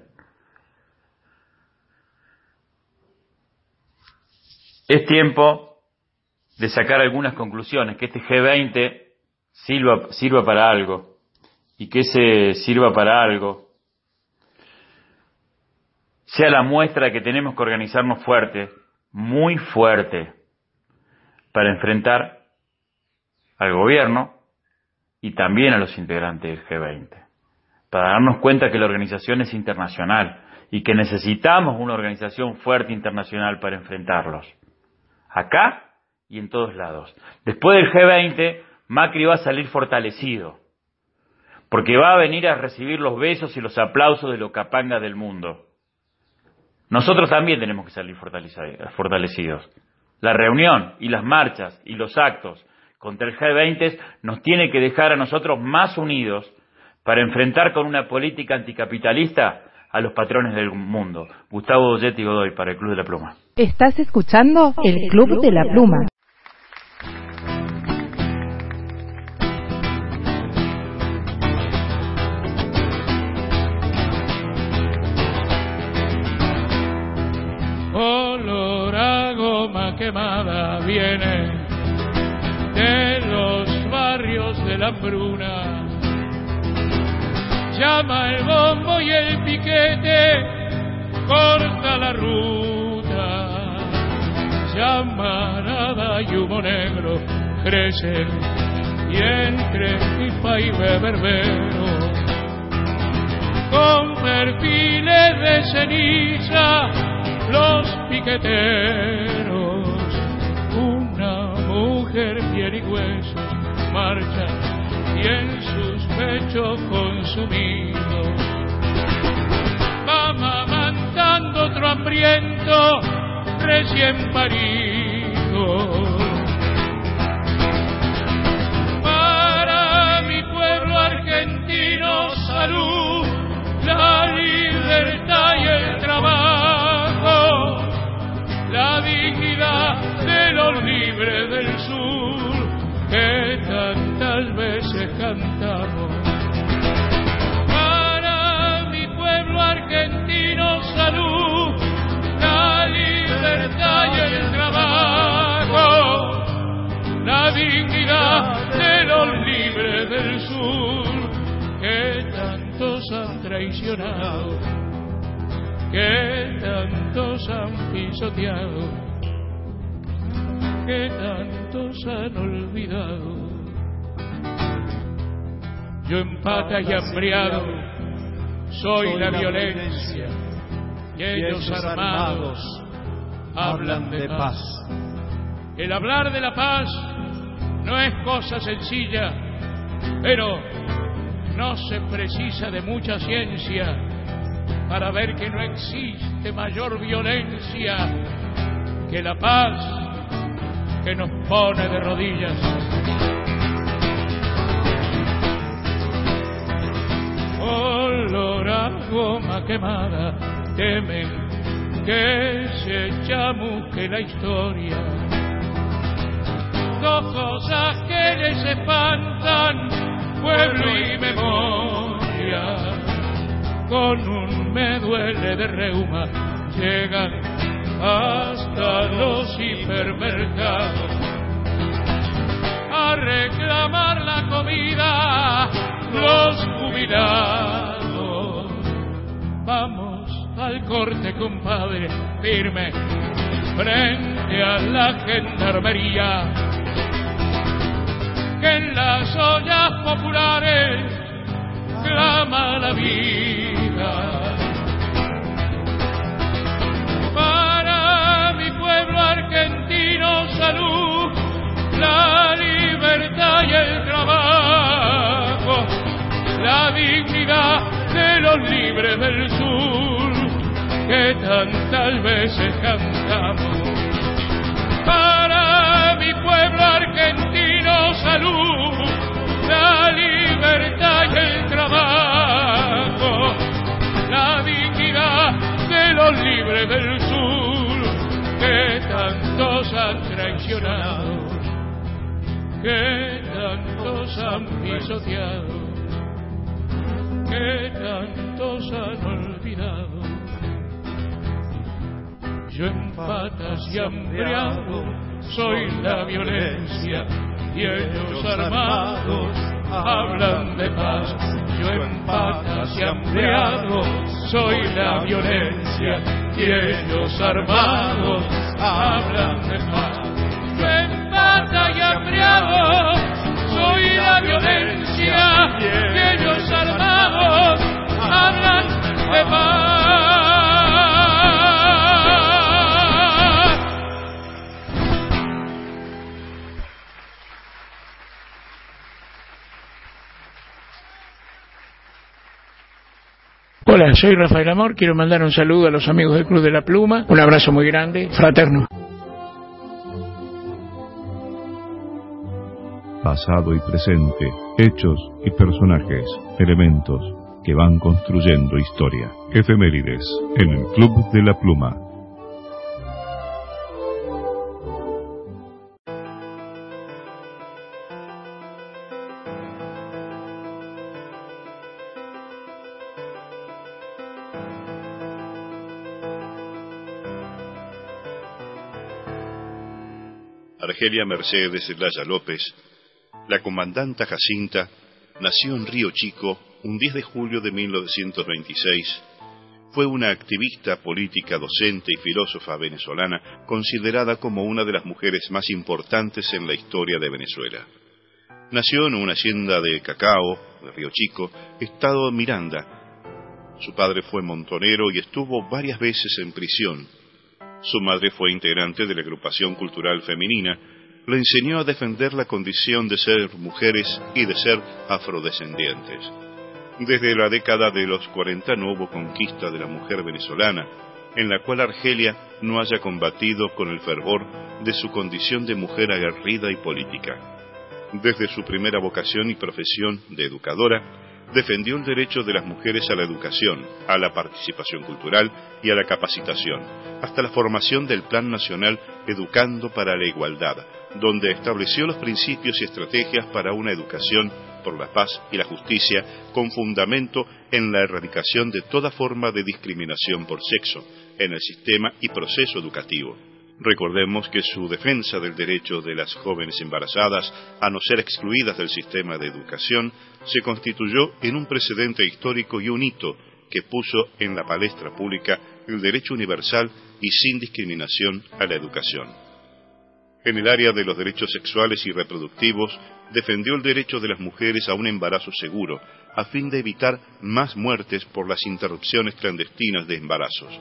Es tiempo de sacar algunas conclusiones, que este G veinte sirva, sirva para algo, y que ese sirva para algo sea la muestra de que tenemos que organizarnos fuerte, muy fuerte, para enfrentar al gobierno y también a los integrantes del G veinte, para darnos cuenta que la organización es internacional y que necesitamos una organización fuerte internacional para enfrentarlos, acá y en todos lados. Después del G veinte, Macri va a salir fortalecido, porque va a venir a recibir los besos y los aplausos de los capangas del mundo. Nosotros también tenemos que salir fortalecidos. La reunión y las marchas y los actos contra el G veinte nos tiene que dejar a nosotros más unidos para enfrentar con una política anticapitalista a los patrones del mundo. Gustavo Dolletti Godoy para el Club de la Pluma. Estás escuchando el Club de la Pluma. Olor a goma quemada viene de los barrios de la hambruna. Llama el bombo y el piquete, corta la ruta. Llamarada y humo negro crecen y entre pipa y berbero, con perfiles de ceniza los piqueteros. Una mujer piel y hueso marcha y en sus pechos consumidos va amamantando otro hambriento recién parido. Para mi pueblo argentino, salud, la libertad y el trabajo, la dignidad cantamos. Para mi pueblo argentino, salud, la libertad y el trabajo, la dignidad de los libres del sur, que tantos han traicionado, que tantos han pisoteado, que tantos han olvidado. Yo en patas y hambriado soy la violencia, y ellos armados hablan de paz. El hablar de la paz no es cosa sencilla, pero no se precisa de mucha ciencia para ver que no existe mayor violencia que la paz que nos pone de rodillas. Olor a goma quemada, temen que se chamusque la historia. Dos cosas que les espantan, pueblo y memoria. Con un me duele de reuma llegan hasta los hipermercados a reclamar la comida los jubilados. Vamos al corte, compadre, firme frente a la gendarmería, que en las ollas populares clama la vida. Para mi pueblo argentino, salud, la libertad y el trabajo, la dignidad de los libres del sur, que tantas veces cantamos. Para mi pueblo argentino, salud, la libertad y el trabajo, la dignidad de los libres del sur, que tantos han traicionado, que tantos han pisoteado, que tantos han olvidado. Yo en patas y hambriado soy la violencia, y ellos armados hablan de paz. Yo en patas y hambriado soy la violencia, y ellos armados hablan de paz. Yo en patas y hambriado soy la violencia, y ellos armados hablan de paz. Hola, soy Rafael Amor, quiero mandar un saludo a los amigos del Club de la Pluma, un abrazo muy grande, fraterno. Pasado y presente, hechos y personajes, elementos que van construyendo historia. Efemérides en el Club de la Pluma. Argelia Mercedes Laya López, la comandanta Jacinta, nació en Río Chico un diez de julio de mil novecientos veintiséis. Fue una activista política, docente y filósofa venezolana, considerada como una de las mujeres más importantes en la historia de Venezuela. Nació en una hacienda de cacao, de Río Chico, estado Miranda. Su padre fue montonero y estuvo varias veces en prisión. Su madre fue integrante de la agrupación cultural femenina. Le enseñó a defender la condición de ser mujeres y de ser afrodescendientes. Desde la década de los cuarenta no hubo conquista de la mujer venezolana, en la cual Argelia no haya combatido con el fervor de su condición de mujer aguerrida y política. Desde su primera vocación y profesión de educadora, defendió el derecho de las mujeres a la educación, a la participación cultural y a la capacitación, hasta la formación del Plan Nacional Educando para la Igualdad, donde estableció los principios y estrategias para una educación por la paz y la justicia, con fundamento en la erradicación de toda forma de discriminación por sexo en el sistema y proceso educativo. Recordemos que su defensa del derecho de las jóvenes embarazadas a no ser excluidas del sistema de educación se constituyó en un precedente histórico y un hito que puso en la palestra pública el derecho universal y sin discriminación a la educación. En el área de los derechos sexuales y reproductivos, defendió el derecho de las mujeres a un embarazo seguro, a fin de evitar más muertes por las interrupciones clandestinas de embarazos.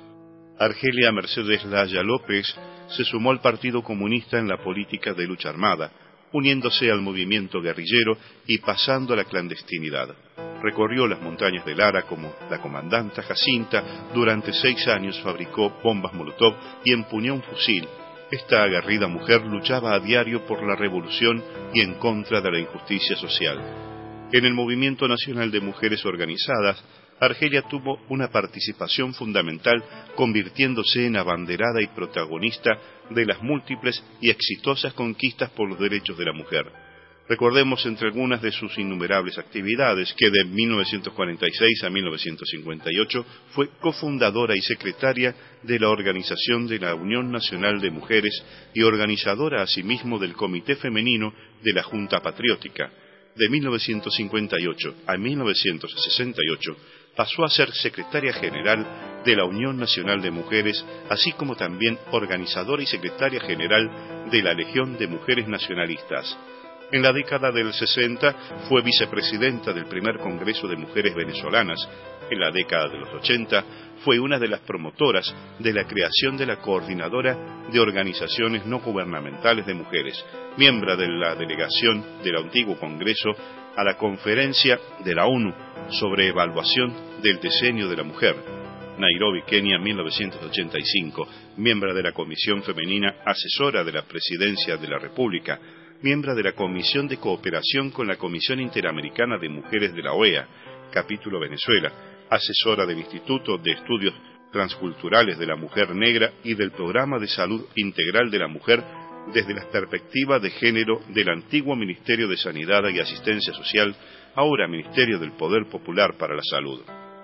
Argelia Mercedes Laya López se sumó al Partido Comunista en la política de lucha armada, uniéndose al movimiento guerrillero y pasando a la clandestinidad. Recorrió las montañas de Lara como la comandanta Jacinta, durante seis años fabricó bombas Molotov y empuñó un fusil. Esta aguerrida mujer luchaba a diario por la revolución y en contra de la injusticia social. En el Movimiento Nacional de Mujeres Organizadas, Argelia tuvo una participación fundamental, convirtiéndose en abanderada y protagonista de las múltiples y exitosas conquistas por los derechos de la mujer. Recordemos entre algunas de sus innumerables actividades que de mil novecientos cuarenta y seis a mil novecientos cincuenta y ocho fue cofundadora y secretaria de la Organización de la Unión Nacional de Mujeres y organizadora asimismo del Comité Femenino de la Junta Patriótica. De mil novecientos cincuenta y ocho a mil novecientos sesenta y ocho pasó a ser secretaria general de la Unión Nacional de Mujeres, así como también organizadora y secretaria general de la Legión de Mujeres Nacionalistas. En la década del sesenta fue vicepresidenta del primer Congreso de Mujeres Venezolanas. En la década de los ochenta fue una de las promotoras de la creación de la Coordinadora de Organizaciones No Gubernamentales de Mujeres, miembro de la delegación del antiguo Congreso a la Conferencia de la ONU sobre Evaluación del Decenio de la Mujer, Nairobi, Kenia, mil novecientos ochenta y cinco, miembro de la Comisión Femenina Asesora de la Presidencia de la República, miembro de la Comisión de Cooperación con la Comisión Interamericana de Mujeres de la O E A, capítulo Venezuela, asesora del Instituto de Estudios Transculturales de la Mujer Negra y del Programa de Salud Integral de la Mujer desde la perspectiva de género del antiguo Ministerio de Sanidad y Asistencia Social, ahora Ministerio del Poder Popular para la Salud.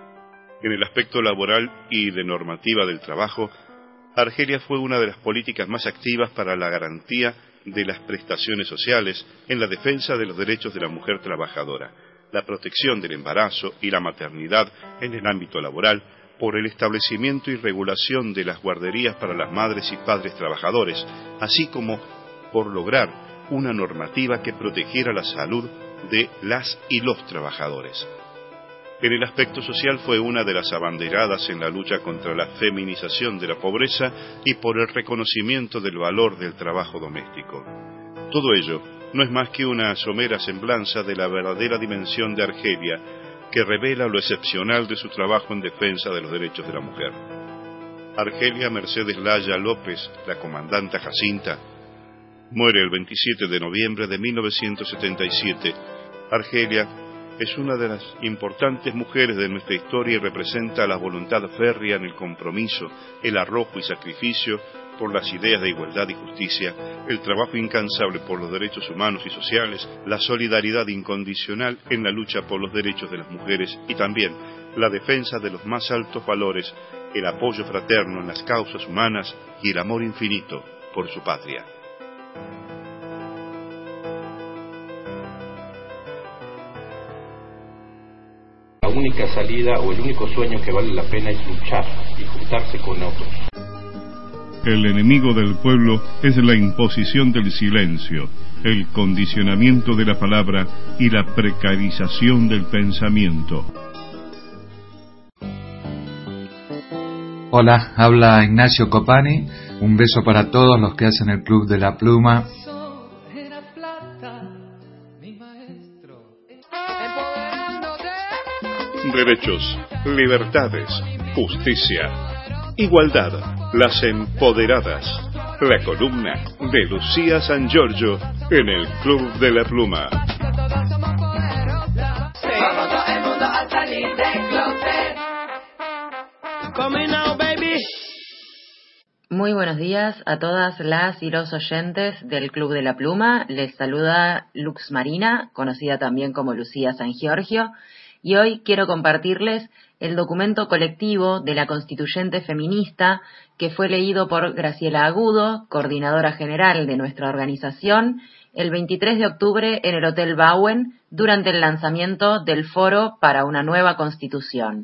En el aspecto laboral y de normativa del trabajo, Argelia fue una de las políticas más activas para la garantía de las prestaciones sociales en la defensa de los derechos de la mujer trabajadora, la protección del embarazo y la maternidad en el ámbito laboral, por el establecimiento y regulación de las guarderías para las madres y padres trabajadores, así como por lograr una normativa que protegiera la salud de las y los trabajadores. En el aspecto social fue una de las abanderadas en la lucha contra la feminización de la pobreza y por el reconocimiento del valor del trabajo doméstico. Todo ello no es más que una somera semblanza de la verdadera dimensión de Argelia, que revela lo excepcional de su trabajo en defensa de los derechos de la mujer. Argelia Mercedes Laya López, la comandanta Jacinta, muere el veintisiete de noviembre de mil novecientos setenta y siete. Argelia es una de las importantes mujeres de nuestra historia y representa la voluntad férrea en el compromiso, el arrojo y sacrificio por las ideas de igualdad y justicia, el trabajo incansable por los derechos humanos y sociales, la solidaridad incondicional en la lucha por los derechos de las mujeres y también la defensa de los más altos valores, el apoyo fraterno en las causas humanas y el amor infinito por su patria. La única salida o el único sueño que vale la pena es luchar y juntarse con otros. El enemigo del pueblo es la imposición del silencio, el condicionamiento de la palabra y la precarización del pensamiento. Hola, habla Ignacio Copani. Un beso para todos los que hacen el Club de la Pluma. Derechos, libertades, justicia, igualdad, las empoderadas. La columna de Lucía San Giorgio en el Club de la Pluma. Muy buenos días a todas las y los oyentes del Club de la Pluma. Les saluda Lux Marina, conocida también como Lucía San Giorgio, y hoy quiero compartirles el documento colectivo de la constituyente feminista que fue leído por Graciela Agudo, coordinadora general de nuestra organización, el veintitrés de octubre en el Hotel Bauen durante el lanzamiento del Foro para una Nueva Constitución.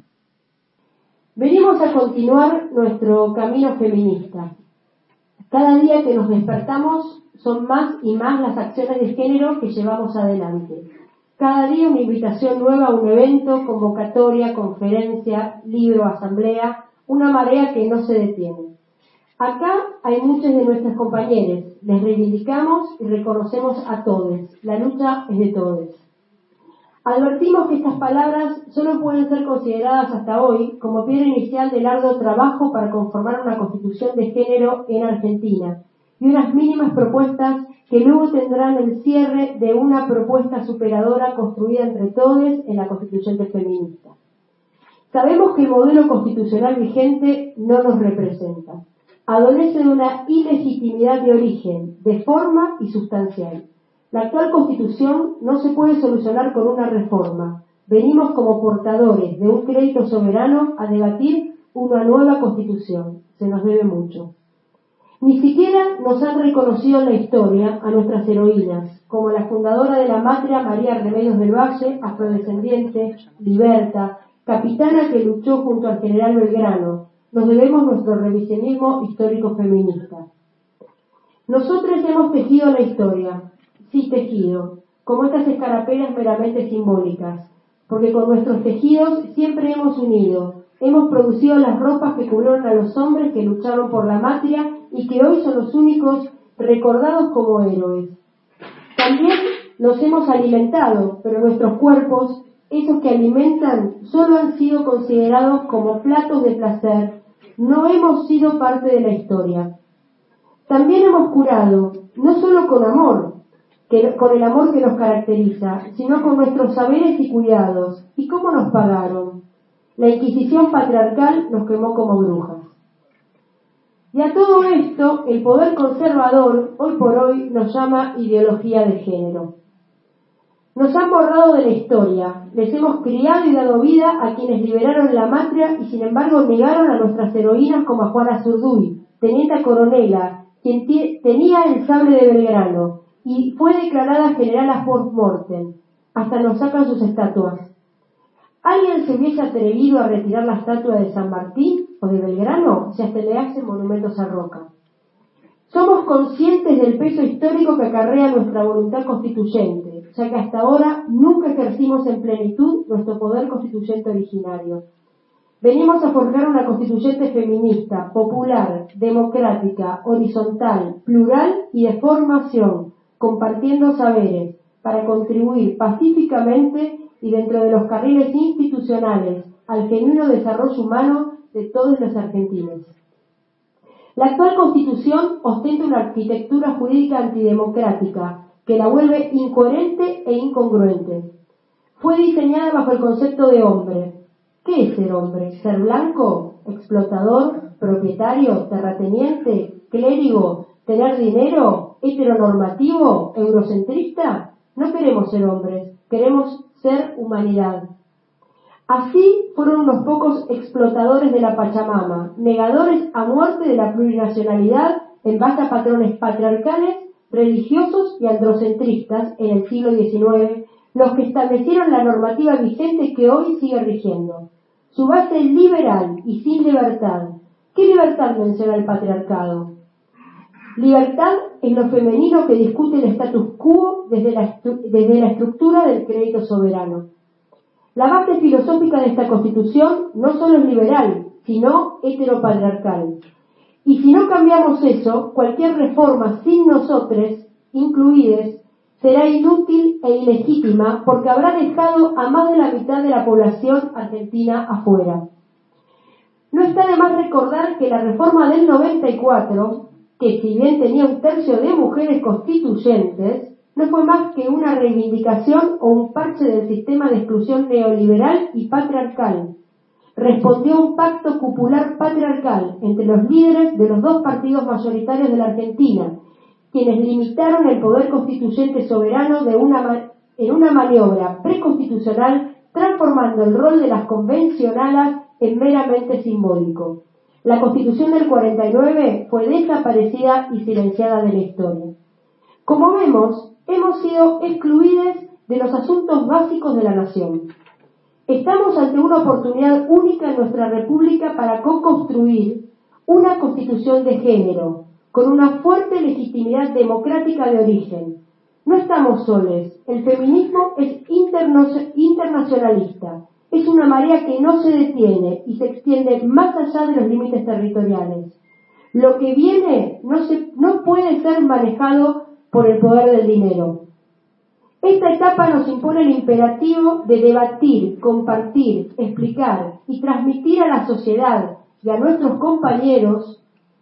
Venimos a continuar nuestro camino feminista. Cada día que nos despertamos son más y más las acciones de género que llevamos adelante. Cada día una invitación nueva a un evento, convocatoria, conferencia, libro, asamblea, una marea que no se detiene. Acá hay muchos de nuestras compañeras, les reivindicamos y reconocemos a todos. La lucha es de todos. Advertimos que estas palabras solo pueden ser consideradas hasta hoy como piedra inicial del arduo trabajo para conformar una constitución de género en Argentina y unas mínimas propuestas que luego tendrán el cierre de una propuesta superadora construida entre todos en la constituyente feminista. Sabemos que el modelo constitucional vigente no nos representa. Adolece de una ilegitimidad de origen, de forma y sustancial. La actual Constitución no se puede solucionar con una reforma. Venimos como portadores de un crédito soberano a debatir una nueva Constitución. Se nos debe mucho. Ni siquiera nos han reconocido en la historia a nuestras heroínas, como la fundadora de la Matria, María Remedios del Valle, afrodescendiente, liberta, capitana que luchó junto al general Belgrano. Nos debemos nuestro revisionismo histórico feminista. Nosotros hemos tejido la historia. Sí, tejido, como estas escarapelas meramente simbólicas, porque con nuestros tejidos siempre hemos unido, hemos producido las ropas que cubrieron a los hombres que lucharon por la matria y que hoy son los únicos recordados como héroes. También los hemos alimentado, pero nuestros cuerpos, esos que alimentan, solo han sido considerados como platos de placer, no hemos sido parte de la historia. También hemos curado, no solo con amor, que, con el amor que nos caracteriza, sino con nuestros saberes y cuidados. ¿Y cómo nos pagaron? La Inquisición patriarcal nos quemó como brujas. Y a todo esto, el poder conservador, hoy por hoy, nos llama ideología de género. Nos han borrado de la historia, les hemos criado y dado vida a quienes liberaron la matria y sin embargo negaron a nuestras heroínas como a Juana Zurduy, teniente coronela, quien tenía el sable de Belgrano, y fue declarada general a post-mortem. Hasta nos sacan sus estatuas. ¿Alguien se hubiese atrevido a retirar la estatua de San Martín o de Belgrano si hasta le hacen monumentos a Roca? Somos conscientes del peso histórico que acarrea nuestra voluntad constituyente, ya que hasta ahora nunca ejercimos en plenitud nuestro poder constituyente originario. Venimos a forjar una constituyente feminista, popular, democrática, horizontal, plural y de formación, compartiendo saberes, para contribuir pacíficamente y dentro de los carriles institucionales al genuino desarrollo humano de todos los argentinos. La actual Constitución ostenta una arquitectura jurídica antidemocrática que la vuelve incoherente e incongruente. Fue diseñada bajo el concepto de hombre. ¿Qué es ser hombre? ¿Ser blanco? ¿Explotador? ¿Propietario? ¿Terrateniente? ¿Clérigo? ¿Tener dinero? ¿Heteronormativo? ¿Eurocentrista? No queremos ser hombres, queremos ser humanidad. Así fueron unos pocos explotadores de la Pachamama, negadores a muerte de la plurinacionalidad en base a patrones patriarcales, religiosos y androcentristas en el siglo diecinueve, los que establecieron la normativa vigente que hoy sigue rigiendo. Su base es liberal y sin libertad. ¿Qué libertad menciona el patriarcado? Libertad es lo femenino que discute el status quo desde la, desde la estructura del crédito soberano. La base filosófica de esta Constitución no solo es liberal, sino heteropatriarcal. Y si no cambiamos eso, cualquier reforma sin nosotros, incluides, será inútil e ilegítima porque habrá dejado a más de la mitad de la población argentina afuera. No está de más recordar que la reforma del noventa y cuatro, que si bien tenía un tercio de mujeres constituyentes, no fue más que una reivindicación o un parche del sistema de exclusión neoliberal y patriarcal. respondió a un pacto cupular patriarcal entre los líderes de los dos partidos mayoritarios de la Argentina, quienes limitaron el poder constituyente soberano de una, en una maniobra preconstitucional, transformando el rol de las convencionalas en meramente simbólico. La Constitución del cuarenta y nueve fue desaparecida y silenciada de la historia. Como vemos, hemos sido excluidos de los asuntos básicos de la nación. Estamos ante una oportunidad única en nuestra República para co-construir una Constitución de género, con una fuerte legitimidad democrática de origen. No estamos solos, el feminismo es internacionalista, es una marea que no se detiene y se extiende más allá de los límites territoriales. Lo que viene no, se, no puede ser manejado por el poder del dinero. Esta etapa nos impone el imperativo de debatir, compartir, explicar y transmitir a la sociedad y a nuestros compañeros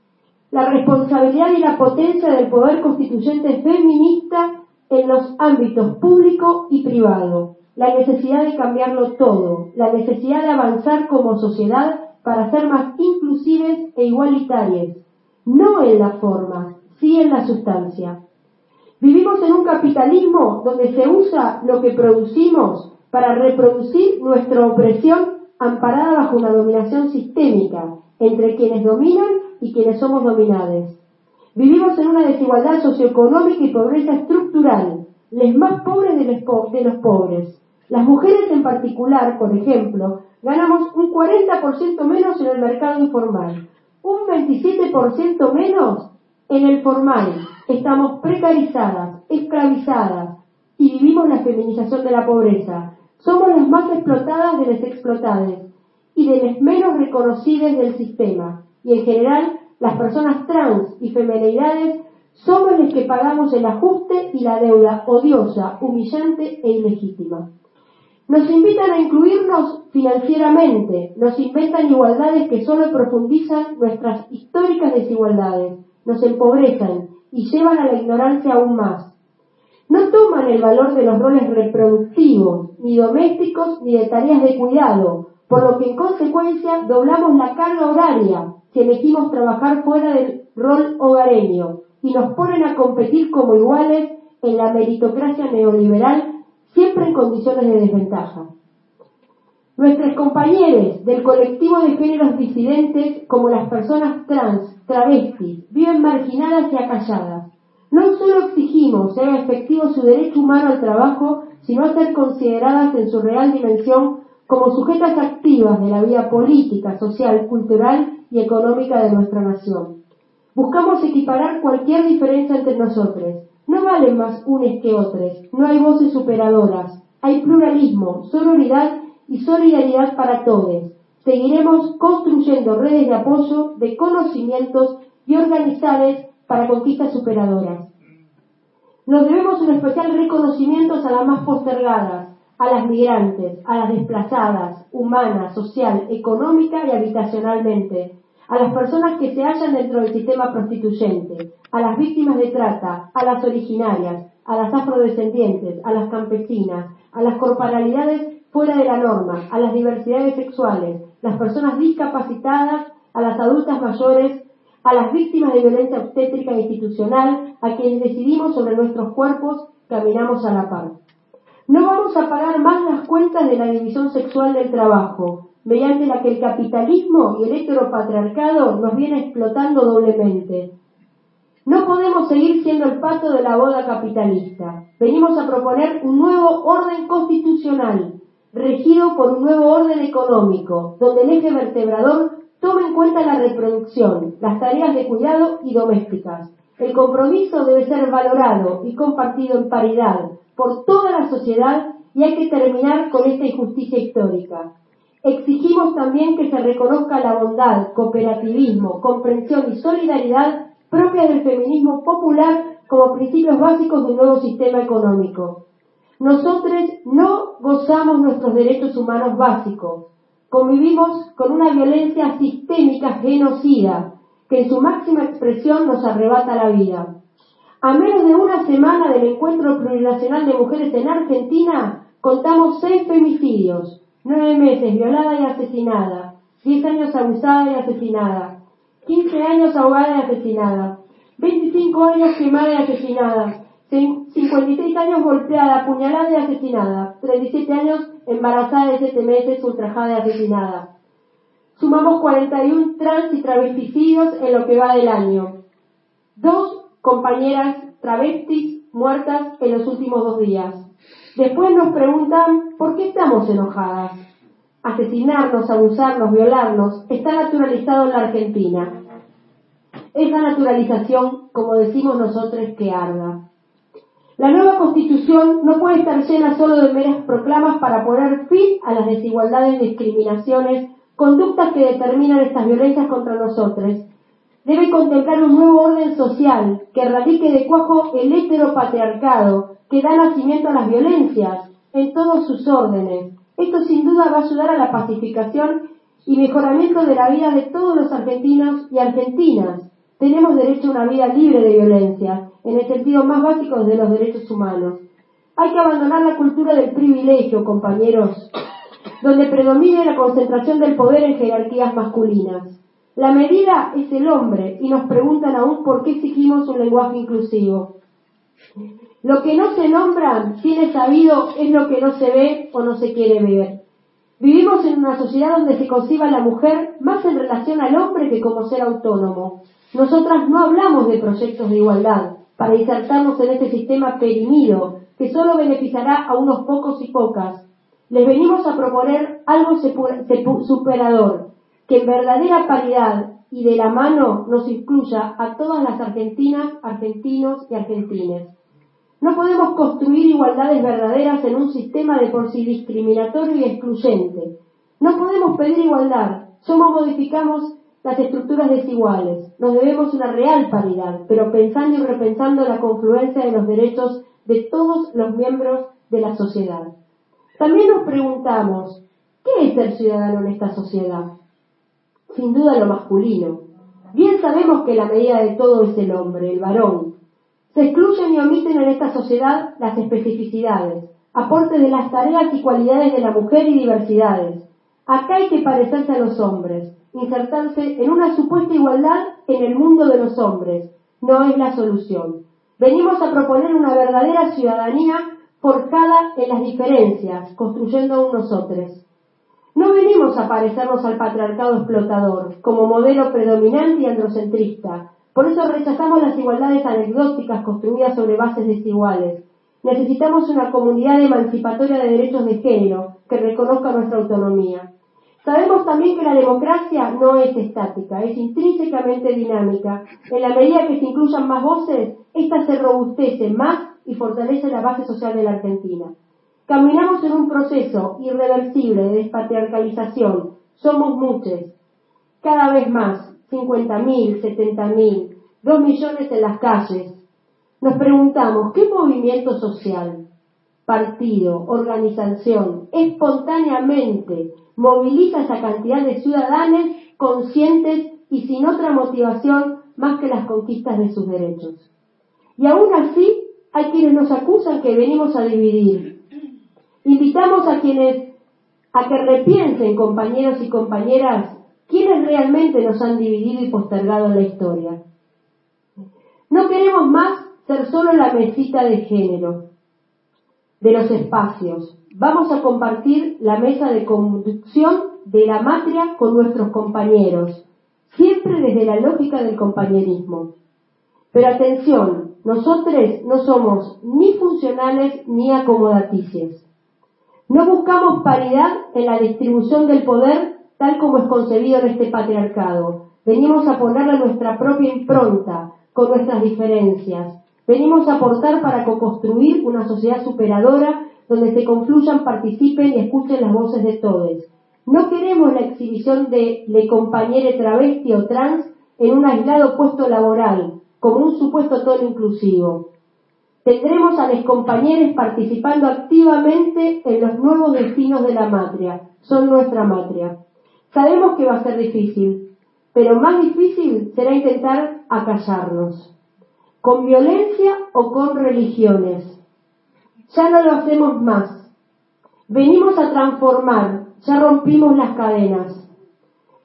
la responsabilidad y la potencia del poder constituyente feminista en los ámbitos público y privado, la necesidad de cambiarlo todo, la necesidad de avanzar como sociedad para ser más inclusivas e igualitarias, no en la forma, sí en la sustancia. Vivimos en un capitalismo donde se usa lo que producimos para reproducir nuestra opresión amparada bajo una dominación sistémica entre quienes dominan y quienes somos dominados. Vivimos en una desigualdad socioeconómica y pobreza estructural, los más pobres de los, po- de los pobres. Las mujeres en particular, por ejemplo, ganamos un cuarenta por ciento menos en el mercado informal, un veintisiete por ciento menos en el formal. Estamos precarizadas, esclavizadas y vivimos la feminización de la pobreza. Somos las más explotadas de las explotadas y de las menos reconocidas del sistema. Y en general, las personas trans y feminidades somos las que pagamos el ajuste y la deuda odiosa, humillante e ilegítima. Nos invitan a incluirnos financieramente, nos inventan igualdades que solo profundizan nuestras históricas desigualdades, nos empobrecen y llevan a la ignorancia aún más. No toman el valor de los roles reproductivos, ni domésticos, ni de tareas de cuidado, por lo que en consecuencia doblamos la carga horaria si elegimos trabajar fuera del rol hogareño y nos ponen a competir como iguales en la meritocracia neoliberal, siempre en condiciones de desventaja. Nuestros compañeros del colectivo de géneros disidentes, como las personas trans, travestis, viven marginadas y acalladas. No solo exigimos sea efectivo su derecho humano al trabajo, sino a ser consideradas en su real dimensión como sujetas activas de la vida política, social, cultural y económica de nuestra nación. Buscamos equiparar cualquier diferencia entre nosotros. No valen más unes que otros, no hay voces superadoras, hay pluralismo, sororidad y solidaridad para todos. Seguiremos construyendo redes de apoyo, de conocimientos y organizadas para conquistas superadoras. Nos debemos un especial reconocimiento a las más postergadas, a las migrantes, a las desplazadas, humanas, social, económica y habitacionalmente, a las personas que se hallan dentro del sistema prostituyente, a las víctimas de trata, a las originarias, a las afrodescendientes, a las campesinas, a las corporalidades fuera de la norma, a las diversidades sexuales, las personas discapacitadas, a las adultas mayores, a las víctimas de violencia obstétrica e institucional, a quienes decidimos sobre nuestros cuerpos, caminamos a la par. No vamos a pagar más las cuentas de la división sexual del trabajo, mediante la que el capitalismo y el heteropatriarcado nos viene explotando doblemente. No podemos seguir siendo el pato de la boda capitalista. Venimos a proponer un nuevo orden constitucional, regido por un nuevo orden económico, donde el eje vertebrador tome en cuenta la reproducción, las tareas de cuidado y domésticas. El compromiso debe ser valorado y compartido en paridad por toda la sociedad y hay que terminar con esta injusticia histórica. Exigimos también que se reconozca la bondad, cooperativismo, comprensión y solidaridad propias del feminismo popular como principios básicos de un nuevo sistema económico. Nosotros no gozamos nuestros derechos humanos básicos. Convivimos con una violencia sistémica genocida que en su máxima expresión nos arrebata la vida. A menos de una semana del Encuentro Plurinacional de Mujeres en Argentina, contamos seis femicidios, nueve meses violada y asesinada, diez años abusada y asesinada, quince años ahogada y asesinada, veinticinco años quemada y asesinada, cincuenta y seis años golpeada, apuñalada y asesinada, treinta y siete años embarazada de siete meses, ultrajada y asesinada. Sumamos cuarenta y uno trans y travesticidios en lo que va del año. Dos compañeras travestis muertas en los últimos dos días. Después nos preguntan por qué estamos enojadas. Asesinarnos, abusarnos, violarnos está naturalizado en la Argentina. Esa naturalización, como decimos nosotros, que arda. La nueva Constitución no puede estar llena solo de meras proclamas para poner fin a las desigualdades, discriminaciones, conductas que determinan estas violencias contra nosotros. Debe contemplar un nuevo orden social que erradique de cuajo el heteropatriarcado que da nacimiento a las violencias en todos sus órdenes. Esto sin duda va a ayudar a la pacificación y mejoramiento de la vida de todos los argentinos y argentinas. Tenemos derecho a una vida libre de violencia, en el sentido más básico de los derechos humanos. Hay que abandonar la cultura del privilegio, compañeros, donde predomine la concentración del poder en jerarquías masculinas. La medida es el hombre y nos preguntan aún por qué exigimos un lenguaje inclusivo. Lo que no se nombra, tiene sabido, es lo que no se ve o no se quiere ver. Vivimos en una sociedad donde se concibe a la mujer más en relación al hombre que como ser autónomo. Nosotras no hablamos de proyectos de igualdad para insertarnos en este sistema perimido que solo beneficiará a unos pocos y pocas. Les venimos a proponer algo superador, que en verdadera paridad y de la mano nos incluya a todas las argentinas, argentinos y argentines. No podemos construir igualdades verdaderas en un sistema de por sí discriminatorio y excluyente. No podemos pedir igualdad, solo modificamos las estructuras desiguales. Nos debemos una real paridad, pero pensando y repensando la confluencia de los derechos de todos los miembros de la sociedad. También nos preguntamos, ¿qué es ser ciudadano en esta sociedad? Sin duda lo masculino. Bien sabemos que la medida de todo es el hombre, el varón. Se excluyen y omiten en esta sociedad las especificidades, aportes de las tareas y cualidades de la mujer y diversidades. Acá hay que parecerse a los hombres, insertarse en una supuesta igualdad en el mundo de los hombres. No es la solución. Venimos a proponer una verdadera ciudadanía forjada en las diferencias, construyendo un nosotros. No venimos a parecernos al patriarcado explotador, como modelo predominante y androcentrista. Por eso rechazamos las igualdades anecdóticas construidas sobre bases desiguales. Necesitamos una comunidad emancipatoria de derechos de género que reconozca nuestra autonomía. Sabemos también que la democracia no es estática, es intrínsecamente dinámica. En la medida que se incluyan más voces, ésta se robustece más y fortalece la base social de la Argentina. Caminamos en un proceso irreversible de despatriarcalización. Somos muchos, cada vez más, cincuenta mil, setenta mil, dos millones en las calles. Nos preguntamos, ¿qué movimiento social, partido, organización, espontáneamente moviliza esa cantidad de ciudadanos conscientes y sin otra motivación más que las conquistas de sus derechos? Y aún así, hay quienes nos acusan que venimos a dividir. Invitamos a quienes a que repiensen, compañeros y compañeras, quiénes realmente nos han dividido y postergado en la historia. No queremos más ser solo la mesita de género de los espacios. Vamos a compartir la mesa de conducción de la matria con nuestros compañeros, siempre desde la lógica del compañerismo. Pero atención, nosotros no somos ni funcionales ni acomodaticios. No buscamos paridad en la distribución del poder tal como es concebido en este patriarcado. Venimos a ponerle nuestra propia impronta con nuestras diferencias. Venimos a aportar para co-construir una sociedad superadora donde se confluyan, participen y escuchen las voces de todos. No queremos la exhibición de le compañere travesti o trans en un aislado puesto laboral, como un supuesto tono inclusivo. Tendremos a los compañeros participando activamente en los nuevos destinos de la matria. Son nuestra matria. Sabemos que va a ser difícil, pero más difícil será intentar acallarnos, con violencia o con religiones. Ya no lo hacemos más. Venimos a transformar, ya rompimos las cadenas.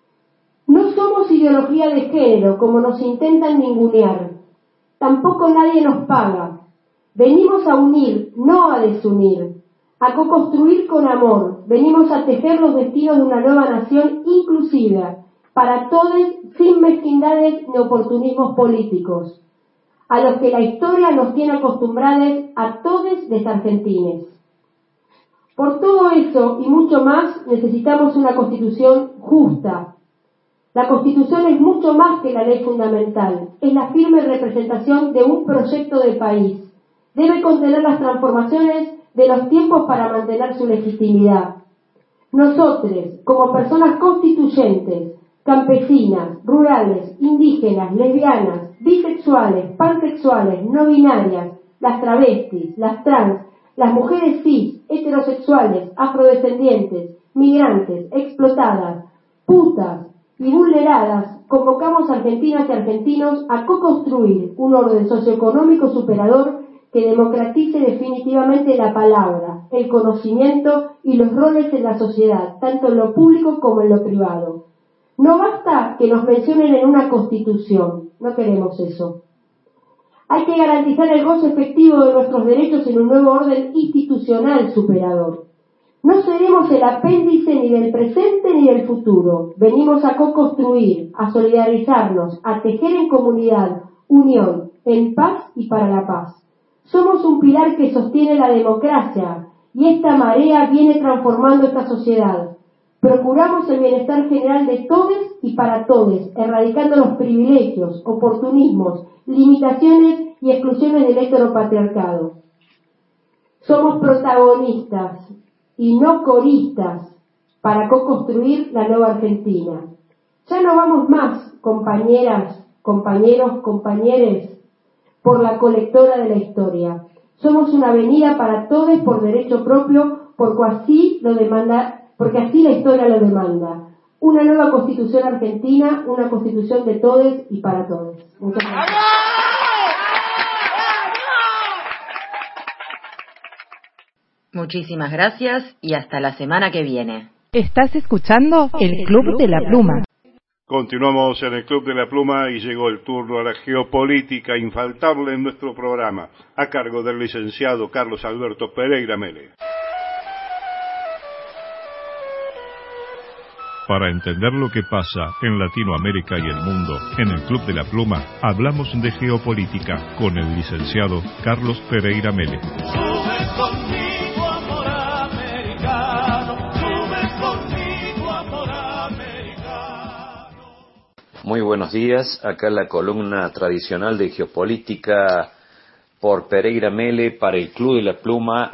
ideología de género, como nos intentan ningunear. Tampoco nadie nos paga. Venimos a unir, no a desunir, a co-construir con amor. Venimos a tejer los destinos de una nueva nación inclusiva, para todos, sin mezquindades ni oportunismos políticos, a los que la historia nos tiene acostumbrados a todos los argentines. Por todo eso y mucho más necesitamos una Constitución justa. La Constitución es mucho más que la ley fundamental, es la firme representación de un proyecto de país. Debe contener las transformaciones de los tiempos para mantener su legitimidad. Nosotros, como personas constituyentes, campesinas, rurales, indígenas, lesbianas, bisexuales, pansexuales, no binarias, las travestis, las trans, las mujeres cis, heterosexuales, afrodescendientes, migrantes, explotadas, putas y vulneradas, convocamos a argentinas y argentinos a co-construir un orden socioeconómico superador que democratice definitivamente la palabra, el conocimiento y los roles en la sociedad, tanto en lo público como en lo privado. No basta que nos mencionen en una constitución, no queremos eso. Hay que garantizar el goce efectivo de nuestros derechos en un nuevo orden institucional superador. No seremos el apéndice ni del presente ni del futuro. Venimos a co-construir, a solidarizarnos, a tejer en comunidad, unión, en paz y para la paz. Somos un pilar que sostiene la democracia y esta marea viene transformando esta sociedad. Procuramos el bienestar general de todos y para todos, erradicando los privilegios, oportunismos, limitaciones y exclusiones del heteropatriarcado. Somos protagonistas y no coristas para co-construir la nueva Argentina. Ya no vamos más, compañeras, compañeros, compañeres, por la colectora de la historia. Somos una avenida para todos por derecho propio, porque así lo demanda, porque así la historia lo demanda. Una nueva Constitución argentina, una Constitución de todos y para todos. Muchas gracias. Muchísimas gracias y hasta la semana que viene. Estás escuchando el Club de la Pluma. Continuamos en el Club de la Pluma y llegó el turno a la geopolítica infaltable en nuestro programa, a cargo del licenciado Carlos Alberto Pereira Mele. Para entender lo que pasa en Latinoamérica y el mundo, en el Club de la Pluma hablamos de geopolítica con el licenciado Carlos Pereira Mele. Sube conmigo, amor americano, sube conmigo, amor americano. Muy buenos días, acá la columna tradicional de geopolítica por Pereira Mele para el Club de la Pluma,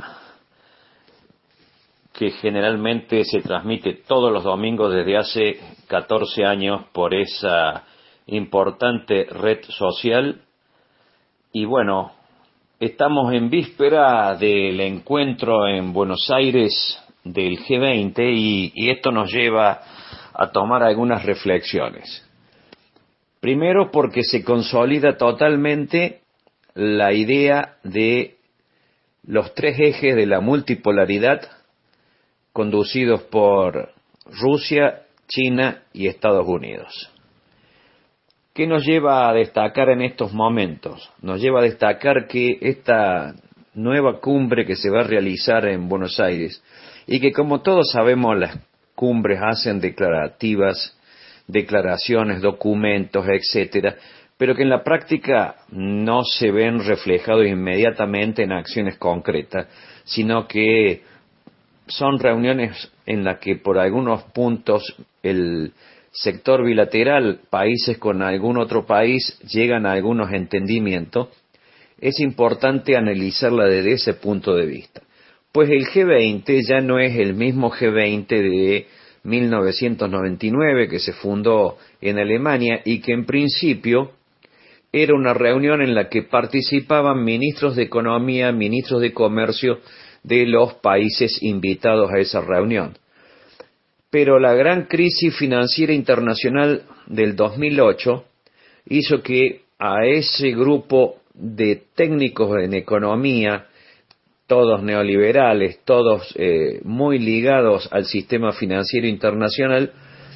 que generalmente se transmite todos los domingos desde hace catorce años por esa importante red social. Y bueno, estamos en víspera del encuentro en Buenos Aires del G veinte y, y esto nos lleva a tomar algunas reflexiones. Primero, porque se consolida totalmente la idea de los tres ejes de la multipolaridad conducidos por Rusia, China y Estados Unidos. ¿Qué nos lleva a destacar en estos momentos? Nos lleva a destacar que esta nueva cumbre que se va a realizar en Buenos Aires, y que como todos sabemos las cumbres hacen declarativas, declaraciones, documentos, etcétera, pero que en la práctica no se ven reflejados inmediatamente en acciones concretas, sino que son reuniones en las que por algunos puntos el sector bilateral, países con algún otro país, llegan a algunos entendimientos. Es importante analizarla desde ese punto de vista. Pues el G veinte ya no es el mismo G veinte de mil novecientos noventa y nueve que se fundó en Alemania y que en principio era una reunión en la que participaban ministros de Economía, ministros de Comercio de los países invitados a esa reunión. Pero la gran crisis financiera internacional del dos mil ocho hizo que a ese grupo de técnicos en economía, todos neoliberales, todos eh, muy ligados al sistema financiero internacional,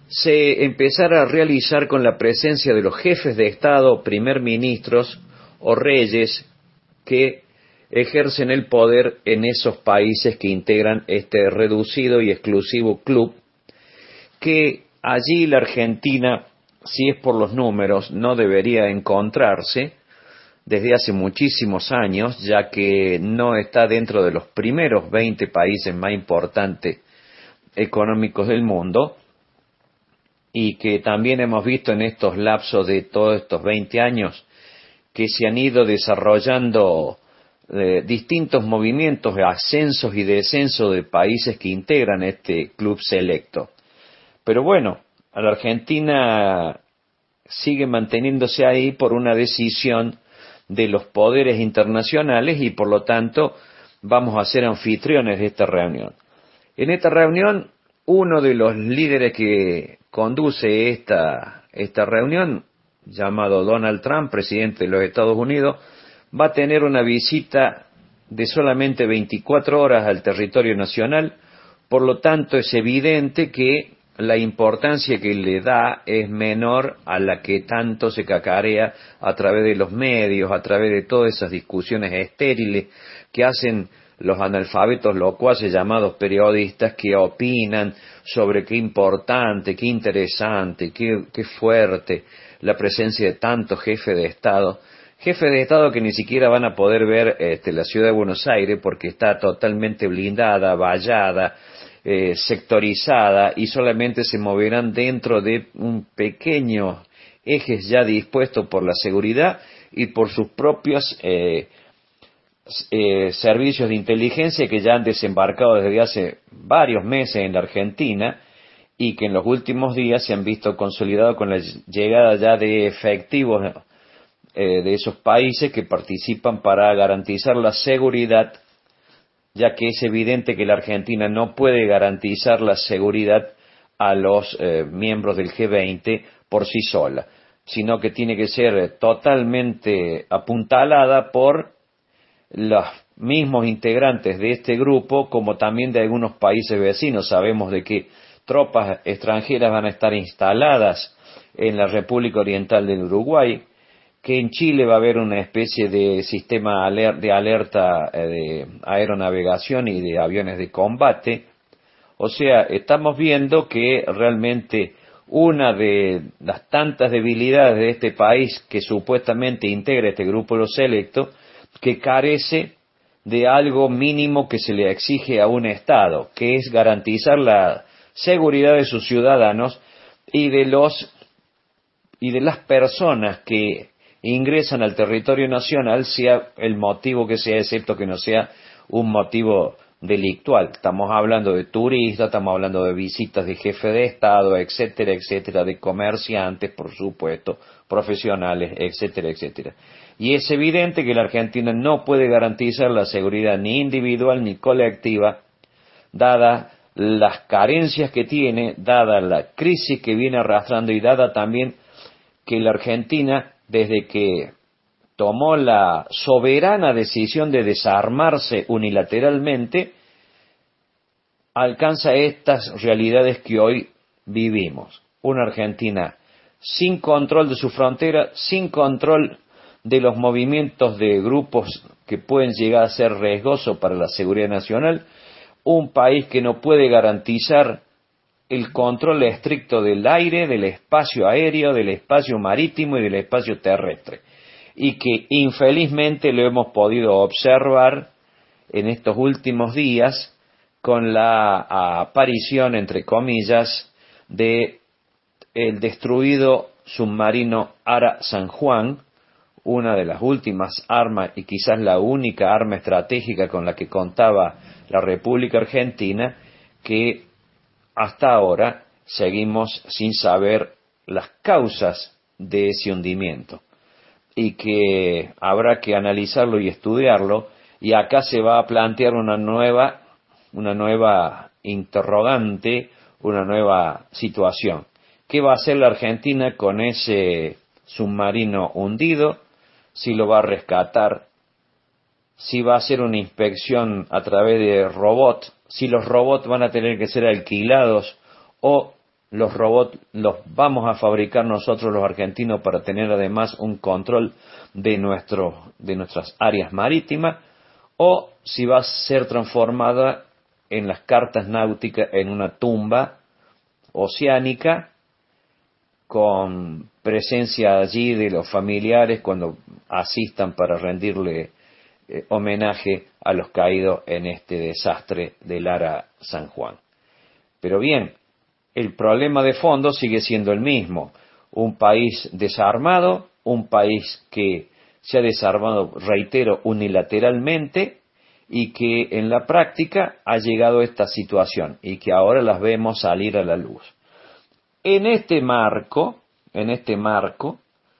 se empezara a realizar con la presencia de los jefes de Estado, primer ministros o reyes que ejercen el poder en esos países que integran este reducido y exclusivo club, que allí la Argentina, si es por los números, no debería encontrarse desde hace muchísimos años, ya que no está dentro de los primeros veinte países más importantes económicos del mundo, y que también hemos visto en estos lapsos de todos estos veinte años que se han ido desarrollando eh, distintos movimientos, ascensos y descensos de países que integran este club selecto. Pero bueno, a la Argentina sigue manteniéndose ahí por una decisión de los poderes internacionales y por lo tanto vamos a ser anfitriones de esta reunión. En esta reunión, uno de los líderes que conduce esta, esta reunión, llamado Donald Trump, presidente de los Estados Unidos, va a tener una visita de solamente veinticuatro horas al territorio nacional. Por lo tanto, es evidente que la importancia que le da es menor a la que tanto se cacarea a través de los medios, a través de todas esas discusiones estériles que hacen los analfabetos locuaces llamados periodistas, que opinan sobre qué importante, qué interesante, qué, qué fuerte la presencia de tantos jefes de Estado, jefes de Estado que ni siquiera van a poder ver este, la ciudad de Buenos Aires porque está totalmente blindada, vallada, eh, sectorizada, y solamente se moverán dentro de un pequeño ejes ya dispuestos por la seguridad y por sus propios eh, Eh, servicios de inteligencia que ya han desembarcado desde hace varios meses en la Argentina y que en los últimos días se han visto consolidados con la llegada ya de efectivos eh, de esos países que participan para garantizar la seguridad, ya que es evidente que la Argentina no puede garantizar la seguridad a los eh, miembros del G veinte por sí sola, sino que tiene que ser totalmente apuntalada por los mismos integrantes de este grupo, como también de algunos países vecinos. Sabemos de que tropas extranjeras van a estar instaladas en la República Oriental del Uruguay, que en Chile va a haber una especie de sistema de alerta de aeronavegación y de aviones de combate. O sea, estamos viendo que realmente una de las tantas debilidades de este país que supuestamente integra este grupo de los selectos, que carece de algo mínimo que se le exige a un Estado, que es garantizar la seguridad de sus ciudadanos y de los y de las personas que ingresan al territorio nacional, sea el motivo que sea, excepto que no sea un motivo delictual. Estamos hablando de turistas, estamos hablando de visitas de jefe de Estado, etcétera, etcétera, de comerciantes, por supuesto, profesionales, etcétera, etcétera. Y es evidente que la Argentina no puede garantizar la seguridad ni individual ni colectiva, dada las carencias que tiene, dada la crisis que viene arrastrando y dada también que la Argentina, desde que tomó la soberana decisión de desarmarse unilateralmente, alcanza estas realidades que hoy vivimos. Una Argentina sin control de su frontera, sin control de los movimientos de grupos que pueden llegar a ser riesgosos para la seguridad nacional, un país que no puede garantizar el control estricto del aire, del espacio aéreo, del espacio marítimo y del espacio terrestre, y que infelizmente lo hemos podido observar en estos últimos días con la aparición, entre comillas, de el destruido submarino Ara San Juan, una de las últimas armas y quizás la única arma estratégica con la que contaba la República Argentina, que hasta ahora seguimos sin saber las causas de ese hundimiento y que habrá que analizarlo y estudiarlo, y acá se va a plantear una nueva, una nueva interrogante, una nueva situación. ¿Qué va a hacer la Argentina con ese submarino hundido? Si lo va a rescatar, si va a hacer una inspección a través de robots, si los robots van a tener que ser alquilados o los robots los vamos a fabricar nosotros los argentinos para tener además un control de, nuestro, de nuestras áreas marítimas, o si va a ser transformada en las cartas náuticas en una tumba oceánica con presencia allí de los familiares cuando asistan para rendirle eh, homenaje a los caídos en este desastre del Ara San Juan. Pero bien, el problema de fondo sigue siendo el mismo. Un país desarmado, un país que se ha desarmado, reitero, unilateralmente, y que en la práctica ha llegado a esta situación y que ahora las vemos salir a la luz. En este marco, en este marco,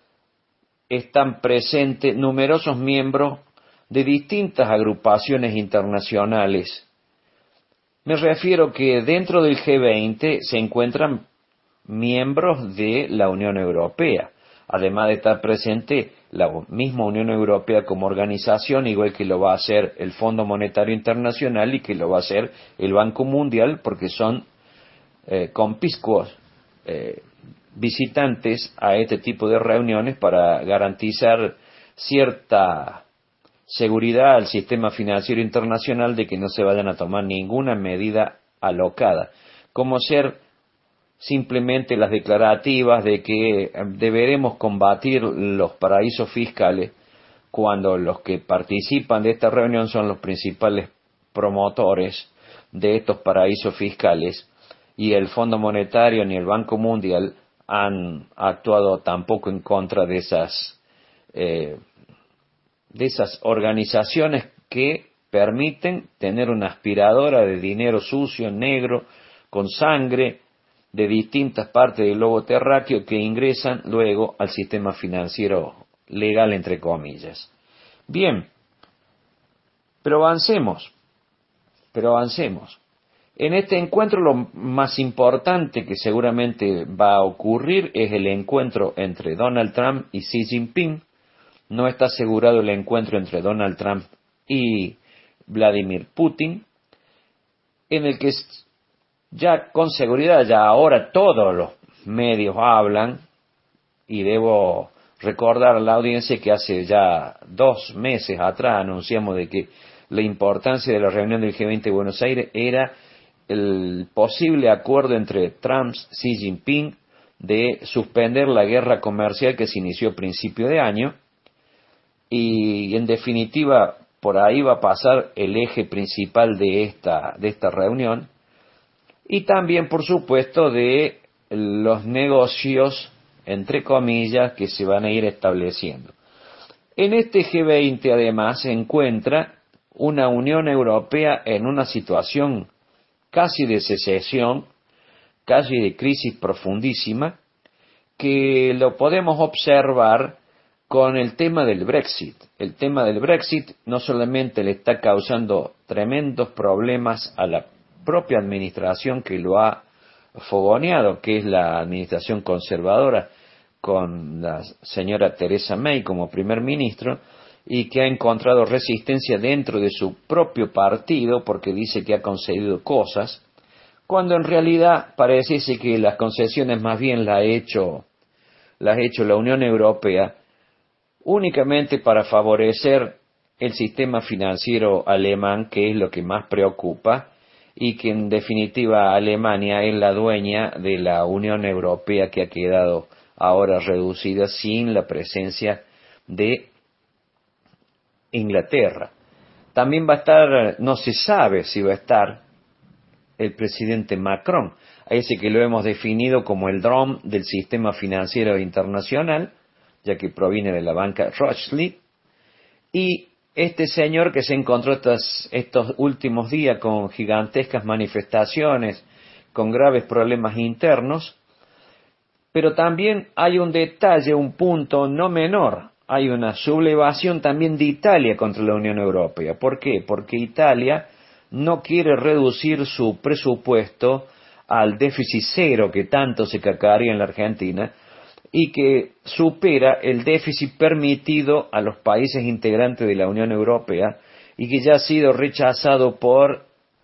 están presentes numerosos miembros de distintas agrupaciones internacionales. Me refiero que dentro del G veinte se encuentran miembros de la Unión Europea, además de estar presente la misma Unión Europea como organización, igual que lo va a hacer el Fondo Monetario Internacional y que lo va a hacer el Banco Mundial, porque son eh, conspicuos eh, visitantes a este tipo de reuniones para garantizar cierta seguridad al sistema financiero internacional de que no se vayan a tomar ninguna medida alocada, como ser simplemente las declarativas de que deberemos combatir los paraísos fiscales, cuando los que participan de esta reunión son los principales promotores de estos paraísos fiscales, y el Fondo Monetario ni el Banco Mundial han actuado tampoco en contra de esas eh, de esas organizaciones que permiten tener una aspiradora de dinero sucio, negro, con sangre, de distintas partes del globo terráqueo que ingresan luego al sistema financiero legal, entre comillas. Bien, pero avancemos, pero avancemos. En este encuentro lo más importante que seguramente va a ocurrir es el encuentro entre Donald Trump y Xi Jinping. No está asegurado el encuentro entre Donald Trump y Vladimir Putin, en el que ya con seguridad, ya ahora todos los medios hablan, y debo recordar a la audiencia que hace ya dos meses atrás anunciamos de que la importancia de la reunión del G veinte de Buenos Aires era el posible acuerdo entre Trump y Xi Jinping de suspender la guerra comercial que se inició a principio de año, y en definitiva por ahí va a pasar el eje principal de esta, de esta reunión, y también por supuesto de los negocios entre comillas que se van a ir estableciendo. En este G veinte además se encuentra una Unión Europea en una situación casi de secesión, casi de crisis profundísima, que lo podemos observar con el tema del Brexit. El tema del Brexit no solamente le está causando tremendos problemas a la propia administración que lo ha fogoneado, que es la administración conservadora, con la señora Theresa May como primer ministro, y que ha encontrado resistencia dentro de su propio partido porque dice que ha concedido cosas, cuando en realidad pareciese que las concesiones más bien las ha hecho, las ha hecho la Unión Europea únicamente para favorecer el sistema financiero alemán, que es lo que más preocupa, y que en definitiva Alemania es la dueña de la Unión Europea, que ha quedado ahora reducida sin la presencia de Inglaterra. También va a estar, no se sabe si va a estar el presidente Macron, a ese que lo hemos definido como el dron del sistema financiero internacional, ya que proviene de la banca Rothschild, y este señor que se encontró estos, estos últimos días con gigantescas manifestaciones, con graves problemas internos. Pero también hay un detalle, un punto no menor. Hay una sublevación también de Italia contra la Unión Europea. ¿Por qué? Porque Italia no quiere reducir su presupuesto al déficit cero que tanto se cacaría en la Argentina, y que supera el déficit permitido a los países integrantes de la Unión Europea, y que ya ha sido rechazado por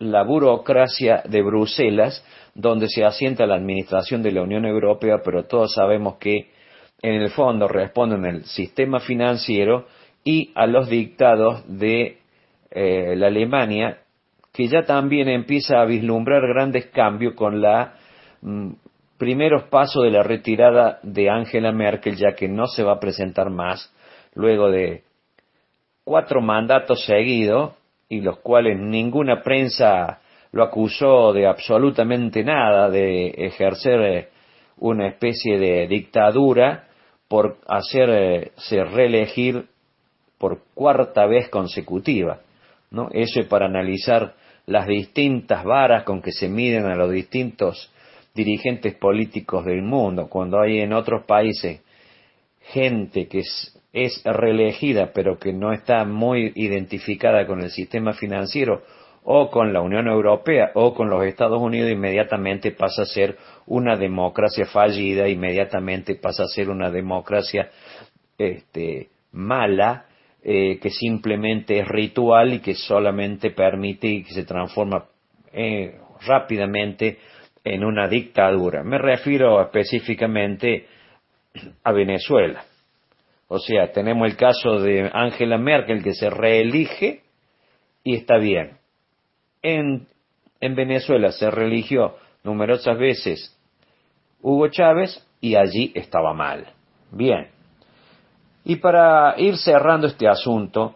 la burocracia de Bruselas, donde se asienta la administración de la Unión Europea, pero todos sabemos que en el fondo responden al sistema financiero y a los dictados de eh, la Alemania, que ya también empieza a vislumbrar grandes cambios con la mm, primeros pasos de la retirada de Angela Merkel, ya que no se va a presentar más luego de cuatro mandatos seguidos, y los cuales ninguna prensa lo acusó de absolutamente nada, de ejercer una especie de dictadura por hacerse reelegir por cuarta vez consecutiva, ¿no? Eso es para analizar las distintas varas con que se miden a los distintos dirigentes políticos del mundo, cuando hay en otros países gente que es, es reelegida pero que no está muy identificada con el sistema financiero o con la Unión Europea o con los Estados Unidos, inmediatamente pasa a ser una democracia fallida, inmediatamente pasa a ser una democracia este, mala, eh, que simplemente es ritual y que solamente permite y que se transforma eh, rápidamente en una dictadura. Me refiero específicamente a Venezuela. O sea, tenemos el caso de Angela Merkel, que se reelige y está bien. En, en Venezuela se reeligió numerosas veces Hugo Chávez y allí estaba mal. Bien. Y para ir cerrando este asunto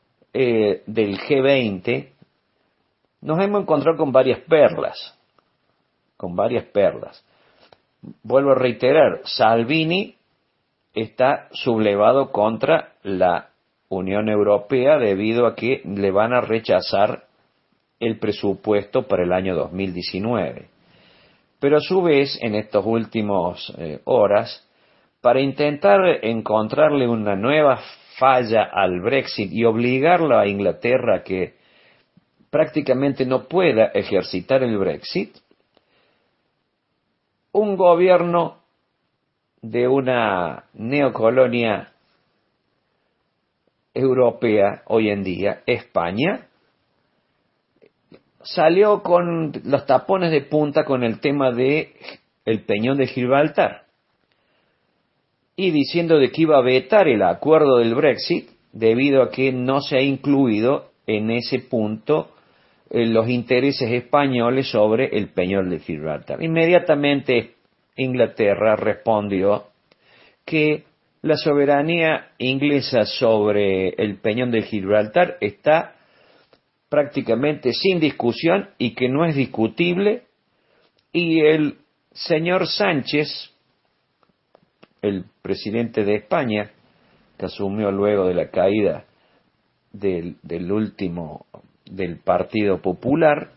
eh, del G veinte, nos hemos encontrado con varias perlas. Con varias perlas. Vuelvo a reiterar, Salvini está sublevado contra la Unión Europea debido a que le van a rechazar el presupuesto para el año dos mil diecinueve. Pero a su vez, en estas últimas eh, horas, para intentar encontrarle una nueva falla al Brexit y obligarlo a Inglaterra a que prácticamente no pueda ejercitar el Brexit, un gobierno de una neocolonia europea hoy en día, España, salió con los tapones de punta con el tema de el Peñón de Gibraltar y diciendo de que iba a vetar el acuerdo del Brexit debido a que no se ha incluido en ese punto eh, los intereses españoles sobre el Peñón de Gibraltar. Inmediatamente Inglaterra respondió que la soberanía inglesa sobre el Peñón de Gibraltar está prácticamente sin discusión y que no es discutible, y el señor Sánchez, el presidente de España, que asumió luego de la caída del, del último del Partido Popular,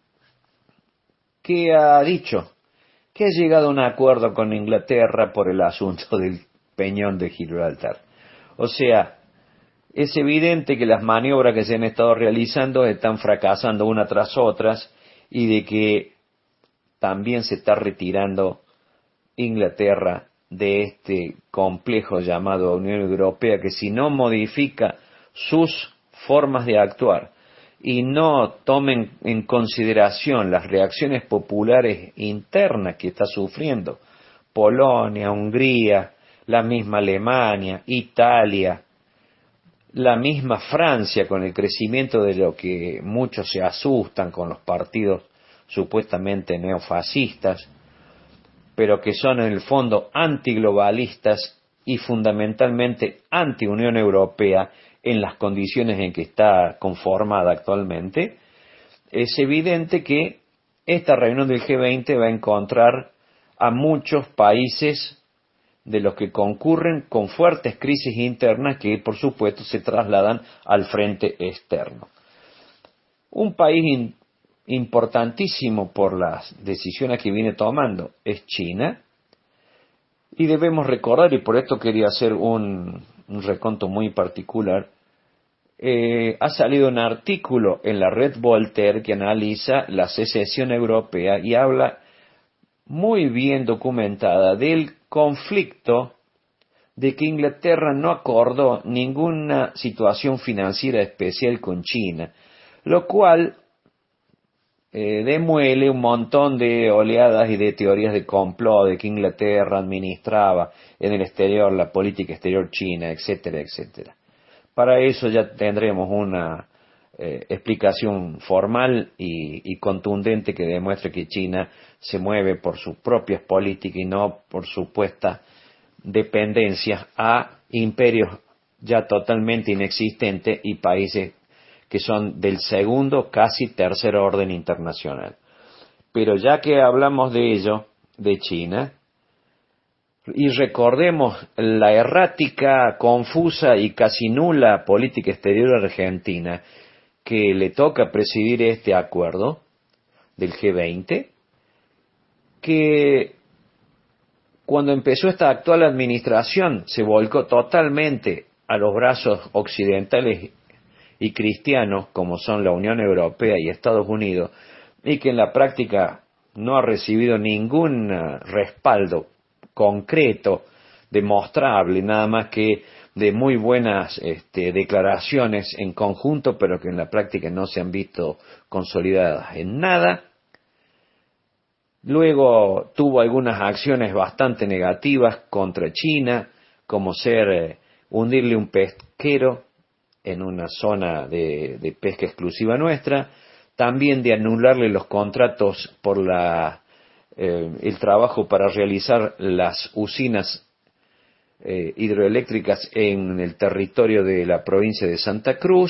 que ha dicho que ha llegado a un acuerdo con Inglaterra por el asunto del Peñón de Gibraltar. O sea, es evidente que las maniobras que se han estado realizando están fracasando una tras otras y de que también se está retirando Inglaterra de este complejo llamado Unión Europea, que si no modifica sus formas de actuar y no tomen en consideración las reacciones populares internas que está sufriendo Polonia, Hungría, la misma Alemania, Italia, la misma Francia, con el crecimiento de lo que muchos se asustan con los partidos supuestamente neofascistas, pero que son en el fondo antiglobalistas y fundamentalmente anti-Unión Europea en las condiciones en que está conformada actualmente, es evidente que esta reunión del G veinte va a encontrar a muchos países de los que concurren con fuertes crisis internas que por supuesto se trasladan al frente externo. Un país in, importantísimo por las decisiones que viene tomando es China, y debemos recordar, y por esto quería hacer un, un reconto muy particular, eh, ha salido un artículo en la red Voltaire que analiza la secesión europea y habla muy bien documentada del conflicto de que Inglaterra no acordó ninguna situación financiera especial con China, lo cual eh, demuele un montón de oleadas y de teorías de complot, de que Inglaterra administraba en el exterior la política exterior china, etcétera, etcétera. Para eso ya tendremos una eh, explicación formal y, y contundente que demuestre que China se mueve por sus propias políticas y no por supuestas dependencias a imperios ya totalmente inexistentes y países que son del segundo, casi tercer orden internacional. Pero ya que hablamos de ello, de China, y recordemos la errática, confusa y casi nula política exterior argentina que le toca presidir este acuerdo del G veinte, que cuando empezó esta actual administración se volcó totalmente a los brazos occidentales y cristianos como son la Unión Europea y Estados Unidos, y que en la práctica no ha recibido ningún respaldo concreto, demostrable, nada más que de muy buenas este, declaraciones en conjunto, pero que en la práctica no se han visto consolidadas en nada. Luego tuvo algunas acciones bastante negativas contra China, como ser eh, hundirle un pesquero en una zona de, de pesca exclusiva nuestra, también de anularle los contratos por la Eh, el trabajo para realizar las usinas eh, hidroeléctricas en el territorio de la provincia de Santa Cruz,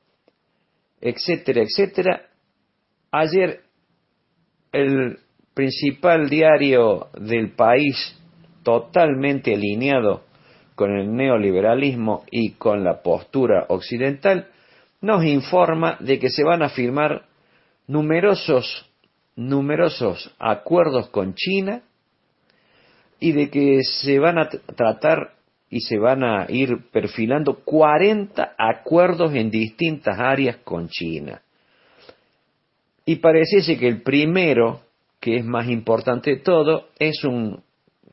etcétera, etcétera. Ayer el principal diario del país, totalmente alineado con el neoliberalismo y con la postura occidental, nos informa de que se van a firmar numerosos numerosos acuerdos con China y de que se van a tratar y se van a ir perfilando cuarenta acuerdos en distintas áreas con China. Y pareciese que el primero, que es más importante de todo, es un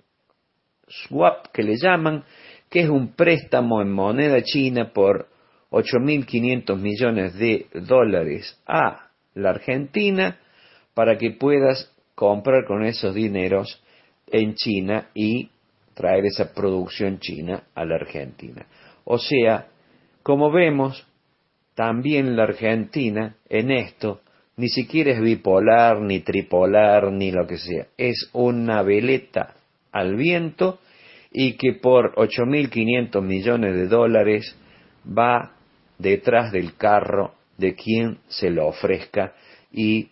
swap que le llaman, que es un préstamo en moneda china por ocho mil quinientos millones de dólares a la Argentina, para que puedas comprar con esos dineros en China y traer esa producción china a la Argentina. O sea, como vemos, también la Argentina en esto ni siquiera es bipolar, ni tripolar, ni lo que sea. Es una veleta al viento y que por ocho mil quinientos millones de dólares va detrás del carro de quien se lo ofrezca y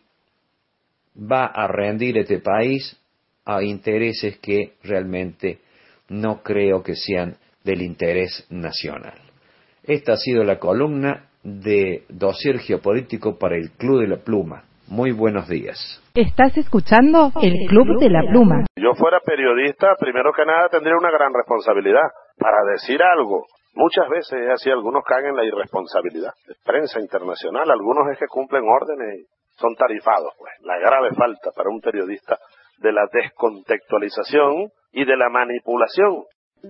va a rendir este país a intereses que realmente no creo que sean del interés nacional. Esta ha sido la columna de Dossier Geopolítico para el Club de la Pluma. Muy buenos días. Estás escuchando el Club de la Pluma. Si yo fuera periodista, primero que nada tendría una gran responsabilidad para decir algo. Muchas veces es así, algunos caen en la irresponsabilidad. Prensa internacional, algunos es que cumplen órdenes y son tarifados, pues. La grave falta para un periodista de la descontextualización y de la manipulación.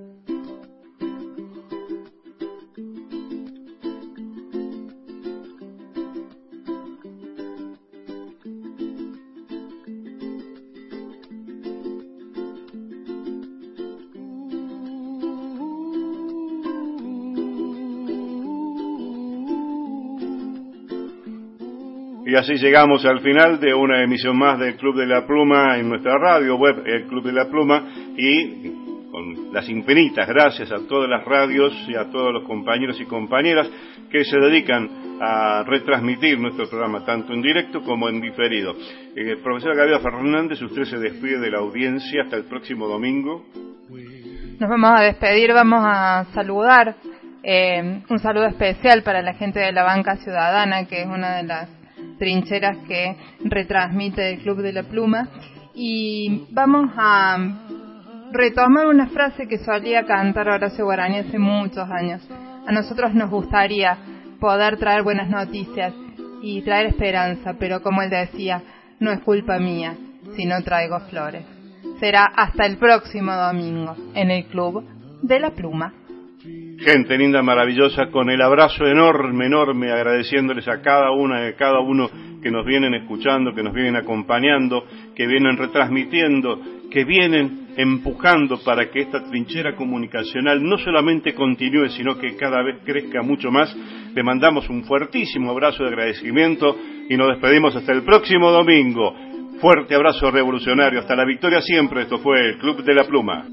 Y así llegamos al final de una emisión más del Club de la Pluma en nuestra radio web, el Club de la Pluma, y con las infinitas gracias a todas las radios y a todos los compañeros y compañeras que se dedican a retransmitir nuestro programa, tanto en directo como en diferido. Eh, profesora Gabriela Fernández, usted se despide de la audiencia hasta el próximo domingo. Nos vamos a despedir, vamos a saludar, eh, un saludo especial para la gente de la Banca Ciudadana, que es una de las trincheras que retransmite el Club de la Pluma, y vamos a retomar una frase que solía cantar Horacio Guaraní hace muchos años. A nosotros nos gustaría poder traer buenas noticias y traer esperanza, pero como él decía, no es culpa mía si no traigo flores. Será hasta el próximo domingo en el Club de la Pluma. gente linda, maravillosa, con el abrazo enorme, enorme, agradeciéndoles a cada una y a cada uno que nos vienen escuchando, que nos vienen acompañando, que vienen retransmitiendo, que vienen empujando para que esta trinchera comunicacional no solamente continúe, sino que cada vez crezca mucho más. Le mandamos un fuertísimo abrazo de agradecimiento y nos despedimos hasta el próximo domingo. Fuerte abrazo revolucionario, hasta la victoria siempre. Esto fue el Club de la Pluma.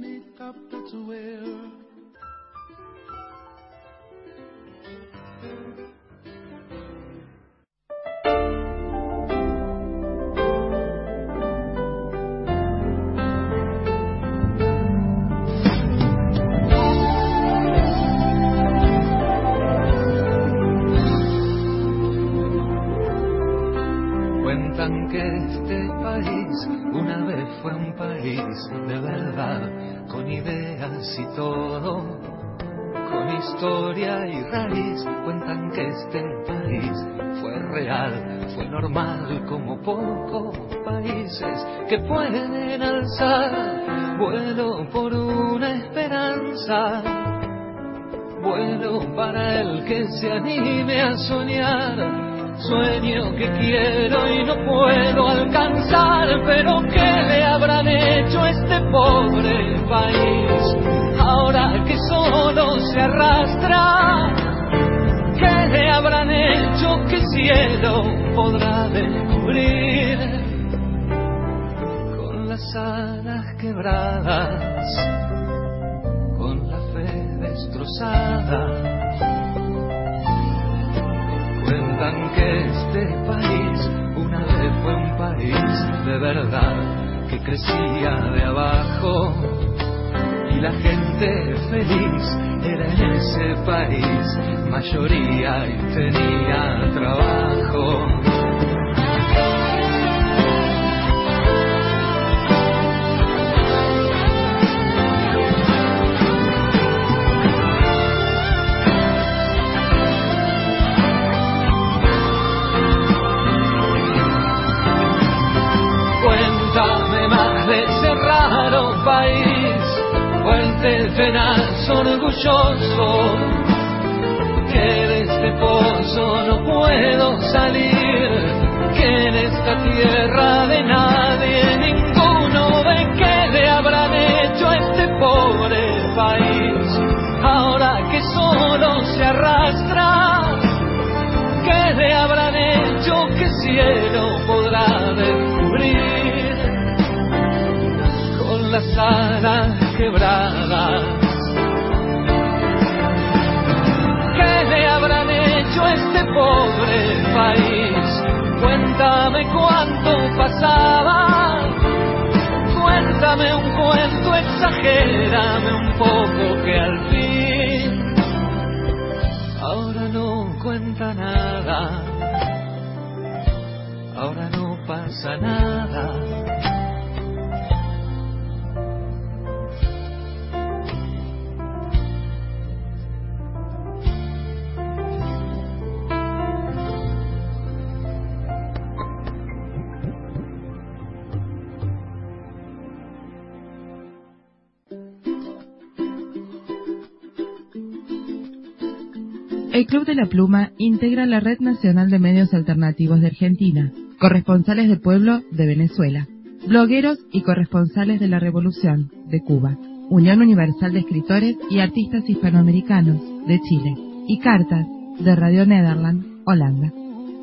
Cuentan que este país una vez fue un país de verdad, con ideas y todo, con historia y raíz. Cuentan que este país fue real, fue normal, como pocos países que pueden alzar vuelo por una esperanza, vuelo para el que se anime a soñar. Sueño que quiero y no puedo alcanzar, pero ¿qué le habrán hecho a este pobre país? Ahora que solo se arrastra, ¿qué le habrán hecho que el cielo podrá descubrir? Con las alas quebradas, con la fe destrozada. Cuentan que este país una vez fue un país de verdad, que crecía de abajo y la gente feliz era en ese país mayoría y tenía trabajo. Cuéntame más de ese raro país, fuerte, tenaz, orgulloso, que de este pozo no puedo salir, que en esta tierra de nadie ninguno ve. ¿Qué le habrán hecho a este pobre país? Ahora que solo se arrastra, ¿qué le habrán hecho que el cielo podrá descubrir? Con las alas quebradas, ¿qué le habrán hecho a este pobre país? Cuéntame cuánto pasaba, cuéntame un cuento, exagérame un poco, que al fin ahora no cuenta nada, ahora no pasa nada. El Club de la Pluma integra la Red Nacional de Medios Alternativos de Argentina, corresponsales de Pueblo de Venezuela, blogueros y corresponsales de la Revolución de Cuba, Unión Universal de Escritores y Artistas Hispanoamericanos de Chile y Cartas de Radio Nederland, Holanda.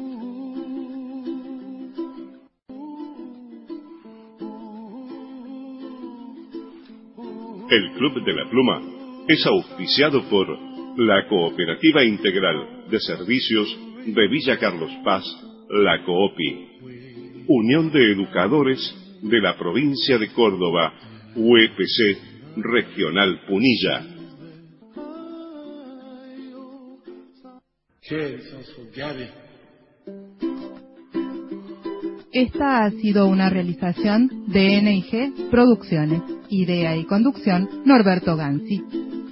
El Club de la Pluma es auspiciado por la Cooperativa Integral de Servicios de Villa Carlos Paz, la COOPI, Unión de Educadores de la Provincia de Córdoba, U E P C Regional Punilla. Esta ha sido una realización de N I G Producciones. Idea y conducción, Norberto Gansi.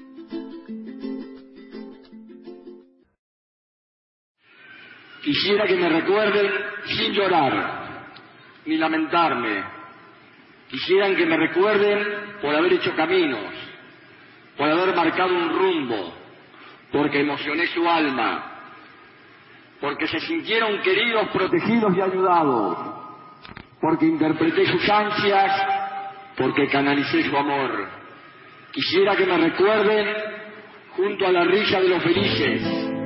Quisiera que me recuerden sin llorar, ni lamentarme. Quisieran que me recuerden por haber hecho caminos, por haber marcado un rumbo, porque emocioné su alma, porque se sintieron queridos, protegidos y ayudados, porque interpreté sus ansias, porque canalicé su amor. Quisiera que me recuerden junto a la risa de los felices,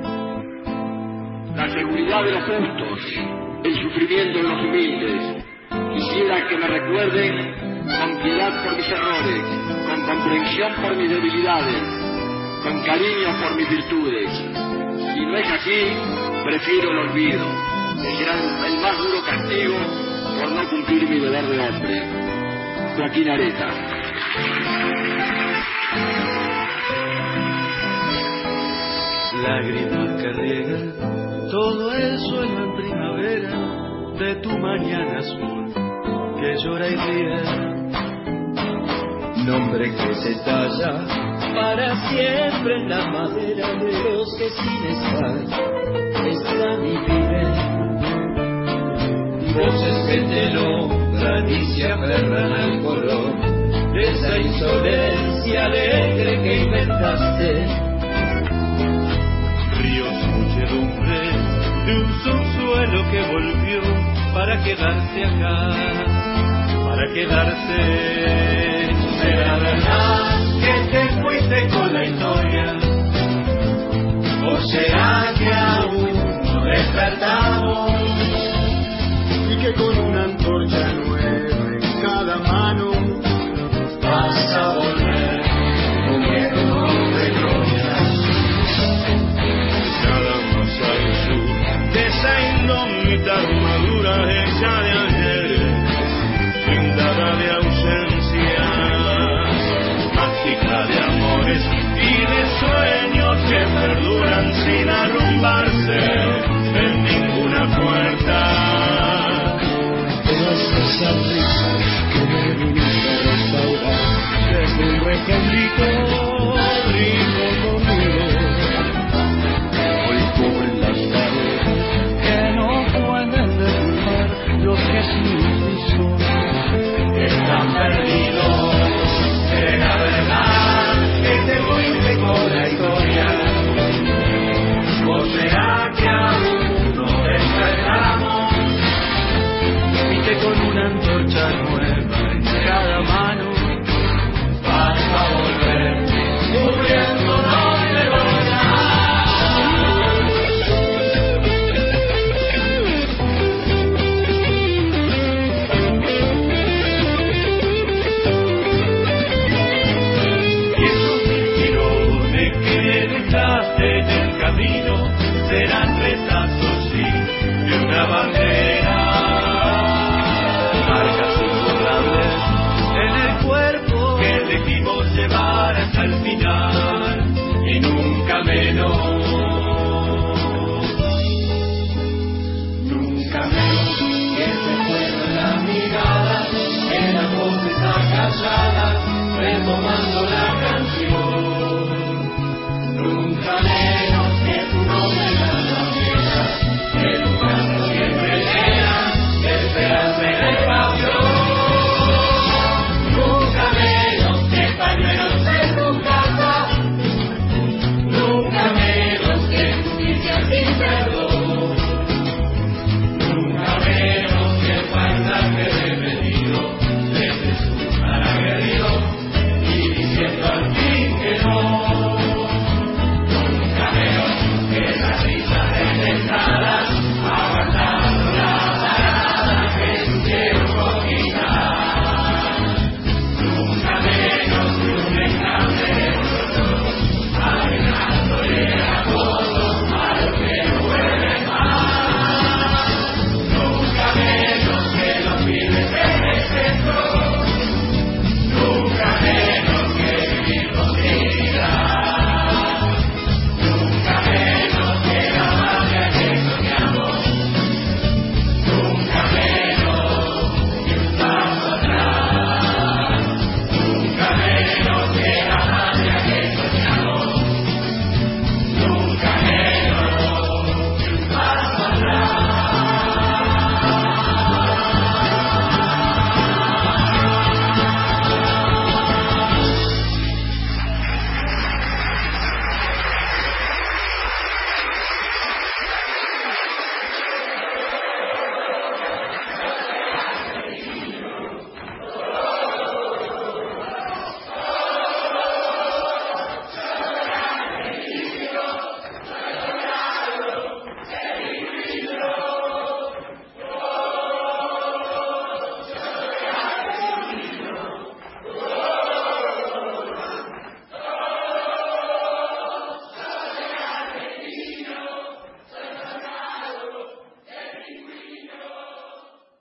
la seguridad de los justos, el sufrimiento de los humildes. Quisiera que me recuerden con piedad por mis errores, con comprensión por mis debilidades, con cariño por mis virtudes. Si no es así, prefiero el olvido, que será el más duro castigo por no cumplir mi deber de hombre. Joaquín Areta. Lágrimas que riegan todo el suelo en primavera de tu mañana azul que llora y ríe. Nombre que se talla para siempre en la madera de los que sin estar están y viven. Voces que te nombran y se aferran al color de esa insolencia alegre que inventaste. Ríos, muchedumbre de un subsuelo que volvió para quedarse acá, para quedarse. ¿Será verdad que te fuiste con la historia? ¿O será que aún no despertamos? Y que con una antorcha nueva en cada mano vas a volver comiendo de gloria. Nada más al sur de esa indómita armadura hecha de ayer, pintada de ausencia, mágica de amores y de sueños que perduran sin arrumbarse en ninguna puerta. Esas risas que me viniste a restaurar desde un recóndito rico conmigo. Hoy cubren las paredes que no pueden derrumbar los que sin ti son están perdidos. Era verdad que te fuiste con la historia, o será que aún no despertamos. Con una antorcha nueva en cada mano vas a volver cubriéndonos de y esos mil tirones que dejaste en el camino serán retazos, sí, de una bandera. Llevar hasta el final y nunca menos, nunca menos que se fueron las miradas, que las voces acalladas retomando la canción.